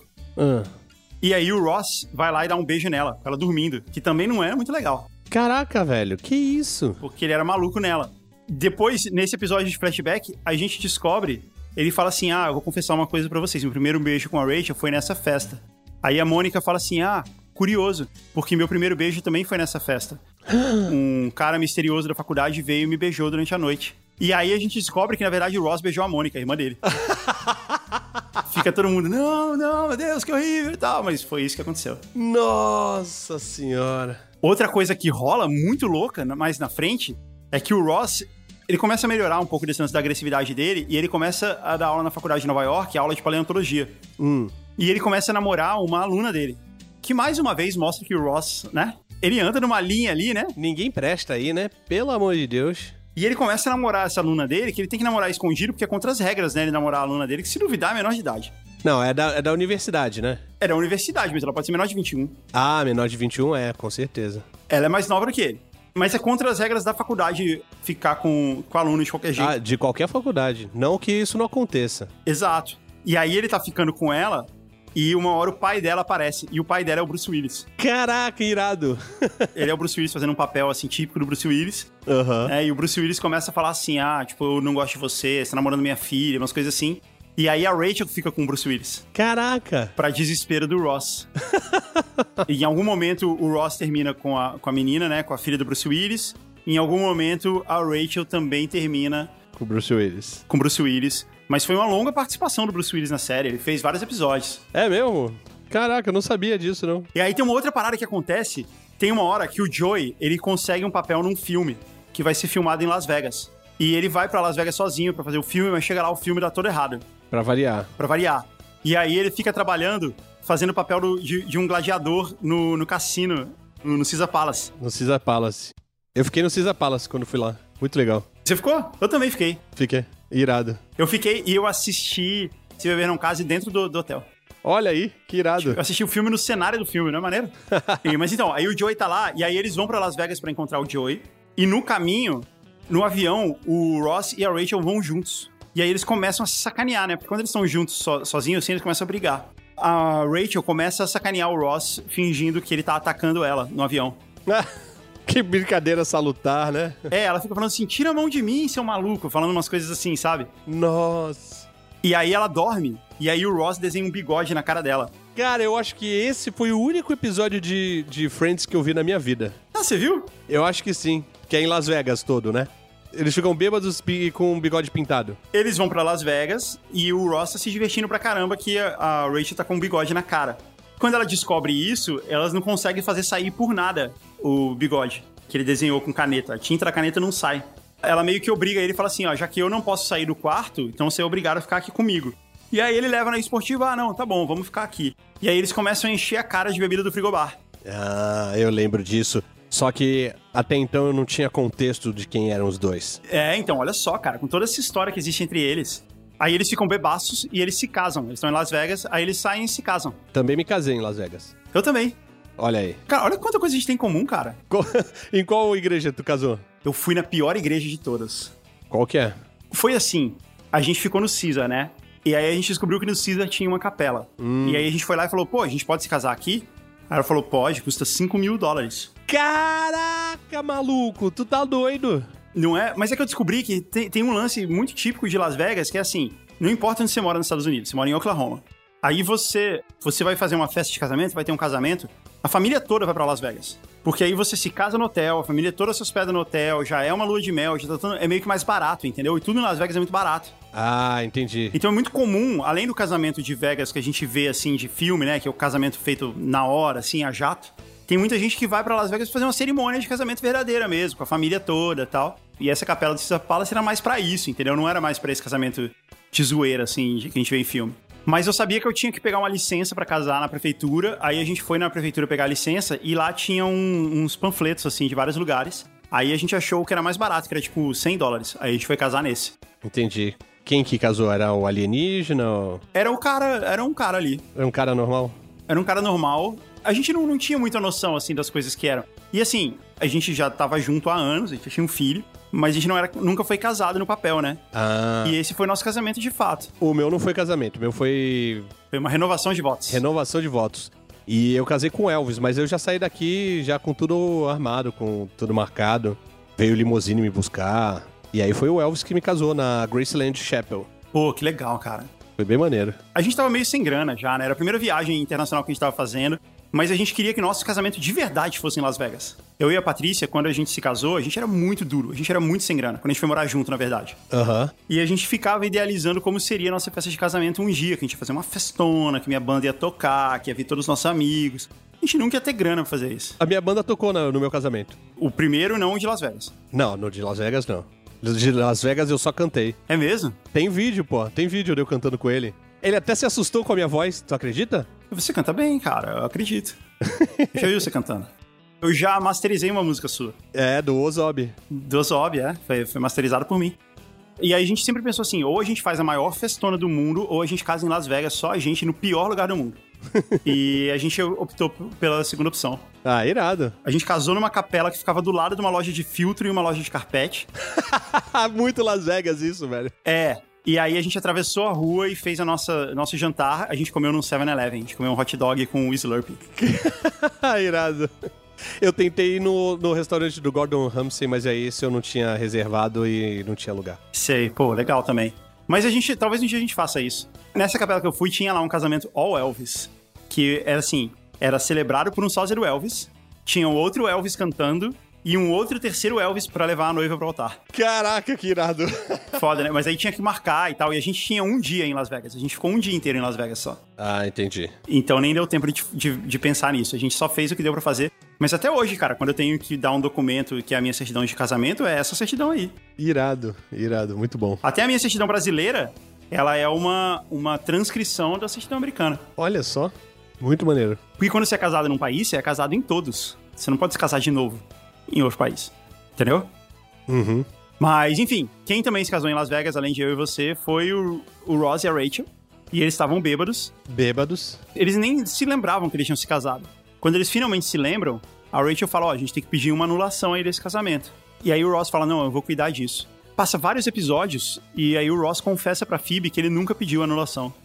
E aí o Ross vai lá e dá um beijo nela, ela dormindo, que também não é muito legal. Caraca, velho, que isso? Porque ele era maluco nela. Depois, nesse episódio de flashback, a gente descobre, ele fala assim, eu vou confessar uma coisa pra vocês, meu primeiro beijo com a Rachel foi nessa festa. Aí a Mônica fala assim, curioso, porque meu primeiro beijo também foi nessa festa. Um cara misterioso da faculdade veio e me beijou durante a noite. E aí a gente descobre que, na verdade, o Ross beijou a Mônica, a irmã dele. Fica todo mundo, não, meu Deus, que horrível e tal, mas foi isso que aconteceu. Nossa senhora. Outra coisa que rola muito louca, mais na frente, é que o Ross, ele começa a melhorar um pouco desse lance da agressividade dele e ele começa a dar aula na faculdade de Nova York, aula de paleontologia. E ele começa a namorar uma aluna dele, que mais uma vez mostra que o Ross, né, ele anda numa linha ali, né? Ninguém presta aí, né? Pelo amor de Deus. E ele começa a namorar essa aluna dele, que ele tem que namorar escondido, porque é contra as regras, né, ele namorar a aluna dele, que se duvidar é menor de idade. Não, é da universidade, né? É da universidade, mas ela pode ser menor de 21. Menor de 21 com certeza. Ela é mais nova do que ele. Mas é contra as regras da faculdade ficar com aluno de qualquer jeito. De qualquer faculdade. Não que isso não aconteça. Exato. E aí ele tá ficando com ela e uma hora o pai dela aparece. E o pai dela é o Bruce Willis. Caraca, irado. Ele é o Bruce Willis fazendo um papel, assim, típico do Bruce Willis. E o Bruce Willis começa a falar assim, tipo, eu não gosto de você tá namorando minha filha, umas coisas assim. E aí a Rachel fica com o Bruce Willis. Caraca! Pra desespero do Ross. E em algum momento o Ross termina com a menina, né? Com a filha do Bruce Willis. E em algum momento a Rachel também termina... Com o Bruce Willis. Com o Bruce Willis. Mas foi uma longa participação do Bruce Willis na série. Ele fez vários episódios. É mesmo? Caraca, eu não sabia disso, não. E aí tem uma outra parada que acontece. Tem uma hora que o Joey, ele consegue um papel num filme que vai ser filmado em Las Vegas. E ele vai pra Las Vegas sozinho pra fazer o filme, mas chega lá, o filme dá todo errado. Pra variar. E aí ele fica trabalhando, fazendo o papel de um gladiador no cassino, no Caesar Palace. No Caesar Palace. Eu fiquei no Caesar Palace quando fui lá. Muito legal. Você ficou? Eu também fiquei. Fiquei. Irado. Eu fiquei e eu assisti Se Beber Não Case dentro do hotel. Olha aí, que irado. Eu assisti o filme no cenário do filme, não é maneiro? Mas então, aí o Joey tá lá, e aí eles vão pra Las Vegas pra encontrar o Joey. E no caminho, no avião, o Ross e a Rachel vão juntos. E aí eles começam a se sacanear, né? Porque quando eles estão juntos, sozinhos, assim, eles começam a brigar. A Rachel começa a sacanear o Ross, fingindo que ele tá atacando ela no avião. Que brincadeira salutar, né? Ela fica falando assim, tira a mão de mim, seu maluco. Falando umas coisas assim, sabe? Nossa. E aí ela dorme. E aí o Ross desenha um bigode na cara dela. Cara, eu acho que esse foi o único episódio de Friends que eu vi na minha vida. Você viu? Eu acho que sim. Que é em Las Vegas todo, né? Eles ficam bêbados e com um bigode pintado. Eles vão pra Las Vegas e o Ross tá se divertindo pra caramba que a Rachel tá com um bigode na cara. Quando ela descobre isso, elas não conseguem fazer sair por nada o bigode que ele desenhou com caneta. A tinta da caneta não sai. Ela meio que obriga ele e fala assim, já que eu não posso sair do quarto, então você é obrigado a ficar aqui comigo. E aí ele leva na esportiva, não, tá bom, vamos ficar aqui. E aí eles começam a encher a cara de bebida do frigobar. Eu lembro disso. Só que até então eu não tinha contexto de quem eram os dois. Então, olha só, cara, com toda essa história que existe entre eles. Aí eles ficam bebaços e eles se casam. Eles estão em Las Vegas, aí eles saem e se casam. Também me casei em Las Vegas. Eu também. Olha aí. Cara, olha quanta coisa a gente tem em comum, cara. Em qual igreja tu casou? Eu fui na pior igreja de todas. Qual que é? Foi assim, a gente ficou no Caesar, né? E aí a gente descobriu que no Caesar tinha uma capela. E aí a gente foi lá e falou, pô, a gente pode se casar aqui? Aí ela falou, pode, custa $5.000. Caraca, maluco, tu tá doido. Não é? Mas é que eu descobri que tem um lance muito típico de Las Vegas, que é assim, não importa onde você mora nos Estados Unidos, você mora em Oklahoma. Aí você vai fazer uma festa de casamento, vai ter um casamento, a família toda vai pra Las Vegas. Porque aí você se casa no hotel, a família toda se hospeda no hotel, já é uma lua de mel, já tá tudo, é meio que mais barato, entendeu? E tudo em Las Vegas é muito barato. Ah, entendi. Então é muito comum, além do casamento de Vegas que a gente vê, assim, de filme, né? Que é o casamento feito na hora, assim, a jato. Tem muita gente que vai pra Las Vegas fazer uma cerimônia de casamento verdadeira mesmo, com a família toda e tal. E essa capela do Caesar Palace era mais pra isso, entendeu? Não era mais pra esse casamento de zoeira, assim, que a gente vê em filme. Mas eu sabia que eu tinha que pegar uma licença pra casar na prefeitura. Aí a gente foi na prefeitura pegar a licença e lá tinha uns panfletos, assim, de vários lugares. Aí a gente achou que era mais barato, que era tipo $100. Aí a gente foi casar nesse. Entendi. Quem que casou? Era o alienígena? Ou... Era um cara ali. Era um cara normal? Era um cara normal. A gente não tinha muita noção, assim, das coisas que eram. E assim, a gente já tava junto há anos, a gente tinha um filho. Mas a gente nunca foi casado no papel, né? Ah. E esse foi nosso casamento de fato. O meu não foi casamento, o meu foi... Foi uma renovação de votos. Renovação de votos. E eu casei com o Elvis, mas eu já saí daqui já com tudo armado, com tudo marcado. Veio o limousine me buscar. E aí foi o Elvis que me casou na Graceland Chapel. Pô, que legal, cara. Foi bem maneiro. A gente tava meio sem grana já, né? Era a primeira viagem internacional que a gente tava fazendo. Mas a gente queria que nosso casamento de verdade fosse em Las Vegas. Eu e a Patrícia, quando a gente se casou, a gente era muito duro. A gente era muito sem grana. Quando a gente foi morar junto, na verdade. Aham. E a gente ficava idealizando como seria a nossa festa de casamento um dia. Que a gente ia fazer uma festona, que minha banda ia tocar, que ia vir todos os nossos amigos. A gente nunca ia ter grana pra fazer isso. A minha banda tocou no meu casamento. O primeiro, não o de Las Vegas. Não, no de Las Vegas não. No de Las Vegas eu só cantei. É mesmo? Tem vídeo, pô. Tem vídeo de eu cantando com ele. Ele até se assustou com a minha voz, tu acredita? Você canta bem, cara. Eu acredito. Eu já vi você cantando. Eu já masterizei uma música sua. É, do Ozob. Do Ozob, é. Foi masterizado por mim. E aí a gente sempre pensou assim, ou a gente faz a maior festona do mundo, ou a gente casa em Las Vegas, só a gente, no pior lugar do mundo. E a gente optou pela segunda opção. Ah, irado. A gente casou numa capela que ficava do lado de uma loja de filtro e uma loja de carpete. Muito Las Vegas isso, velho. É. E aí a gente atravessou a rua e fez nosso jantar. A gente comeu num 7-Eleven. A gente comeu um hot dog com o Slurpee. Irado. Eu tentei ir no restaurante do Gordon Ramsay, mas aí esse eu não tinha reservado e não tinha lugar. Sei, pô, legal também. Mas talvez um dia a gente faça isso. Nessa capela que eu fui, tinha lá um casamento all Elvis. Que era assim, era celebrado por um sósia do Elvis. Tinha um outro Elvis cantando e um outro terceiro Elvis pra levar a noiva pro altar. Caraca, que irado. Foda, né? Mas aí tinha que marcar e tal. E a gente tinha um dia em Las Vegas. A gente ficou um dia inteiro em Las Vegas só. Ah, entendi. Então nem deu tempo de pensar nisso. A gente só fez o que deu pra fazer. Mas até hoje, cara, quando eu tenho que dar um documento que é a minha certidão de casamento, é essa certidão aí. Irado, muito bom. Até a minha certidão brasileira, ela é uma transcrição da certidão americana. Olha só, muito maneiro. Porque quando você é casado num país, você é casado em todos. Você não pode se casar de novo em outro país. Entendeu? Uhum. Mas, enfim, quem também se casou em Las Vegas, além de eu e você, foi o Ross e a Rachel. E eles estavam bêbados. Bêbados. Eles nem se lembravam que eles tinham se casado. Quando eles finalmente se lembram, a Rachel fala, a gente tem que pedir uma anulação aí desse casamento. E aí o Ross fala, não, eu vou cuidar disso. Passa vários episódios e aí o Ross confessa pra Phoebe que ele nunca pediu anulação.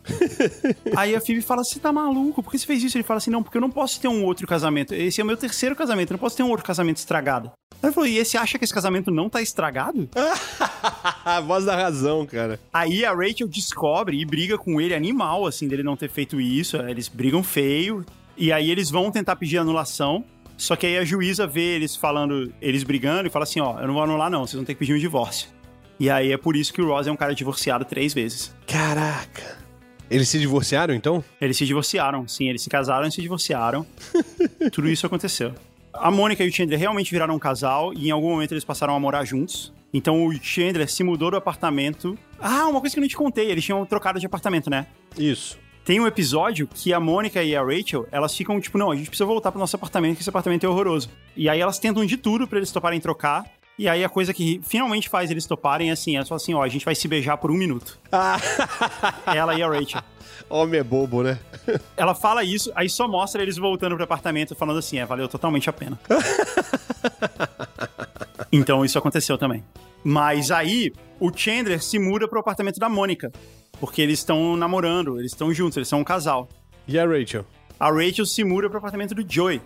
Aí a Phoebe fala, você tá maluco? Por que você fez isso? Ele fala assim, não, porque eu não posso ter um outro casamento. Esse é o meu terceiro casamento, eu não posso ter um outro casamento estragado. Aí ele falou, e você acha que esse casamento não tá estragado? A voz da razão, cara. Aí a Rachel descobre e briga com ele animal, assim, dele não ter feito isso. Eles brigam feio. E aí eles vão tentar pedir anulação. Só que aí a juíza vê eles brigando e fala assim, eu não vou anular não, vocês vão ter que pedir um divórcio. E aí é por isso que o Ross é um cara divorciado 3 vezes. Caraca. Eles se divorciaram, então? Eles se divorciaram, sim. Eles se casaram e se divorciaram. Tudo isso aconteceu. A Mônica e o Chandler realmente viraram um casal e em algum momento eles passaram a morar juntos. Então o Chandler se mudou do apartamento. Ah, uma coisa que eu não te contei, eles tinham trocado de apartamento, né? Isso. Tem um episódio que a Mônica e a Rachel, elas ficam tipo, não, a gente precisa voltar pro nosso apartamento, que esse apartamento é horroroso. E aí elas tentam de tudo pra eles toparem trocar. E aí a coisa que finalmente faz eles toparem é assim, é só assim, ó, a gente vai se beijar por 1 minuto. Ela e a Rachel. Homem é bobo, né? Ela fala isso, aí só mostra eles voltando pro apartamento falando assim, valeu totalmente a pena. Então isso aconteceu também. Mas aí, o Chandler se muda pro apartamento da Mônica, porque eles estão namorando, eles estão juntos, eles são um casal. E a Rachel? A Rachel se muda pro apartamento do Joey.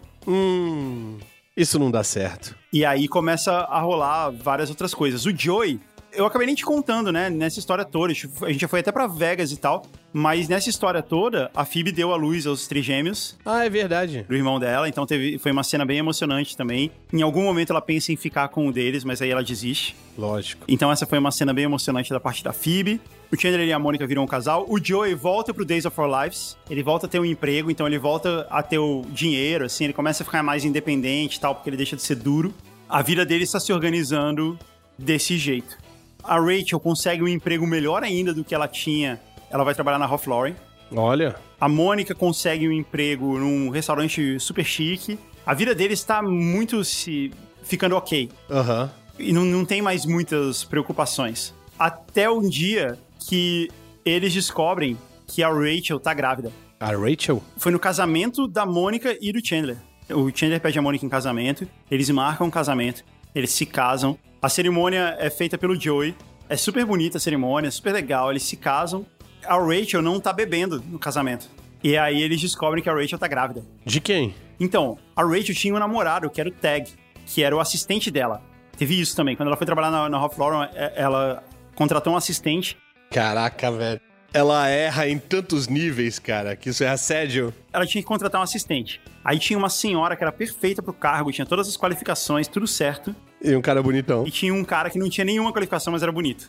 Isso não dá certo. E aí começa a rolar várias outras coisas. O Joey, eu acabei nem te contando, né, nessa história toda. A gente já foi até pra Vegas e tal, mas nessa história toda, a Phoebe deu à luz aos trigêmeos. Ah, é verdade. Do irmão dela, então foi uma cena bem emocionante também. Em algum momento ela pensa em ficar com um deles, mas aí ela desiste. Lógico. Então essa foi uma cena bem emocionante da parte da Phoebe. O Chandler e a Mônica viram um casal. O Joey volta pro Days of Our Lives. Ele volta a ter um emprego, então ele volta a ter o dinheiro, assim. Ele começa a ficar mais independente e tal, porque ele deixa de ser duro. A vida dele está se organizando desse jeito. A Rachel consegue um emprego melhor ainda do que ela tinha. Ela vai trabalhar na Ralph Lauren. Olha. A Mônica consegue um emprego num restaurante super chique. A vida dele está muito ficando ok. E não tem mais muitas preocupações. Até um dia que eles descobrem que a Rachel tá grávida. A Rachel? Foi no casamento da Mônica e do Chandler. O Chandler pede a Mônica em casamento, eles marcam um casamento, eles se casam. A cerimônia é feita pelo Joey. É super bonita a cerimônia, super legal, eles se casam. A Rachel não tá bebendo no casamento. E aí eles descobrem que a Rachel tá grávida. De quem? Então, a Rachel tinha um namorado, que era o Tag, que era o assistente dela. Teve isso também. Quando ela foi trabalhar na Ralph Lauren, ela contratou um assistente. Caraca, velho. Ela erra em tantos níveis, cara, que isso é assédio. Ela tinha que contratar um assistente. Aí tinha uma senhora que era perfeita pro cargo, tinha todas as qualificações, tudo certo. E um cara bonitão. E tinha um cara que não tinha nenhuma qualificação, mas era bonito.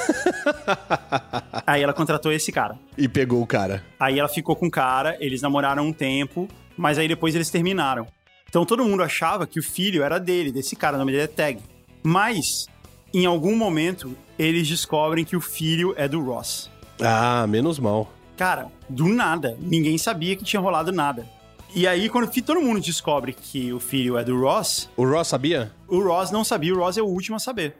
Aí ela contratou esse cara. E pegou o cara. Aí ela ficou com o cara, eles namoraram um tempo, mas aí depois eles terminaram. Então todo mundo achava que o filho era dele, desse cara, o nome dele é Tag. Mas, em algum momento, eles descobrem que o filho é do Ross. Ah, menos mal. Cara, do nada. Ninguém sabia que tinha rolado nada. E aí, quando todo mundo descobre que o filho é do Ross... O Ross sabia? O Ross não sabia, o Ross é o último a saber.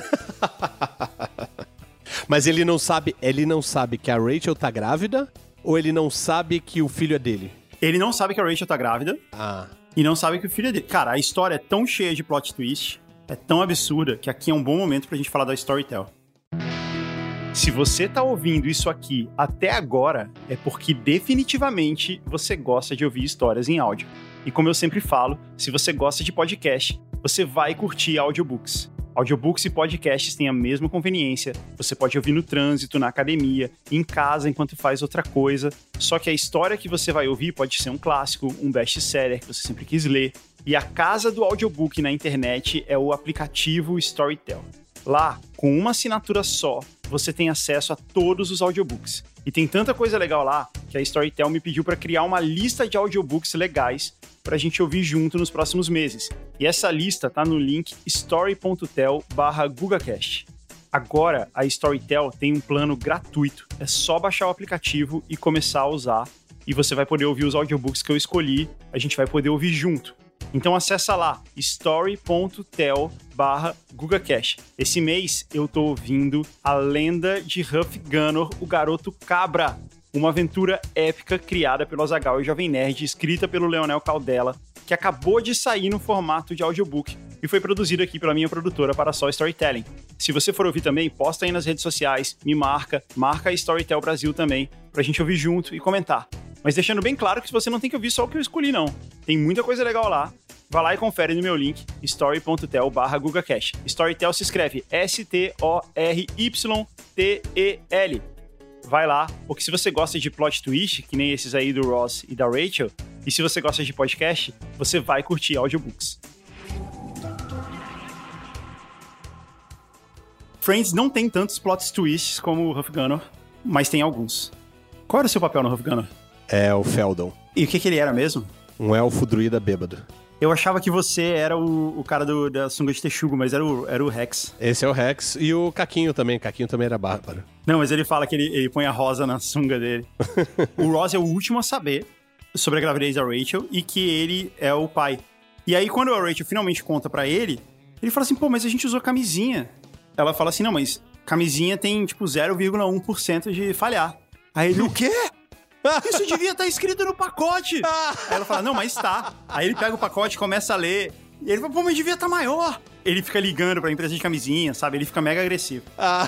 Mas ele não sabe que a Rachel tá grávida? Ou ele não sabe que o filho é dele? Ele não sabe que a Rachel tá grávida. E não sabe que o filho é dele. Cara, a história é tão cheia de plot twist, é tão absurda, que aqui é um bom momento pra gente falar da Storytel. Se você tá ouvindo isso aqui até agora, é porque definitivamente você gosta de ouvir histórias em áudio. E como eu sempre falo, se você gosta de podcast, você vai curtir audiobooks. Audiobooks e podcasts têm a mesma conveniência. Você pode ouvir no trânsito, na academia, em casa enquanto faz outra coisa. Só que a história que você vai ouvir pode ser um clássico, um best-seller que você sempre quis ler. E a casa do audiobook na internet é o aplicativo Storytel. Lá, com uma assinatura só, você tem acesso a todos os audiobooks. E tem tanta coisa legal lá que a Storytel me pediu para criar uma lista de audiobooks legais pra gente ouvir junto nos próximos meses. E essa lista tá no link story.tel/GugaCast. Agora, a Storytel tem um plano gratuito. É só baixar o aplicativo e começar a usar. E você vai poder ouvir os audiobooks que eu escolhi. A gente vai poder ouvir junto. Então acessa lá, story.tel/GugaCast. Esse mês eu tô ouvindo A Lenda de Huff Gunner, o Garoto Cabra. Uma aventura épica criada pelo Azaghal e Jovem Nerd, escrita pelo Leonel Caldela, que acabou de sair no formato de audiobook e foi produzido aqui pela minha produtora Parasol Storytelling. Se você for ouvir também, posta aí nas redes sociais, me marca a Storytel Brasil também, pra gente ouvir junto e comentar. Mas deixando bem claro que você não tem que ouvir só o que eu escolhi, não. Tem muita coisa legal lá. Vai lá e confere no meu link, story.tel/GugaCast. Storytel se escreve STORYTEL. Vai lá, porque se você gosta de plot twist, que nem esses aí do Ross e da Rachel, e se você gosta de podcast, você vai curtir audiobooks. Friends não tem tantos plot twists como o Huff Gunner, mas tem alguns. Qual era o seu papel no Huff Gunner? É o Feldon. E o que ele era mesmo? Um elfo druida bêbado. Eu achava que você era o cara da sunga de texugo, mas era o Rex. Esse é o Rex. E o Caquinho também. Caquinho também era bárbaro. Não, mas ele fala que ele põe a rosa na sunga dele. O Ross é o último a saber sobre a gravidez da Rachel e que ele é o pai. E aí, quando a Rachel finalmente conta pra ele, Ele fala assim, pô, mas a gente usou camisinha. Ela fala assim, não, mas camisinha tem, tipo, 0,1% de falhar. Aí ele, o quê? Isso devia estar escrito no pacote. Aí ela fala, não, mas tá. Aí ele pega o pacote, começa a ler. E ele fala, pô, mas devia estar maior. Ele fica ligando pra empresa de camisinha, sabe? Ele fica mega agressivo.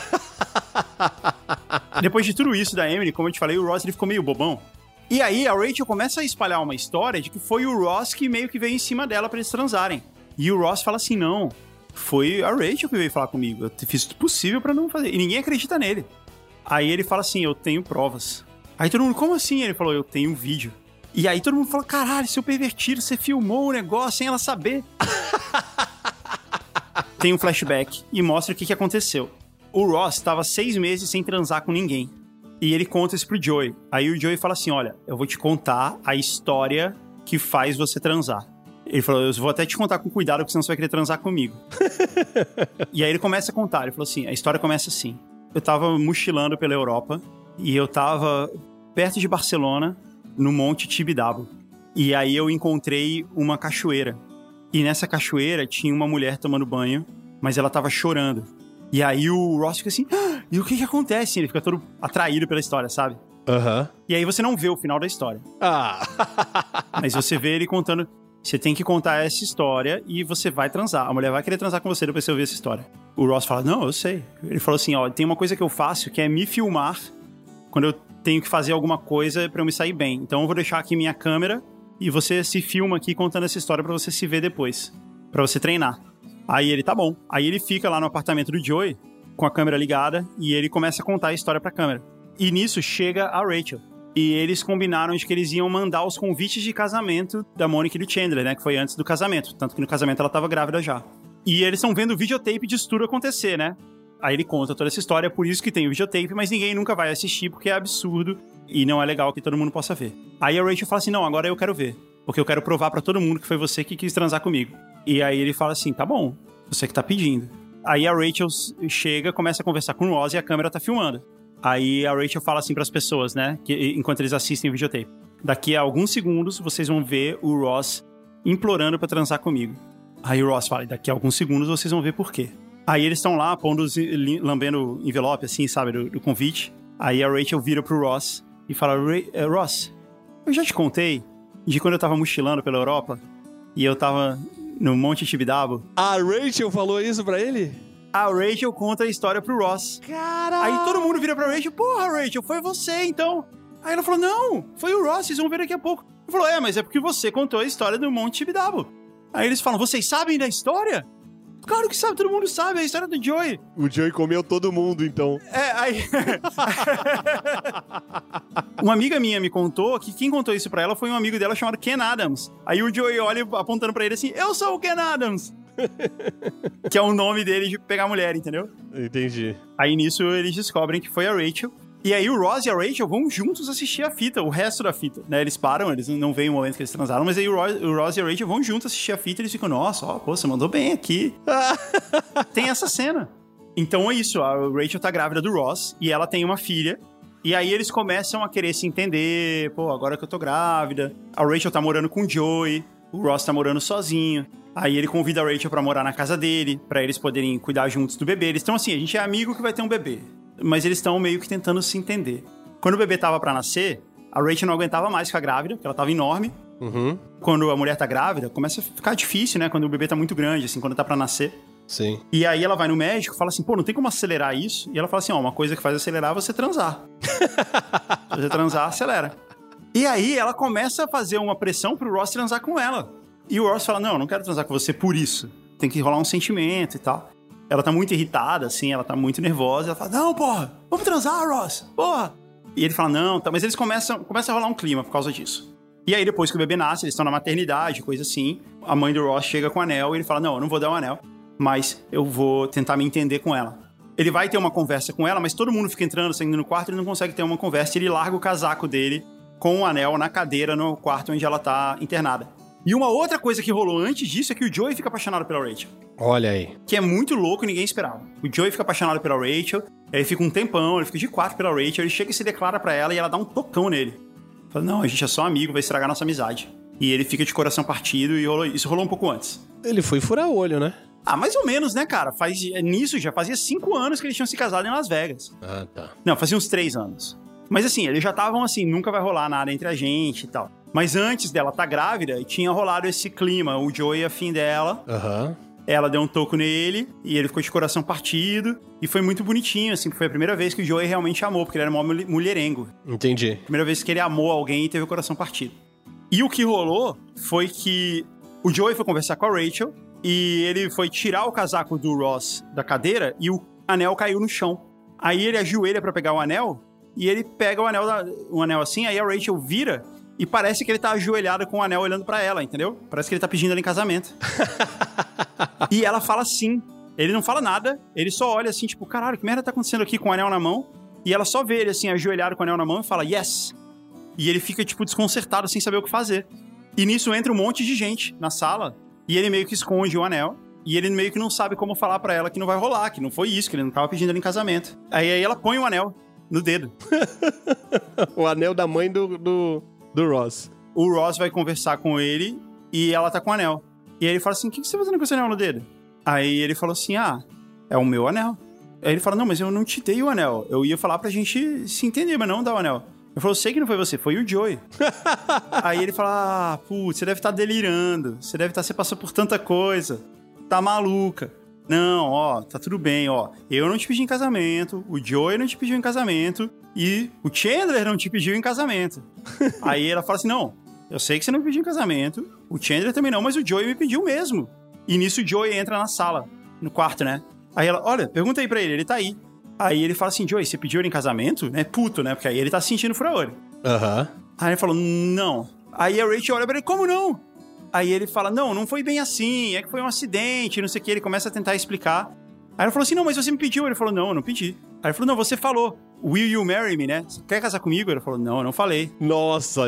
Depois de tudo isso da Emily, como eu te falei, o Ross ele ficou meio bobão. E aí a Rachel começa a espalhar uma história de que foi o Ross que meio que veio em cima dela pra eles transarem. E o Ross fala assim, não, foi a Rachel que veio falar comigo. Eu fiz tudo possível pra não fazer. E ninguém acredita nele. Aí ele fala assim, eu tenho provas. Aí todo mundo, como assim? Ele falou, eu tenho um vídeo. E aí todo mundo fala, caralho, seu pervertido, você filmou o negócio sem ela saber. Tem um flashback e mostra o que aconteceu. O Ross estava 6 meses sem transar com ninguém. E ele conta isso pro Joey. Aí o Joey fala assim, olha, eu vou te contar a história que faz você transar. Ele falou, eu vou até te contar com cuidado, porque senão você vai querer transar comigo. E aí ele começa a contar, ele falou assim, a história começa assim. Eu tava mochilando pela Europa e eu tava perto de Barcelona, no Monte Tibidabo. E aí eu encontrei uma cachoeira. E nessa cachoeira tinha uma mulher tomando banho, mas ela tava chorando. E aí o Ross fica assim, e o que acontece? Ele fica todo atraído pela história, sabe? E aí você não vê o final da história. Mas você vê ele contando, você tem que contar essa história e você vai transar. A mulher vai querer transar com você depois que você ouvir essa história. O Ross fala, não, eu sei. Ele falou assim, ó, tem uma coisa que eu faço que é me filmar quando eu tenho que fazer alguma coisa pra eu me sair bem. Então eu vou deixar aqui minha câmera e você se filma aqui contando essa história pra você se ver depois. Pra você treinar. Aí ele, tá bom. Aí ele fica lá no apartamento do Joey com a câmera ligada e ele começa a contar a história pra câmera. E nisso chega a Rachel. E eles combinaram de que eles iam mandar os convites de casamento da Monica e do Chandler, né? Que foi antes do casamento. Tanto que no casamento ela tava grávida já. E eles estão vendo o videotape disso tudo acontecer, né? Aí ele conta toda essa história, por isso que tem o videotape, mas ninguém nunca vai assistir porque é absurdo e não é legal que todo mundo possa ver. Aí a Rachel fala assim, não, agora eu quero ver, porque eu quero provar pra todo mundo que foi você que quis transar comigo. E aí ele fala assim, tá bom, você que tá pedindo. Aí a Rachel chega, começa a conversar com o Ross e a câmera tá filmando. Aí a Rachel fala assim pras pessoas, né, que, enquanto eles assistem o videotape. Daqui a alguns segundos vocês vão ver o Ross implorando pra transar comigo. Aí o Ross fala, daqui a alguns segundos vocês vão ver por quê. Aí eles estão lá, lambendo envelope, assim, sabe, do convite. Aí a Rachel vira pro Ross e fala, Ross, eu já te contei de quando eu tava mochilando pela Europa e eu tava no Monte Tibidabo. A Rachel falou isso pra ele? A Rachel conta a história pro Ross. Caralho! Aí todo mundo vira pra Rachel, porra, Rachel, foi você, então. Aí ela falou, não, foi o Ross, vocês vão ver daqui a pouco. Ele falou, mas é porque você contou a história do Monte Tibidabo. Aí eles falam, vocês sabem da história? Claro que sabe, todo mundo sabe, é a história do Joey. O Joey comeu todo mundo, então. Aí... Uma amiga minha me contou que quem contou isso pra ela foi um amigo dela chamado Ken Adams. Aí o Joey olha apontando pra ele assim, eu sou o Ken Adams. Que é o nome dele de pegar mulher, entendeu? Entendi. Aí nisso eles descobrem que foi a Rachel. E aí o Ross e a Rachel vão juntos assistir a fita, o resto da fita, né? Eles param, eles não veem o momento que eles transaram, mas aí o Ross e a Rachel vão juntos assistir a fita e eles ficam, nossa, ó, pô, você mandou bem aqui. Tem essa cena. Então é isso, a Rachel tá grávida do Ross e ela tem uma filha. E aí eles começam a querer se entender, pô, agora que eu tô grávida. A Rachel tá morando com o Joey, o Ross tá morando sozinho. Aí ele convida a Rachel pra morar na casa dele, pra eles poderem cuidar juntos do bebê. Eles estão assim, a gente é amigo que vai ter um bebê. Mas eles estão meio que tentando se entender. Quando o bebê tava pra nascer, a Rachel não aguentava mais ficar grávida, porque ela tava enorme. Quando a mulher tá grávida, começa a ficar difícil, né? Quando o bebê tá muito grande, assim, quando tá pra nascer. Sim. E aí ela vai no médico e fala assim, pô, não tem como acelerar isso? E ela fala assim, ó, uma coisa que faz acelerar é você transar. Se você transar, acelera. E aí ela começa a fazer uma pressão pro Ross transar com ela. E o Ross fala, não, eu não quero transar com você por isso. Tem que rolar um sentimento e tal. Ela tá muito irritada, assim, ela tá muito nervosa. Ela fala, não, porra, vamos transar, Ross, porra. E ele fala, não, tá. Mas eles começam a rolar um clima por causa disso. E aí, depois que o bebê nasce, eles estão na maternidade, coisa assim. A mãe do Ross chega com o anel e ele fala, não, eu não vou dar o anel, mas eu vou tentar me entender com ela. Ele vai ter uma conversa com ela, mas todo mundo fica entrando, saindo no quarto, ele não consegue ter uma conversa. Ele larga o casaco dele com o anel na cadeira no quarto onde ela tá internada. E uma outra coisa que rolou antes disso é que o Joey fica apaixonado pela Rachel. Olha aí. Que é muito louco e ninguém esperava. O Joey fica apaixonado pela Rachel, ele fica um tempão, ele fica de 4 pela Rachel, ele chega e se declara pra ela e ela dá um tocão nele. Fala, não, a gente é só amigo, vai estragar nossa amizade. E ele fica de coração partido e isso rolou um pouco antes. Ele foi furar o olho, né? Ah, mais ou menos, né, cara? Nisso já fazia 5 anos que eles tinham se casado em Las Vegas. Ah, tá. Não, fazia uns 3 anos. Mas assim, eles já estavam assim, nunca vai rolar nada entre a gente e tal. Mas antes dela tá grávida, tinha rolado esse clima, o Joey afim dela. Aham. Ela deu um toco nele e ele ficou de coração partido. E foi muito bonitinho, assim, foi a primeira vez que o Joey realmente amou, porque ele era mó mulherengo. Entendi. Primeira vez que ele amou alguém e teve o coração partido. E o que rolou foi que o Joey foi conversar com a Rachel e ele foi tirar o casaco do Ross da cadeira e o anel caiu no chão. Aí ele ajoelha pra pegar o anel e ele pega o anel assim, aí a Rachel vira e parece que ele tá ajoelhado com o anel olhando pra ela, entendeu? Parece que ele tá pedindo ela em casamento. E ela fala sim. Ele não fala nada, ele só olha assim, tipo, caralho, que merda tá acontecendo aqui com o anel na mão? E ela só vê ele assim, ajoelhado com o anel na mão e fala, yes! E ele fica, tipo, desconcertado, sem saber o que fazer. E nisso entra um monte de gente na sala, e ele meio que esconde o anel, e ele meio que não sabe como falar pra ela que não vai rolar, que não foi isso, que ele não tava pedindo ela em casamento. Aí ela põe o anel no dedo. O anel da mãe do Ross. O Ross vai conversar com ele, e ela tá com o anel. E aí ele fala assim, o que você tá fazendo com esse anel no dedo? Aí ele falou assim, é o meu anel. Aí ele fala, não, mas eu não te dei o anel. Eu ia falar pra gente se entender, mas não dar o anel. Eu falo, eu sei que não foi você, foi o Joey. Aí ele fala, putz, você deve estar delirando. Você passou por tanta coisa. Tá maluca. Não, ó, tá tudo bem, ó. Eu não te pedi em casamento, o Joey não te pediu em casamento e o Chandler não te pediu em casamento. Aí ela fala assim, não, eu sei que você não me pediu em casamento, o Chandler também não, mas o Joey me pediu mesmo. E nisso o Joey entra na sala, no quarto, né? Aí ela, olha, pergunta aí pra ele tá aí. Aí ele fala assim, Joey, você pediu ele em casamento? É puto, né? Porque aí ele tá se sentindo furor. Aham. Aí ele falou, não. Aí a Rachel olha pra ele, como não? Aí ele fala, não foi bem assim, é que foi um acidente, não sei o que. Ele começa a tentar explicar. Aí ela falou assim, não, mas você me pediu. Ele falou, não, eu não pedi. Aí ele falou, não, você falou, will you marry me, né? Você quer casar comigo? Ele falou, não, eu não falei. Nossa,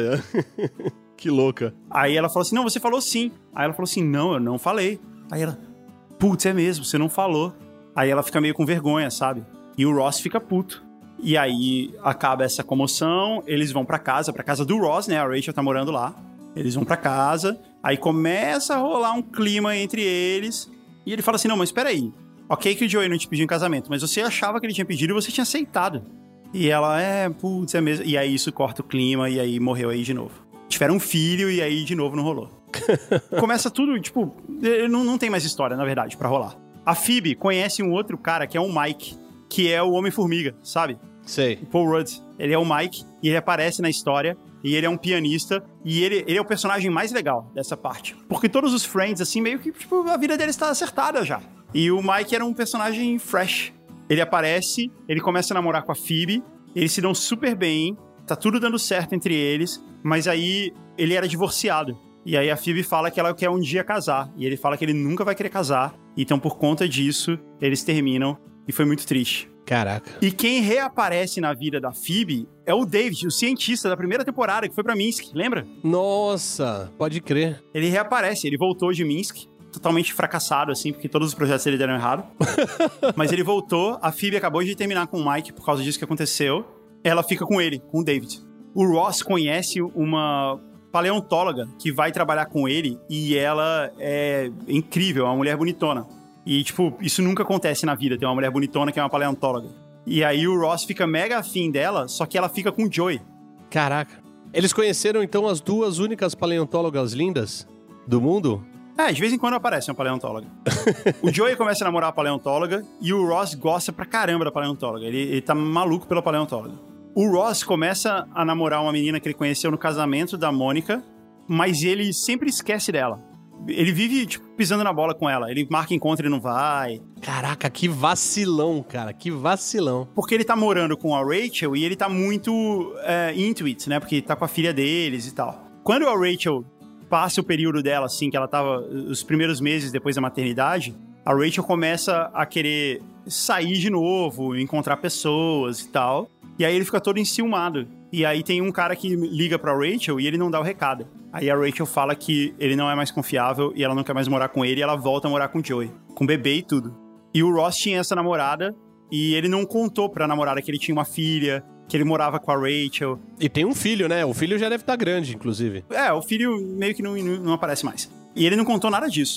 que louca. Aí ela falou assim, não, você falou sim. Aí ela falou assim, não, eu não falei. Aí ela, putz, é mesmo, você não falou. Aí ela fica meio com vergonha, sabe? E o Ross fica puto. E aí acaba essa comoção, eles vão pra casa do Ross, né? A Rachel tá morando lá. Eles vão pra casa, aí começa a rolar um clima entre eles. E ele fala assim, não, mas peraí. Ok que o Joey não te pediu em casamento, mas você achava que ele tinha pedido e você tinha aceitado. E ela, putz, é mesmo. E aí isso corta o clima e aí morreu aí de novo. Tiveram um filho e aí de novo não rolou. Começa tudo, tipo, não tem mais história, na verdade, pra rolar. A Phoebe conhece um outro cara que é o Mike, que é o Homem-Formiga, sabe? Sei. O Paul Rudd. Ele é o Mike e ele aparece na história e ele é um pianista e ele é o personagem mais legal dessa parte. Porque todos os Friends, assim, meio que, tipo, a vida deles tá acertada já. E o Mike era um personagem fresh. Ele aparece, ele começa a namorar com a Phoebe, eles se dão super bem, tá tudo dando certo entre eles, mas aí ele era divorciado. E aí a Phoebe fala que ela quer um dia casar, e ele fala que ele nunca vai querer casar, então por conta disso, eles terminam, e foi muito triste. Caraca. E quem reaparece na vida da Phoebe é o David, o cientista da primeira temporada, que foi pra Minsk, lembra? Nossa, pode crer. Ele reaparece, ele voltou de Minsk, totalmente fracassado, assim, porque todos os projetos dele deram errado. Mas ele voltou, a Phoebe acabou de terminar com o Mike por causa disso que aconteceu. Ela fica com ele, com o David. O Ross conhece uma paleontóloga que vai trabalhar com ele e ela é incrível, é uma mulher bonitona. E, tipo, isso nunca acontece na vida, ter uma mulher bonitona que é uma paleontóloga. E aí o Ross fica mega afim dela, só que ela fica com o Joey. Caraca. Eles conheceram, então, as duas únicas paleontólogas lindas do mundo? De vez em quando aparece uma paleontóloga. O Joey começa a namorar a paleontóloga e o Ross gosta pra caramba da paleontóloga. Ele tá maluco pela paleontóloga. O Ross começa a namorar uma menina que ele conheceu no casamento da Mônica, mas ele sempre esquece dela. Ele vive, tipo, pisando na bola com ela. Ele marca encontro e não vai. Caraca, que vacilão, cara. Que vacilão. Porque ele tá morando com a Rachel e ele tá muito into it, né? Porque tá com a filha deles e tal. Quando a Rachel passa o período dela, assim, que ela tava os primeiros meses depois da maternidade, a Rachel começa a querer sair de novo, encontrar pessoas e tal. E aí ele fica todo enciumado. E aí tem um cara que liga pra Rachel e ele não dá o recado. Aí a Rachel fala que ele não é mais confiável e ela não quer mais morar com ele e ela volta a morar com o Joey. Com bebê e tudo. E o Ross tinha essa namorada e ele não contou pra namorada que ele tinha uma filha, que ele morava com a Rachel. E tem um filho, né? O filho já deve estar grande, inclusive. O filho meio que não aparece mais. E ele não contou nada disso.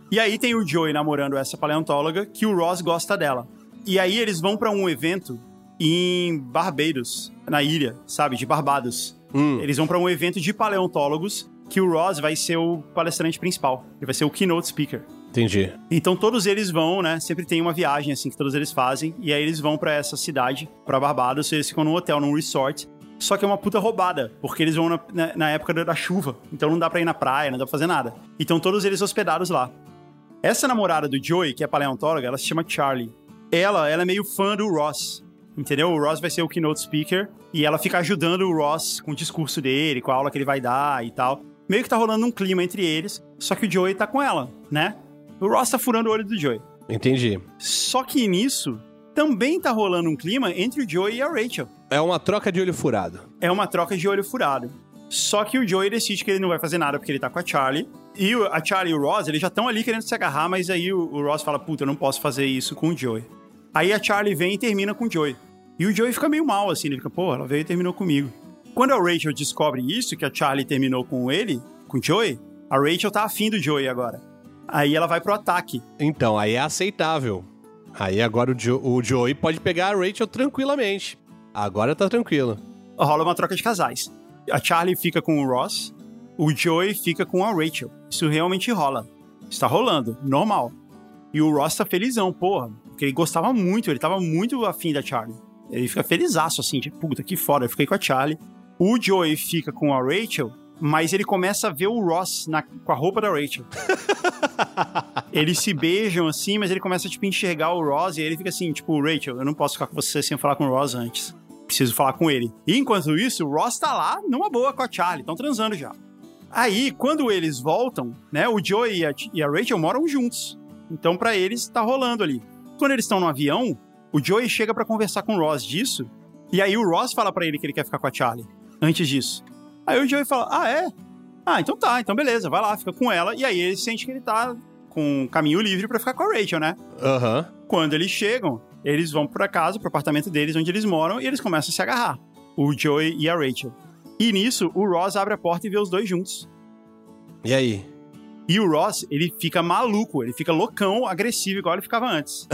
E aí tem o Joey namorando essa paleontóloga, que o Ross gosta dela. E aí eles vão pra um evento em Barbados, na ilha, sabe? De Barbados. Eles vão pra um evento de paleontólogos, que o Ross vai ser o palestrante principal. Ele vai ser o keynote speaker. Entendi. Então todos eles vão, né? Sempre tem uma viagem assim que todos eles fazem. E aí eles vão pra essa cidade, pra Barbados. Eles ficam num hotel, num resort. Só que é uma puta roubada, porque eles vão na época da chuva. Então não dá pra ir na praia, não dá pra fazer nada. Então todos eles hospedados lá. Essa namorada do Joey, que é paleontóloga, ela se chama Charlie. Ela é meio fã do Ross, entendeu? O Ross vai ser o keynote speaker e ela fica ajudando o Ross com o discurso dele, com a aula que ele vai dar e tal. Meio que tá rolando um clima entre eles, só que o Joey tá com ela, né? O Ross tá furando o olho do Joey. Entendi. Só que nisso, também tá rolando um clima entre o Joey e a Rachel. É uma troca de olho furado. É uma troca de olho furado. Só que o Joey decide que ele não vai fazer nada porque ele tá com a Charlie. E a Charlie e o Ross, eles já estão ali querendo se agarrar, mas aí o Ross fala, puta, eu não posso fazer isso com o Joey. Aí a Charlie vem e termina com o Joey. E o Joey fica meio mal, assim, ele fica, pô, ela veio e terminou comigo. Quando a Rachel descobre isso, que a Charlie terminou com ele, com o Joey, a Rachel tá afim do Joey agora. Aí ela vai pro ataque. Então, aí é aceitável. Aí agora o Joey pode pegar a Rachel tranquilamente. Agora tá tranquilo. Rola uma troca de casais. A Charlie fica com o Ross, o Joey fica com a Rachel. Isso realmente rola. Está rolando, normal. E o Ross tá felizão, porra, porque ele gostava muito, ele tava muito afim da Charlie. Ele fica felizaço, assim, tipo, puta, que foda, eu fiquei com a Charlie. O Joey fica com a Rachel, mas ele começa a ver o Ross com a roupa da Rachel. Eles se beijam, assim, mas ele começa, tipo, a enxergar o Ross e aí ele fica assim, tipo, Rachel, eu não posso ficar com você sem falar com o Ross antes. Preciso falar com ele. E enquanto isso, o Ross tá lá numa boa com a Charlie, estão transando já. Aí, quando eles voltam, né, o Joey e a Rachel moram juntos. Então, pra eles, tá rolando ali. Quando eles estão no avião, o Joey chega pra conversar com o Ross disso, e aí o Ross fala pra ele que ele quer ficar com a Charlie, antes disso. Aí o Joey fala, ah, é? Ah, então tá, então beleza, vai lá, fica com ela. E aí ele sente que ele tá com caminho livre pra ficar com a Rachel, né? Aham. Quando eles chegam, eles vão pra casa, pro apartamento deles, onde eles moram, e eles começam a se agarrar. O Joey e a Rachel. E nisso, o Ross abre a porta e vê os dois juntos. E aí? E o Ross, ele fica maluco, ele fica loucão, agressivo, igual ele ficava antes.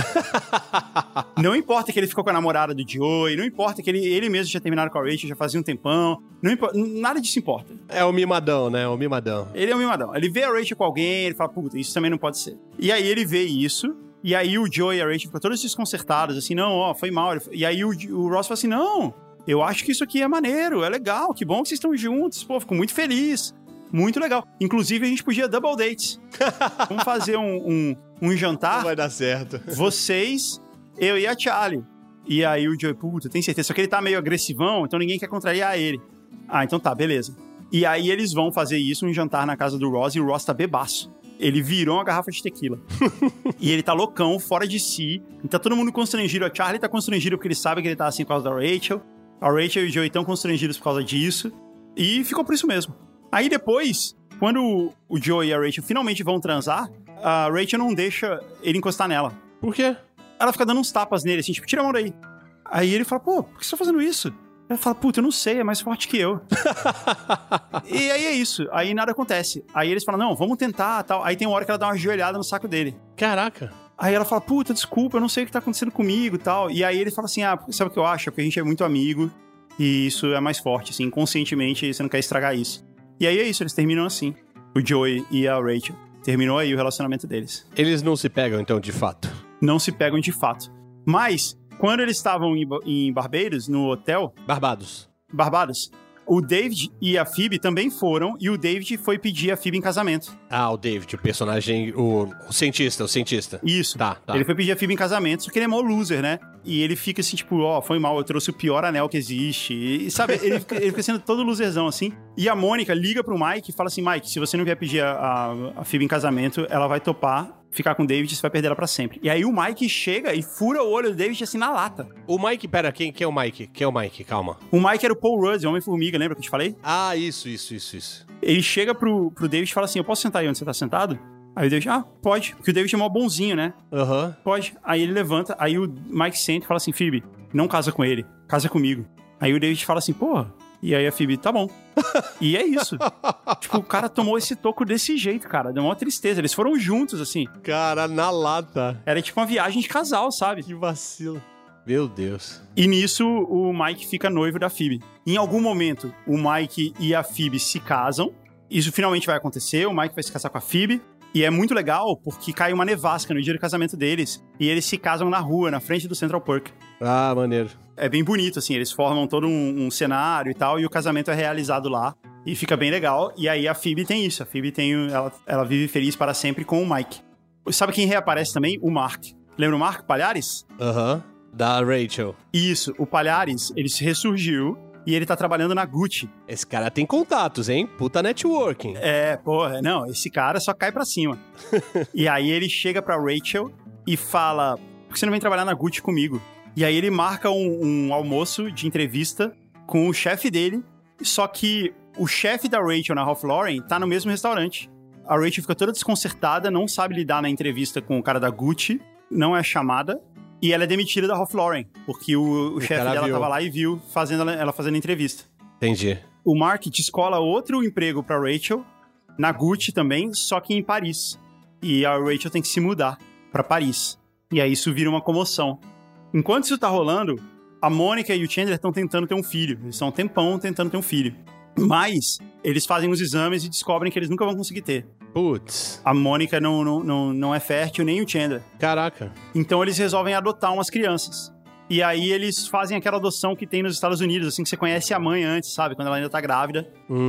Não importa que ele ficou com a namorada do Joey, não importa que ele mesmo tinha terminado com a Rachel, já fazia um tempão, não importa, nada disso importa. É o mimadão, né? O mimadão. Ele é um mimadão. Ele vê a Rachel com alguém, ele fala, puta, isso também não pode ser. E aí ele vê isso, e aí o Joey e a Rachel ficam todos desconcertados, assim, não, ó, foi mal. E aí o Ross fala assim, não, eu acho que isso aqui é maneiro, é legal, que bom que vocês estão juntos, pô, fico muito feliz. Muito legal. Inclusive, a gente podia double date. Vamos fazer um jantar. Não vai dar certo. Vocês, eu e a Charlie. E aí o Joey, puta, tem certeza. Só que ele tá meio agressivão, então ninguém quer contrariar ele. Ah, então tá, beleza. E aí eles vão fazer isso, um jantar na casa do Ross, e o Ross tá bebaço. Ele virou uma garrafa de tequila. E ele tá loucão, fora de si. E tá todo mundo constrangido. A Charlie tá constrangido porque ele sabe que ele tá assim por causa da Rachel. A Rachel e o Joey estão constrangidos por causa disso. E ficou por isso mesmo. Aí depois, quando o Joey e a Rachel finalmente vão transar, a Rachel não deixa ele encostar nela. Por quê? Ela fica dando uns tapas nele, assim, tipo, tira a mão daí. Aí ele fala, pô, por que você tá fazendo isso? Ela fala, puta, eu não sei, é mais forte que eu. E aí é isso, aí nada acontece. Aí eles falam, não, vamos tentar, tal. Aí tem uma hora que ela dá uma joelhada no saco dele. Caraca. Aí ela fala, puta, desculpa, eu não sei o que tá acontecendo comigo, tal. E aí ele fala assim, ah, sabe o que eu acho? É porque a gente é muito amigo e isso é mais forte, assim, inconscientemente você não quer estragar isso. E aí é isso, eles terminam assim. O Joey e a Rachel. Terminou aí o relacionamento deles. Eles não se pegam, então, de fato? Não se pegam de fato. Mas, quando eles estavam em Barbados, no hotel... Barbados. O David e a Phoebe também foram, e o David foi pedir a Phoebe em casamento. Ah, o David, o personagem, o cientista. Isso. Tá. Ele foi pedir a Phoebe em casamento, só que ele é mó loser, né? E ele fica assim, tipo, ó, foi mal, eu trouxe o pior anel que existe. E sabe, ele fica sendo todo loserzão, assim. E a Mônica liga pro Mike e fala assim, Mike, se você não vier pedir a Phoebe em casamento, ela vai topar ficar com o David e você vai perder ela pra sempre. E aí o Mike chega e fura o olho do David assim na lata. O Mike, pera, quem é o Mike? Quem é o Mike? Calma. O Mike era o Paul Rudd, Homem-Formiga, lembra que eu te falei? Ah, isso. Ele chega pro David e fala assim, eu posso sentar aí onde você tá sentado? Aí o David, pode. Porque o David é mó bonzinho, né? Aham. Pode. Aí ele levanta, aí o Mike senta e fala assim, Phoebe, não casa com ele, casa comigo. Aí o David fala assim, porra, E aí a Phoebe, tá bom. E é isso. Tipo, o cara tomou esse toco desse jeito, cara. Deu uma tristeza. Eles foram juntos, assim. Cara, na lata. Era tipo uma viagem de casal, sabe? Que vacilo. Meu Deus. E nisso, o Mike fica noivo da Phoebe. Em algum momento, o Mike e a Phoebe se casam. Isso finalmente vai acontecer. O Mike vai se casar com a Phoebe. E é muito legal porque cai uma nevasca no dia do casamento deles. E eles se casam na rua, na frente do Central Park. Ah, maneiro. É bem bonito, assim. Eles formam todo um cenário e tal. E o casamento é realizado lá. E fica bem legal. E aí a Phoebe tem isso. A Phoebe tem... Ela vive feliz para sempre com o Mike. Sabe quem reaparece também? O Mark. Lembra o Mark Palhares? Aham. Da Rachel. Isso. O Palhares, ele se ressurgiu. E ele tá trabalhando na Gucci. Esse cara tem contatos, hein? Puta networking. É, porra, não, esse cara só cai pra cima. E aí ele chega pra Rachel e fala, por que você não vem trabalhar na Gucci comigo? E aí ele marca um almoço de entrevista com o chefe dele, só que o chefe da Rachel na Ralph Lauren tá no mesmo restaurante. A Rachel fica toda desconcertada, não sabe lidar na entrevista com o cara da Gucci, não é chamada. E ela é demitida da Ralph Lauren, porque o chefe dela tava lá e viu ela fazendo entrevista. Entendi. O Mark descola outro emprego pra Rachel, na Gucci também, só que em Paris. E a Rachel tem que se mudar pra Paris. E aí isso vira uma comoção. Enquanto isso tá rolando, a Mônica e o Chandler estão tentando ter um filho. Eles estão um tempão tentando ter um filho. Mas eles fazem os exames e descobrem que eles nunca vão conseguir ter. Putz. A Mônica não é fértil, nem o Chandler. Caraca. Então eles resolvem adotar umas crianças. E aí eles fazem aquela adoção que tem nos Estados Unidos, assim, que você conhece a mãe antes, sabe? Quando ela ainda tá grávida.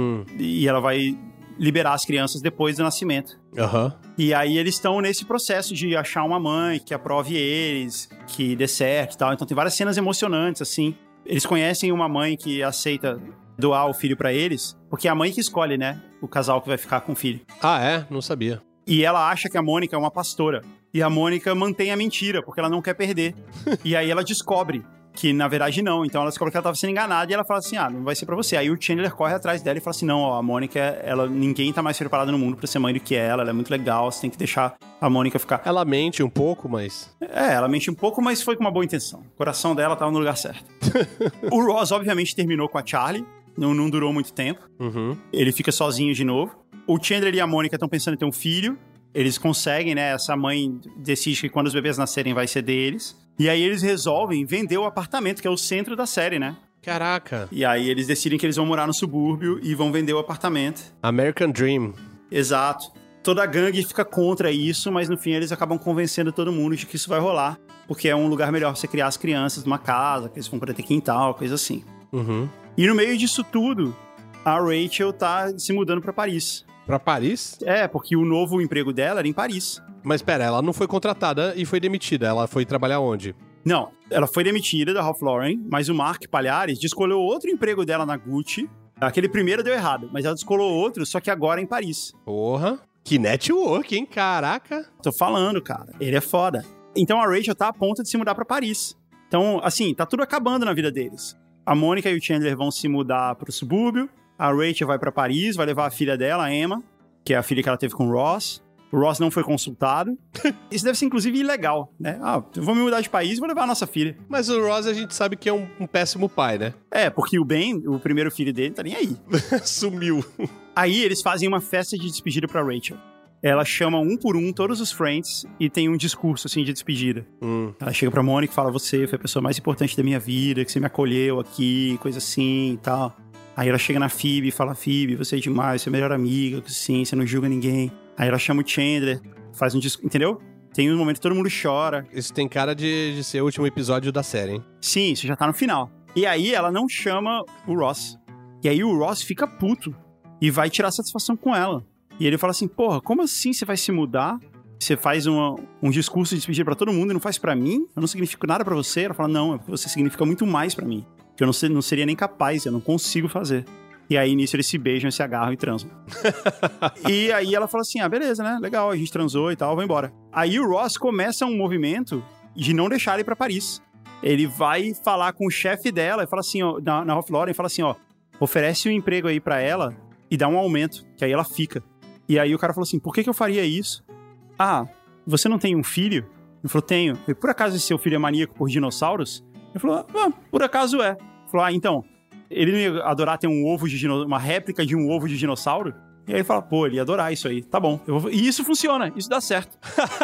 E ela vai liberar as crianças depois do nascimento. Aham. E aí eles estão nesse processo de achar uma mãe que aprove eles, que dê certo e tal. Então tem várias cenas emocionantes, assim. Eles conhecem uma mãe que aceita doar o filho pra eles, porque é a mãe que escolhe, né? O casal que vai ficar com o filho. Ah, é? Não sabia. E ela acha que a Mônica é uma pastora. E a Mônica mantém a mentira, porque ela não quer perder. E aí ela descobre que, na verdade, não. Então ela descobre que ela tava sendo enganada e ela fala assim, não vai ser pra você. Aí o Chandler corre atrás dela e fala assim, não, ó, a Mônica, ninguém tá mais preparado no mundo pra ser mãe do que ela é muito legal, você tem que deixar a Mônica ficar... Ela mente um pouco, mas... Ela mente um pouco, mas foi com uma boa intenção. O coração dela tava no lugar certo. O Ross, obviamente, terminou com a Charlie. Não durou muito tempo. Ele fica sozinho de novo. O Chandler e a Mônica estão pensando em ter um filho. Eles conseguem, né? Essa mãe decide que quando os bebês nascerem vai ser deles. E aí eles resolvem vender o apartamento, que é o centro da série, né? Caraca. E aí eles decidem que eles vão morar no subúrbio e vão vender o apartamento. American Dream. Exato. Toda a gangue fica contra isso, mas no fim eles acabam convencendo todo mundo de que isso vai rolar. Porque é um lugar melhor pra você criar as crianças numa casa, que eles vão poder ter quintal, coisa assim. E no meio disso tudo, a Rachel tá se mudando pra Paris. Pra Paris? É, porque o novo emprego dela era em Paris. Mas pera, ela não foi contratada e foi demitida. Ela foi trabalhar onde? Não, ela foi demitida da Ralph Lauren, mas o Mark Palhares descolou outro emprego dela na Gucci. Aquele primeiro deu errado, mas ela descolou outro, só que agora em Paris. Porra, que network, hein? Caraca. Tô falando, cara. Ele é foda. Então a Rachel tá a ponto de se mudar pra Paris. Então, assim, tá tudo acabando na vida deles. A Mônica e o Chandler vão se mudar pro subúrbio. A Rachel vai pra Paris, vai levar a filha dela, a Emma, que é a filha que ela teve com o Ross. O Ross não foi consultado. Isso deve ser, inclusive, ilegal, né? Eu vou me mudar de país e vou levar a nossa filha. Mas o Ross a gente sabe que é um péssimo pai, né? É, porque o Ben, o primeiro filho dele, tá nem aí. Sumiu. Aí eles fazem uma festa de despedida pra Rachel. Ela chama um por um todos os Friends e tem um discurso, assim, de despedida. Ela chega pra Mônica e fala, você foi a pessoa mais importante da minha vida, que você me acolheu aqui, coisa assim e tal. Aí ela chega na Phoebe e fala, Phoebe, você é demais, você é a melhor amiga, sim, você não julga ninguém. Aí ela chama o Chandler, faz um discurso, entendeu? Tem um momento que todo mundo chora. Isso tem cara de ser o último episódio da série, hein? Sim, isso já tá no final. E aí ela não chama o Ross. E aí o Ross fica puto e vai tirar satisfação com ela. E ele fala assim, porra, como assim você vai se mudar? Você faz um discurso de despedida pra todo mundo e não faz pra mim? Eu não significo nada pra você? Ela fala, não, é porque você significa muito mais pra mim. Que eu não seria nem capaz, eu não consigo fazer. E aí, nisso, eles se beijam, se agarram e transam. E aí ela fala assim, beleza, né? Legal, a gente transou e tal, vai embora. Aí o Ross começa um movimento de não deixar ele ir pra Paris. Ele vai falar com o chefe dela e fala assim, ó, na Ralph Lauren, fala assim, ó, oferece um emprego aí pra ela e dá um aumento, que aí ela fica. E aí o cara falou assim, por que eu faria isso? Você não tem um filho? Ele falou, tenho. E por acaso esse seu filho é maníaco por dinossauros? Ele falou, por acaso é. Ele falou, então, ele não ia adorar ter um ovo de uma réplica de um ovo de dinossauro? E aí ele fala, pô, ele ia adorar isso aí. Tá bom. E isso funciona, isso dá certo.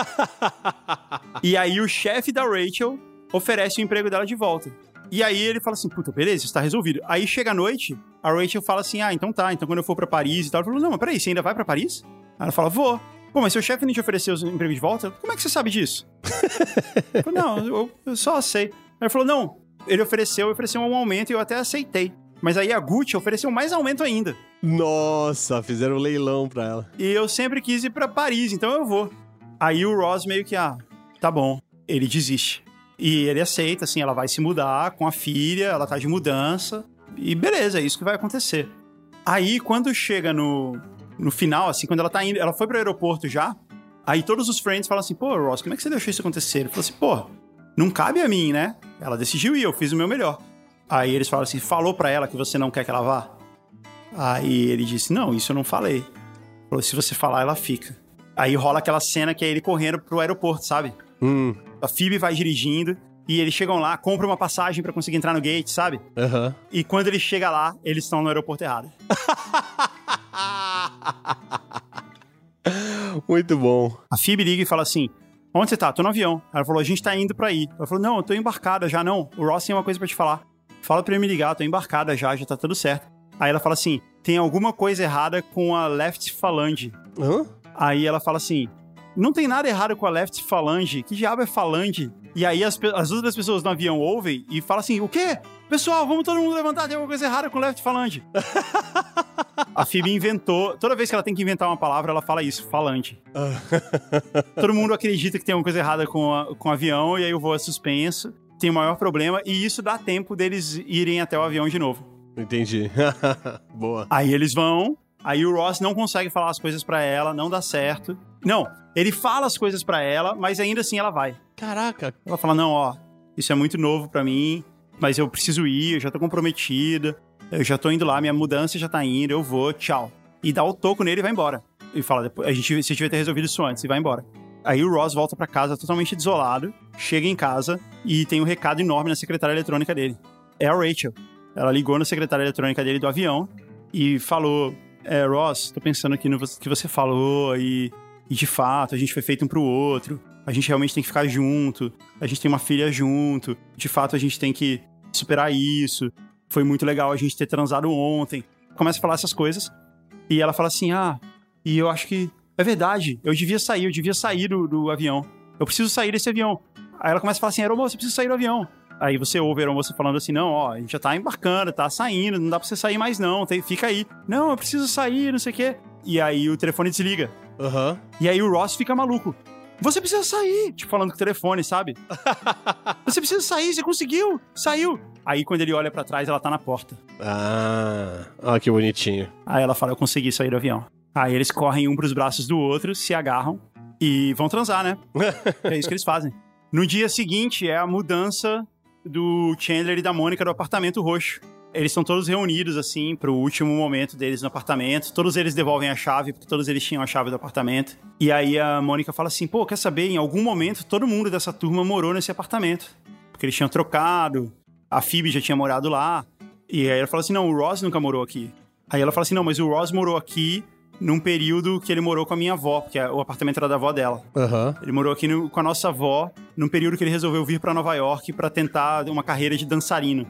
E aí o chefe da Rachel oferece o emprego dela de volta. E aí ele fala assim, puta, beleza, isso tá resolvido. Aí chega a noite, a Rachel fala assim, então tá, então quando eu for pra Paris e tal. Ele falou, não, mas peraí, você ainda vai pra Paris? Aí ela fala, vou. Pô, mas seu chefe não te ofereceu o emprego de volta? Como é que você sabe disso? Eu falei, não, eu só sei. Aí ele falou, não, ele ofereceu um aumento e eu até aceitei. Mas aí a Gucci ofereceu mais aumento ainda. Nossa, fizeram um leilão pra ela. E eu sempre quis ir pra Paris, então eu vou. Aí o Ross meio que, tá bom. Ele desiste. E ele aceita, assim, ela vai se mudar com a filha, ela tá de mudança. E beleza, é isso que vai acontecer. Aí, quando chega no final, assim, quando ela tá indo, ela foi pro aeroporto já, aí todos os friends falam assim, pô, Ross, como é que você deixou isso acontecer? Ele falou assim, pô, não cabe a mim, né? Ela decidiu ir, eu fiz o meu melhor. Aí eles falam assim, falou pra ela que você não quer que ela vá? Aí ele disse, não, isso eu não falei. Falou, se você falar, ela fica. Aí rola aquela cena que é ele correndo pro aeroporto, sabe? A Phoebe vai dirigindo e eles chegam lá, compram uma passagem pra conseguir entrar no gate, sabe? Uhum. E quando ele chega lá, eles estão no aeroporto errado. Muito bom. A Phoebe liga e fala assim, onde você tá? Tô no avião. Ela falou, a gente tá indo pra aí. Ela falou, não, eu tô embarcada já, não. O Ross tem uma coisa pra te falar. Fala pra ele me ligar, tô embarcada já tá tudo certo. Aí ela fala assim, tem alguma coisa errada com a left phalange. Hã? Aí ela fala assim, não tem nada errado com a left phalange. Que diabo é falange? E aí as outras pessoas no avião ouvem e falam assim, o quê? Pessoal, vamos todo mundo levantar, tem alguma coisa errada com left phalange. A Phoebe inventou, toda vez que ela tem que inventar uma palavra, ela fala isso, falange. Todo mundo acredita que tem alguma coisa errada com o avião e aí o voo é suspenso. Tem o maior problema e isso dá tempo deles irem até o avião de novo. Entendi. Boa. Aí eles vão, aí o Ross não consegue falar as coisas pra ela, não dá certo. Não, ele fala as coisas pra ela, mas ainda assim ela vai. Caraca. Ela fala, não, ó, isso é muito novo pra mim, mas eu preciso ir, eu já tô comprometida, eu já tô indo lá, minha mudança já tá indo, eu vou, tchau. E dá o toco nele e vai embora. E fala, depois, você devia ter resolvido isso antes, e vai embora. Aí o Ross volta pra casa totalmente desolado, chega em casa e tem um recado enorme na secretária eletrônica dele. É a Rachel. Ela ligou na secretária eletrônica dele do avião e falou, Ross, tô pensando aqui no que você falou e de fato, a gente foi feito um pro outro, a gente realmente tem que ficar junto, a gente tem uma filha junto, de fato a gente tem que superar isso, foi muito legal a gente ter transado ontem. Começa a falar essas coisas e ela fala assim, e eu acho que é verdade, eu devia sair do avião, eu preciso sair desse avião. Aí ela começa a falar assim, aeromoça, eu preciso sair do avião. Aí você ouve a aeromoça falando assim, não, ó, a gente já tá embarcando, tá saindo, não dá pra você sair mais não, fica aí. Não, eu preciso sair, não sei o quê. E aí o telefone desliga. Uhum. E aí o Ross fica maluco. Você precisa sair, tipo, falando com o telefone, sabe? Você precisa sair, você conseguiu, saiu. Aí quando ele olha pra trás, ela tá na porta. Ó, que bonitinho. Aí ela fala, eu consegui sair do avião. Aí eles correm um pros braços do outro, se agarram e vão transar, né? É isso que eles fazem. No dia seguinte é a mudança do Chandler e da Mônica do apartamento roxo. Eles estão todos reunidos, assim, pro último momento deles no apartamento. Todos eles devolvem a chave, porque todos eles tinham a chave do apartamento. E aí a Mônica fala assim, pô, quer saber? Em algum momento, todo mundo dessa turma morou nesse apartamento. Porque eles tinham trocado, a Phoebe já tinha morado lá. E aí ela fala assim, não, o Ross nunca morou aqui. Aí ela fala assim, não, mas o Ross morou aqui num período que ele morou com a minha avó, porque o apartamento era da avó dela. Uhum. Ele morou aqui com a nossa avó, num período que ele resolveu vir pra Nova York pra tentar uma carreira de dançarino.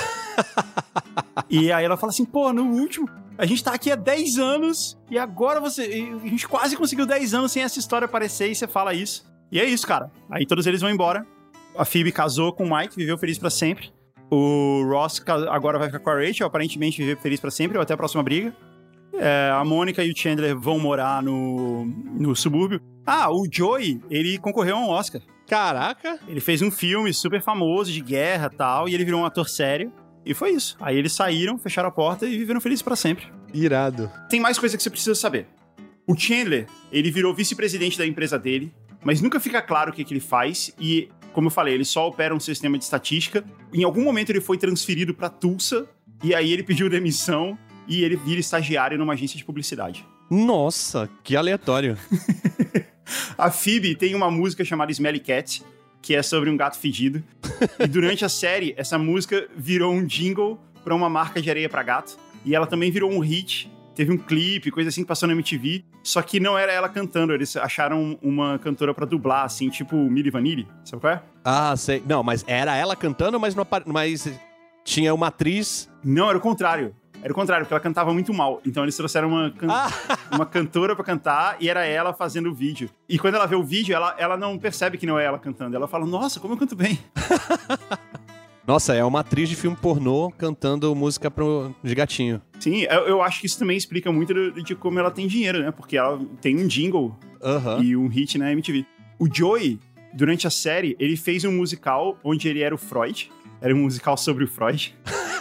E aí ela fala assim, pô, no último, a gente tá aqui há 10 anos e agora a gente quase conseguiu 10 anos sem essa história aparecer e você fala isso. E é isso, cara. Aí todos eles vão embora. A Phoebe casou com o Mike, viveu feliz pra sempre. O Ross agora vai ficar com a Rachel, aparentemente viver feliz pra sempre, ou até a próxima briga. A Mônica e o Chandler vão morar no subúrbio. O Joey, ele concorreu a um Oscar. Caraca! Ele fez um filme super famoso de guerra e tal, e ele virou um ator sério. E foi isso. Aí eles saíram, fecharam a porta e viveram felizes pra sempre. Irado. Tem mais coisa que você precisa saber. O Chandler, ele virou vice-presidente da empresa dele, mas nunca fica claro o que ele faz e, como eu falei, ele só opera um sistema de estatística. Em algum momento ele foi transferido pra Tulsa e aí ele pediu demissão e ele vira estagiário numa agência de publicidade. Nossa, que aleatório. A Phoebe tem uma música chamada Smelly Cat, que é sobre um gato fedido. E durante a série, essa música virou um jingle pra uma marca de areia pra gato. E ela também virou um hit. Teve um clipe, coisa assim, que passou na MTV. Só que não era ela cantando. Eles acharam uma cantora pra dublar, assim, tipo Milli Vanilli. Sabe qual é? Ah, sei. Não, mas era ela cantando, mas tinha uma atriz... Não, era o contrário. Era o contrário, porque ela cantava muito mal. Então eles trouxeram uma cantora pra cantar e era ela fazendo o vídeo. E quando ela vê o vídeo, ela não percebe que não é ela cantando. Ela fala, nossa, como eu canto bem. Nossa, é uma atriz de filme pornô cantando música de gatinho. Sim, eu acho que isso também explica muito de como ela tem dinheiro, né? Porque ela tem um jingle e um hit na MTV. O Joey, durante a série, ele fez um musical onde ele era o Freud. Era um musical sobre o Freud.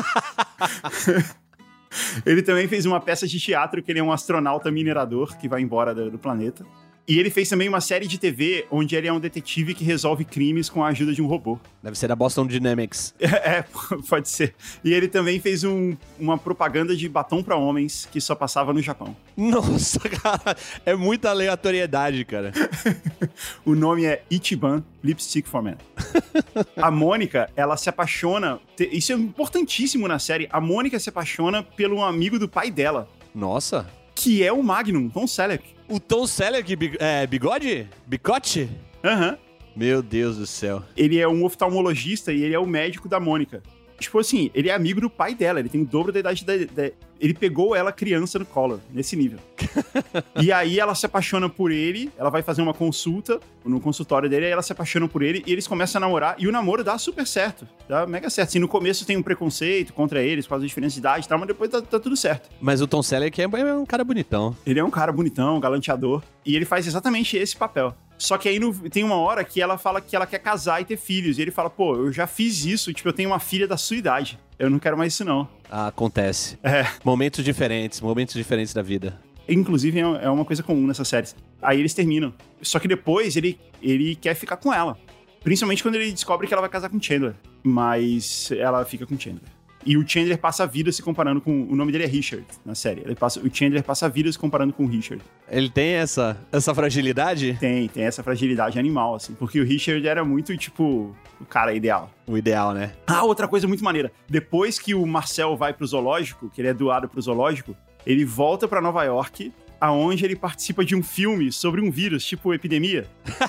Ele também fez uma peça de teatro que ele é um astronauta minerador que vai embora do planeta. E ele fez também uma série de TV onde ele é um detetive que resolve crimes com a ajuda de um robô. Deve ser da Boston Dynamics. Pode ser. E ele também fez uma propaganda de batom pra homens que só passava no Japão. Nossa, cara, é muita aleatoriedade, cara. O nome é Ichiban Lipstick for Men. A Mônica, ela se apaixona... Isso é importantíssimo na série. A Mônica se apaixona pelo amigo do pai dela. Nossa. Que é o Magnum, Tom Selleck. O Tom Selleck, bigode? Bicote? Aham. Meu Deus do céu. Ele é um oftalmologista e ele é o médico da Mônica. Tipo assim, ele é amigo do pai dela, ele tem o dobro da idade Ele pegou ela criança no colo, nesse nível. E aí ela se apaixona por ele, ela vai fazer uma consulta no consultório dele, aí ela se apaixona por ele e eles começam a namorar e o namoro dá super certo, dá mega certo. Assim, no começo tem um preconceito contra eles, por causa da diferença de idade e tal, mas depois tá tudo certo. Mas o Tom Selleck é um cara bonitão. Ele é um cara bonitão, galanteador, e ele faz exatamente esse papel. Só que aí tem uma hora que ela fala que ela quer casar e ter filhos. E ele fala, pô, eu já fiz isso, tipo, eu tenho uma filha da sua idade. Eu não quero mais isso, não. Ah, acontece. É. Momentos diferentes da vida. Inclusive, é uma coisa comum nessas séries. Aí eles terminam. Só que depois ele quer ficar com ela. Principalmente quando ele descobre que ela vai casar com Chandler. Mas ela fica com Chandler. E o Chandler passa a vida se comparando com... O nome dele é Richard, na série. O Chandler passa a vida se comparando com o Richard. Ele tem essa fragilidade? Tem essa fragilidade animal, assim. Porque o Richard era muito, tipo, o cara ideal. O ideal, né? Ah, outra coisa muito maneira. Depois que o Marcel vai pro zoológico, que ele é doado pro zoológico, ele volta pra Nova York, aonde ele participa de um filme sobre um vírus, tipo epidemia.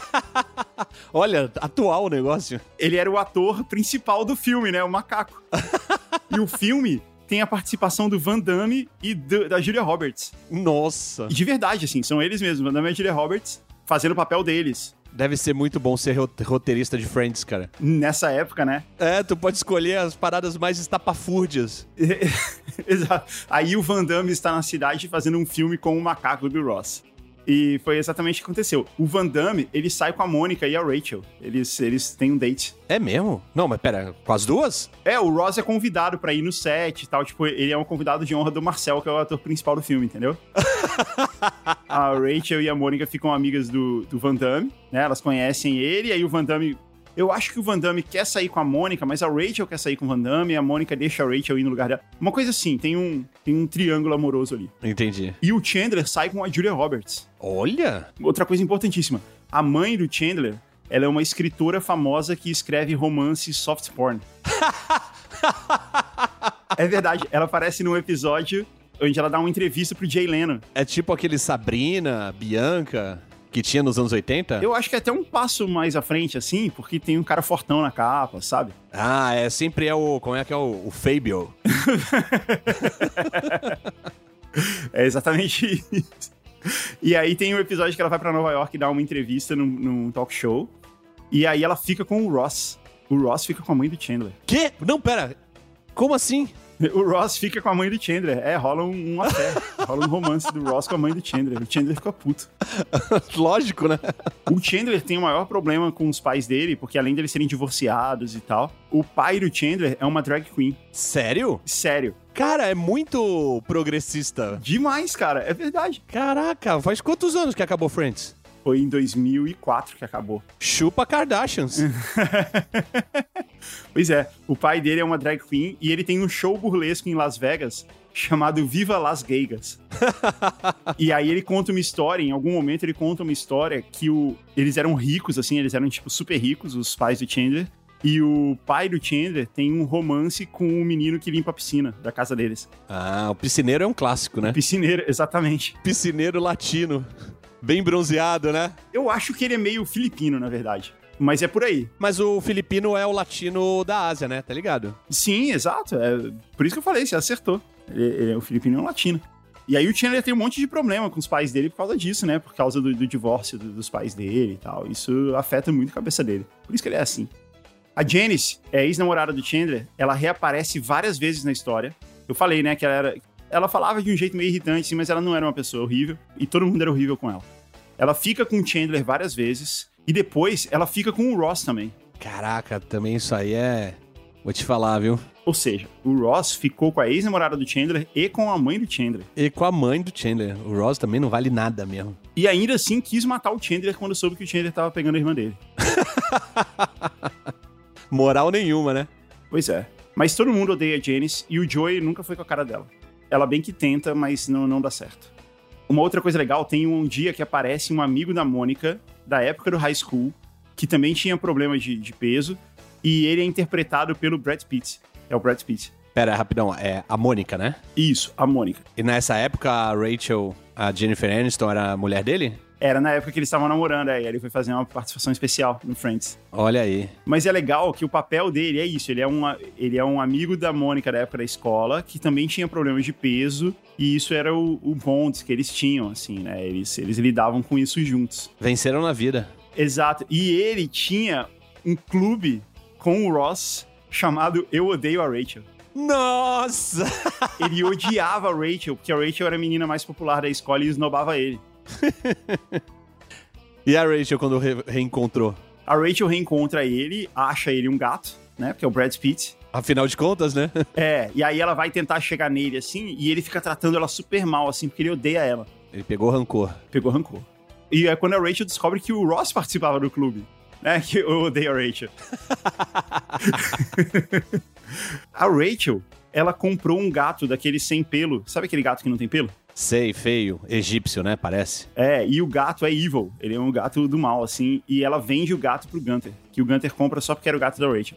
Olha, atual o negócio. Ele era o ator principal do filme, né? O macaco. E o filme tem a participação do Van Damme e da Julia Roberts. Nossa. E de verdade, assim, são eles mesmos, Van Damme e a Julia Roberts, fazendo o papel deles. Deve ser muito bom ser roteirista de Friends, cara. Nessa época, né? É, tu pode escolher as paradas mais estapafúrdias. Exato. Aí o Van Damme está na cidade fazendo um filme com o macaco do Ross. E foi exatamente o que aconteceu. O Van Damme, ele sai com a Mônica e a Rachel. Eles têm um date. É mesmo? Não, mas pera, com as duas? É, o Ross é convidado pra ir no set e tal. Tipo, ele é um convidado de honra do Marcel, que é o ator principal do filme, entendeu? A Rachel e a Mônica ficam amigas do Van Damme, né? Elas conhecem ele, e aí o Van Damme... Eu acho que o Van Damme quer sair com a Mônica, mas a Rachel quer sair com o Van Damme e a Mônica deixa a Rachel ir no lugar dela. Uma coisa assim, tem um triângulo amoroso ali. Entendi. E o Chandler sai com a Julia Roberts. Olha! Outra coisa importantíssima. A mãe do Chandler, ela é uma escritora famosa que escreve romance soft porn. É verdade. Ela aparece num episódio onde ela dá uma entrevista pro Jay Leno. É tipo aquele Sabrina, Bianca... que tinha nos anos 80? Eu acho que é até um passo mais à frente, assim, porque tem um cara fortão na capa, sabe? Ah, sempre é o... Como é que é o Fabio? É exatamente isso. E aí tem um episódio que ela vai pra Nova York dar uma entrevista num talk show. E aí ela fica com o Ross. O Ross fica com a mãe do Chandler. Quê? Não, pera. Como assim? O Ross fica com a mãe do Chandler. Rola um afé. Rola um romance do Ross com a mãe do Chandler. O Chandler fica puto. Lógico, né? O Chandler tem o maior problema com os pais dele, porque além deles serem divorciados e tal, o pai do Chandler é uma drag queen. Sério? Sério. Cara, é muito progressista. Demais, cara. É verdade. Caraca, faz quantos anos que acabou Friends? Foi em 2004 que acabou. Chupa Kardashians. Pois é, o pai dele é uma drag queen e ele tem um show burlesco em Las Vegas chamado Viva Las Gaygas. E aí ele conta uma história, em algum momento ele conta uma história que eles eram ricos, assim, eles eram, tipo, super ricos, os pais do Chandler, E o pai do Chandler tem um romance com o menino que limpa a piscina da casa deles. Ah, o piscineiro é um clássico, né? Piscineiro, exatamente. Piscineiro latino. Bem bronzeado, né? Eu acho que ele é meio filipino, na verdade. Mas é por aí. Mas o filipino é o latino da Ásia, né? Tá ligado? Sim, exato. É por isso que eu falei, você acertou. Ele é o filipino e um latino. E aí o Chandler tem um monte de problema com os pais dele por causa disso, né? Por causa do divórcio dos pais dele e tal. Isso afeta muito a cabeça dele. Por isso que ele é assim. A Janice, ex-namorada do Chandler, ela reaparece várias vezes na história. Eu falei, né, que ela falava de um jeito meio irritante, assim, mas ela não era uma pessoa horrível. E todo mundo era horrível com ela. Ela fica com o Chandler várias vezes. E depois, ela fica com o Ross também. Caraca, também isso aí é... Vou te falar, viu? Ou seja, o Ross ficou com a ex-namorada do Chandler e com a mãe do Chandler. E com a mãe do Chandler. O Ross também não vale nada mesmo. E ainda assim quis matar o Chandler quando soube que o Chandler tava pegando a irmã dele. Moral nenhuma, né? Pois é. Mas todo mundo odeia a Janice e o Joey nunca foi com a cara dela. Ela bem que tenta, mas não dá certo. Uma outra coisa legal, tem um dia que aparece um amigo da Mônica, da época do high school, que também tinha problema de peso, e ele é interpretado pelo Brad Pitt. É o Brad Pitt. Pera, rapidão, é a Mônica, né? Isso, a Mônica. E nessa época a Rachel, a Jennifer Aniston, era a mulher dele? Era na época que eles estavam namorando, aí ele foi fazer uma participação especial no Friends. Olha aí. Mas é legal que o papel dele é isso, ele é um amigo da Mônica da época da escola, que também tinha problemas de peso, e isso era o bond que eles tinham, assim, né? Eles lidavam com isso juntos. Venceram na vida. Exato. E ele tinha um clube com o Ross chamado Eu Odeio a Rachel. Nossa! Ele odiava a Rachel, porque a Rachel era a menina mais popular da escola e esnobava ele. E a Rachel quando reencontrou? A Rachel reencontra ele, acha ele um gato, né? Porque é o Brad Pitt. Afinal de contas, né? É, e aí ela vai tentar chegar nele, assim, e ele fica tratando ela super mal, assim, porque ele odeia ela. Ele pegou rancor. Pegou rancor. E é quando a Rachel descobre que o Ross participava do clube, né? Que eu odeio a Rachel. A Rachel, ela comprou um gato daquele sem pelo. Sabe aquele gato que não tem pelo? Sei, feio. Egípcio, né? Parece. É, e o gato é evil. Ele é um gato do mal, assim. E ela vende o gato pro Gunther. Que o Gunther compra só porque era o gato da Rachel.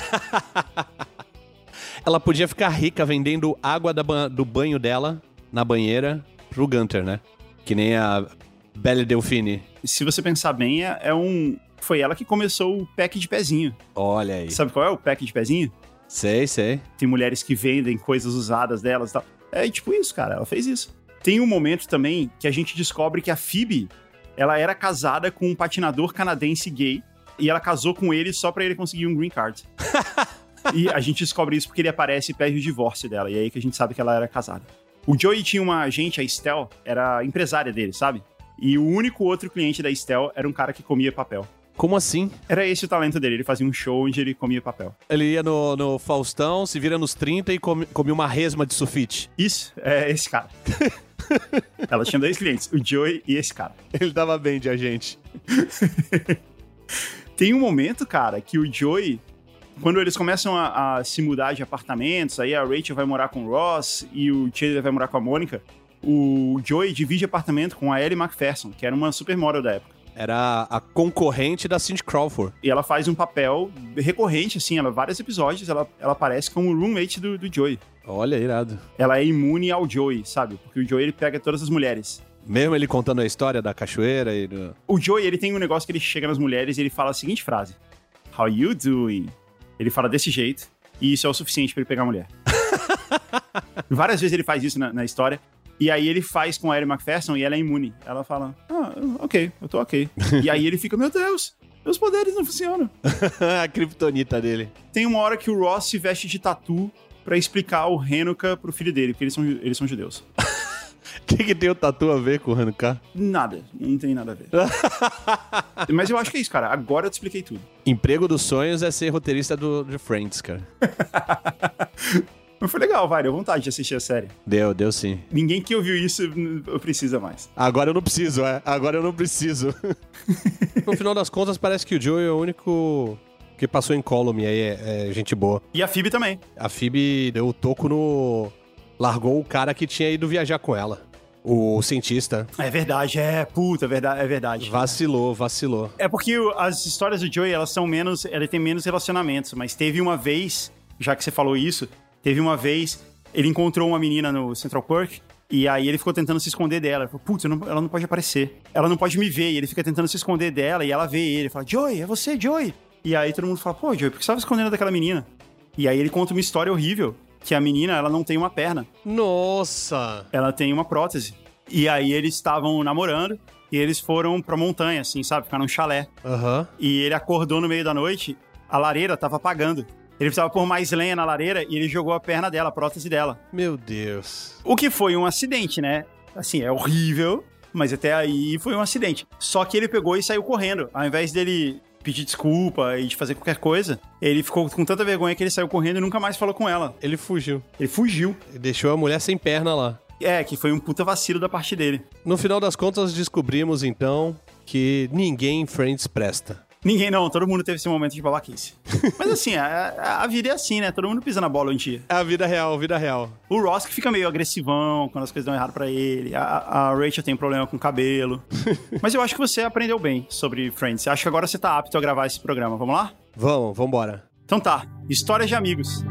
Ela podia ficar rica vendendo água do banho dela na banheira pro Gunther, né? Que nem a Belle Delphine. Se você pensar bem, foi ela que começou o pack de pezinho. Olha aí. Sabe qual é o pack de pezinho? Sei. Tem mulheres que vendem coisas usadas delas e tal. É tipo isso, cara. Ela fez isso. Tem um momento também que a gente descobre que a Phoebe, ela era casada com um patinador canadense gay e ela casou com ele só pra ele conseguir um green card. E a gente descobre isso porque ele aparece e pede o divórcio dela. E é aí que a gente sabe que ela era casada. O Joey tinha uma agente, a Estelle, era a empresária dele, sabe? E o único outro cliente da Estelle era um cara que comia papel. Como assim? Era esse o talento dele, ele fazia um show onde ele comia papel. Ele ia no Faustão, se vira nos 30 e comia uma resma de sulfite. Isso, é esse cara. Ela tinha 2 clientes, o Joey e esse cara. Ele dava bem de agente. Tem um momento, cara, que o Joey, quando eles começam a se mudar de apartamentos, aí a Rachel vai morar com o Ross e o Chandler vai morar com a Mônica, o Joey divide apartamento com a Ellie Macpherson, que era uma supermodel da época. Era a concorrente da Cindy Crawford. E ela faz um papel recorrente, assim, vários episódios, ela aparece como roommate do Joey. Olha, irado. Ela é imune ao Joey, sabe? Porque o Joey, ele pega todas as mulheres. Mesmo ele contando a história da cachoeira e do... O Joey, ele tem um negócio que ele chega nas mulheres e ele fala a seguinte frase: How you doing? Ele fala desse jeito, e isso é o suficiente pra ele pegar a mulher. Várias vezes ele faz isso na história. E aí ele faz com a Ellie Macpherson e ela é imune. Ela fala, ok, eu tô ok. E aí ele fica, meu Deus, meus poderes não funcionam. A kriptonita dele. Tem uma hora que o Ross se veste de tatu pra explicar o Hanukkah pro filho dele, porque eles são judeus. O que tem o tatu a ver com o Hanukkah? Nada, não tem nada a ver. Mas eu acho que é isso, cara. Agora eu te expliquei tudo. Emprego dos sonhos é ser roteirista de Friends, cara. Mas foi legal, vai, deu vontade de assistir a série. Deu sim. Ninguém que ouviu isso precisa mais. Agora eu não preciso, Agora eu não preciso. No final das contas, parece que o Joey é o único que passou em column, aí é gente boa. E a Phoebe também. A Phoebe deu o toco no... Largou o cara que tinha ido viajar com ela. O cientista. É verdade, é verdade. Vacilou. É porque as histórias do Joey, ele tem menos relacionamentos, mas teve uma vez, já que você falou isso, ele encontrou uma menina no Central Park, e aí ele ficou tentando se esconder dela. Ele falou, putz, ela não pode aparecer. Ela não pode me ver. E ele fica tentando se esconder dela, e ela vê ele. Fala, Joey, é você, Joey? E aí todo mundo fala, pô, Joey, por que você tava escondendo daquela menina? E aí ele conta uma história horrível, que a menina, ela não tem uma perna. Nossa! Ela tem uma prótese. E aí eles estavam namorando, e eles foram pra montanha, assim, sabe? Ficaram num chalé. E ele acordou no meio da noite, a lareira tava apagando. Ele precisava pôr mais lenha na lareira e ele jogou a perna dela, a prótese dela. Meu Deus. O que foi um acidente, né? Assim, é horrível, mas até aí foi um acidente. Só que ele pegou e saiu correndo. Ao invés dele pedir desculpa e de fazer qualquer coisa, ele ficou com tanta vergonha que ele saiu correndo e nunca mais falou com ela. Ele fugiu. E deixou a mulher sem perna lá. Que foi um puta vacilo da parte dele. No final das contas, descobrimos, então, que ninguém em Friends presta. Ninguém não, todo mundo teve esse momento de babaquice. Mas assim, a vida é assim, né? Todo mundo pisa na bola um dia. É a vida real. O Ross que fica meio agressivão quando as coisas dão errado pra ele. A Rachel tem problema com o cabelo. Mas eu acho que você aprendeu bem sobre Friends. Acho que agora você tá apto a gravar esse programa. Vamos lá? Vambora. Então tá, Histórias de Amigos.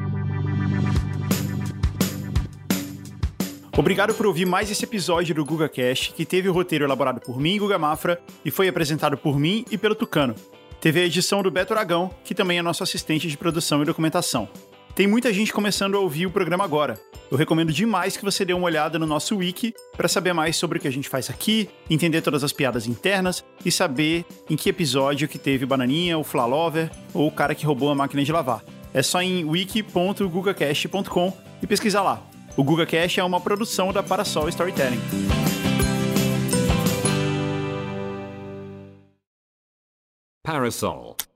Obrigado por ouvir mais esse episódio do GugaCast, que teve o roteiro elaborado por mim, Guga Mafra, e foi apresentado por mim e pelo Tucano. Teve a edição do Beto Aragão, que também é nosso assistente de produção e documentação. Tem muita gente começando a ouvir o programa agora. Eu recomendo demais que você dê uma olhada no nosso wiki para saber mais sobre o que a gente faz aqui, entender todas as piadas internas e saber em que episódio que teve Bananinha, o Flalover ou o cara que roubou a máquina de lavar. É só em wiki.gugacast.com e pesquisar lá. O GugaCast é uma produção da Parasol Storytelling. Parasol.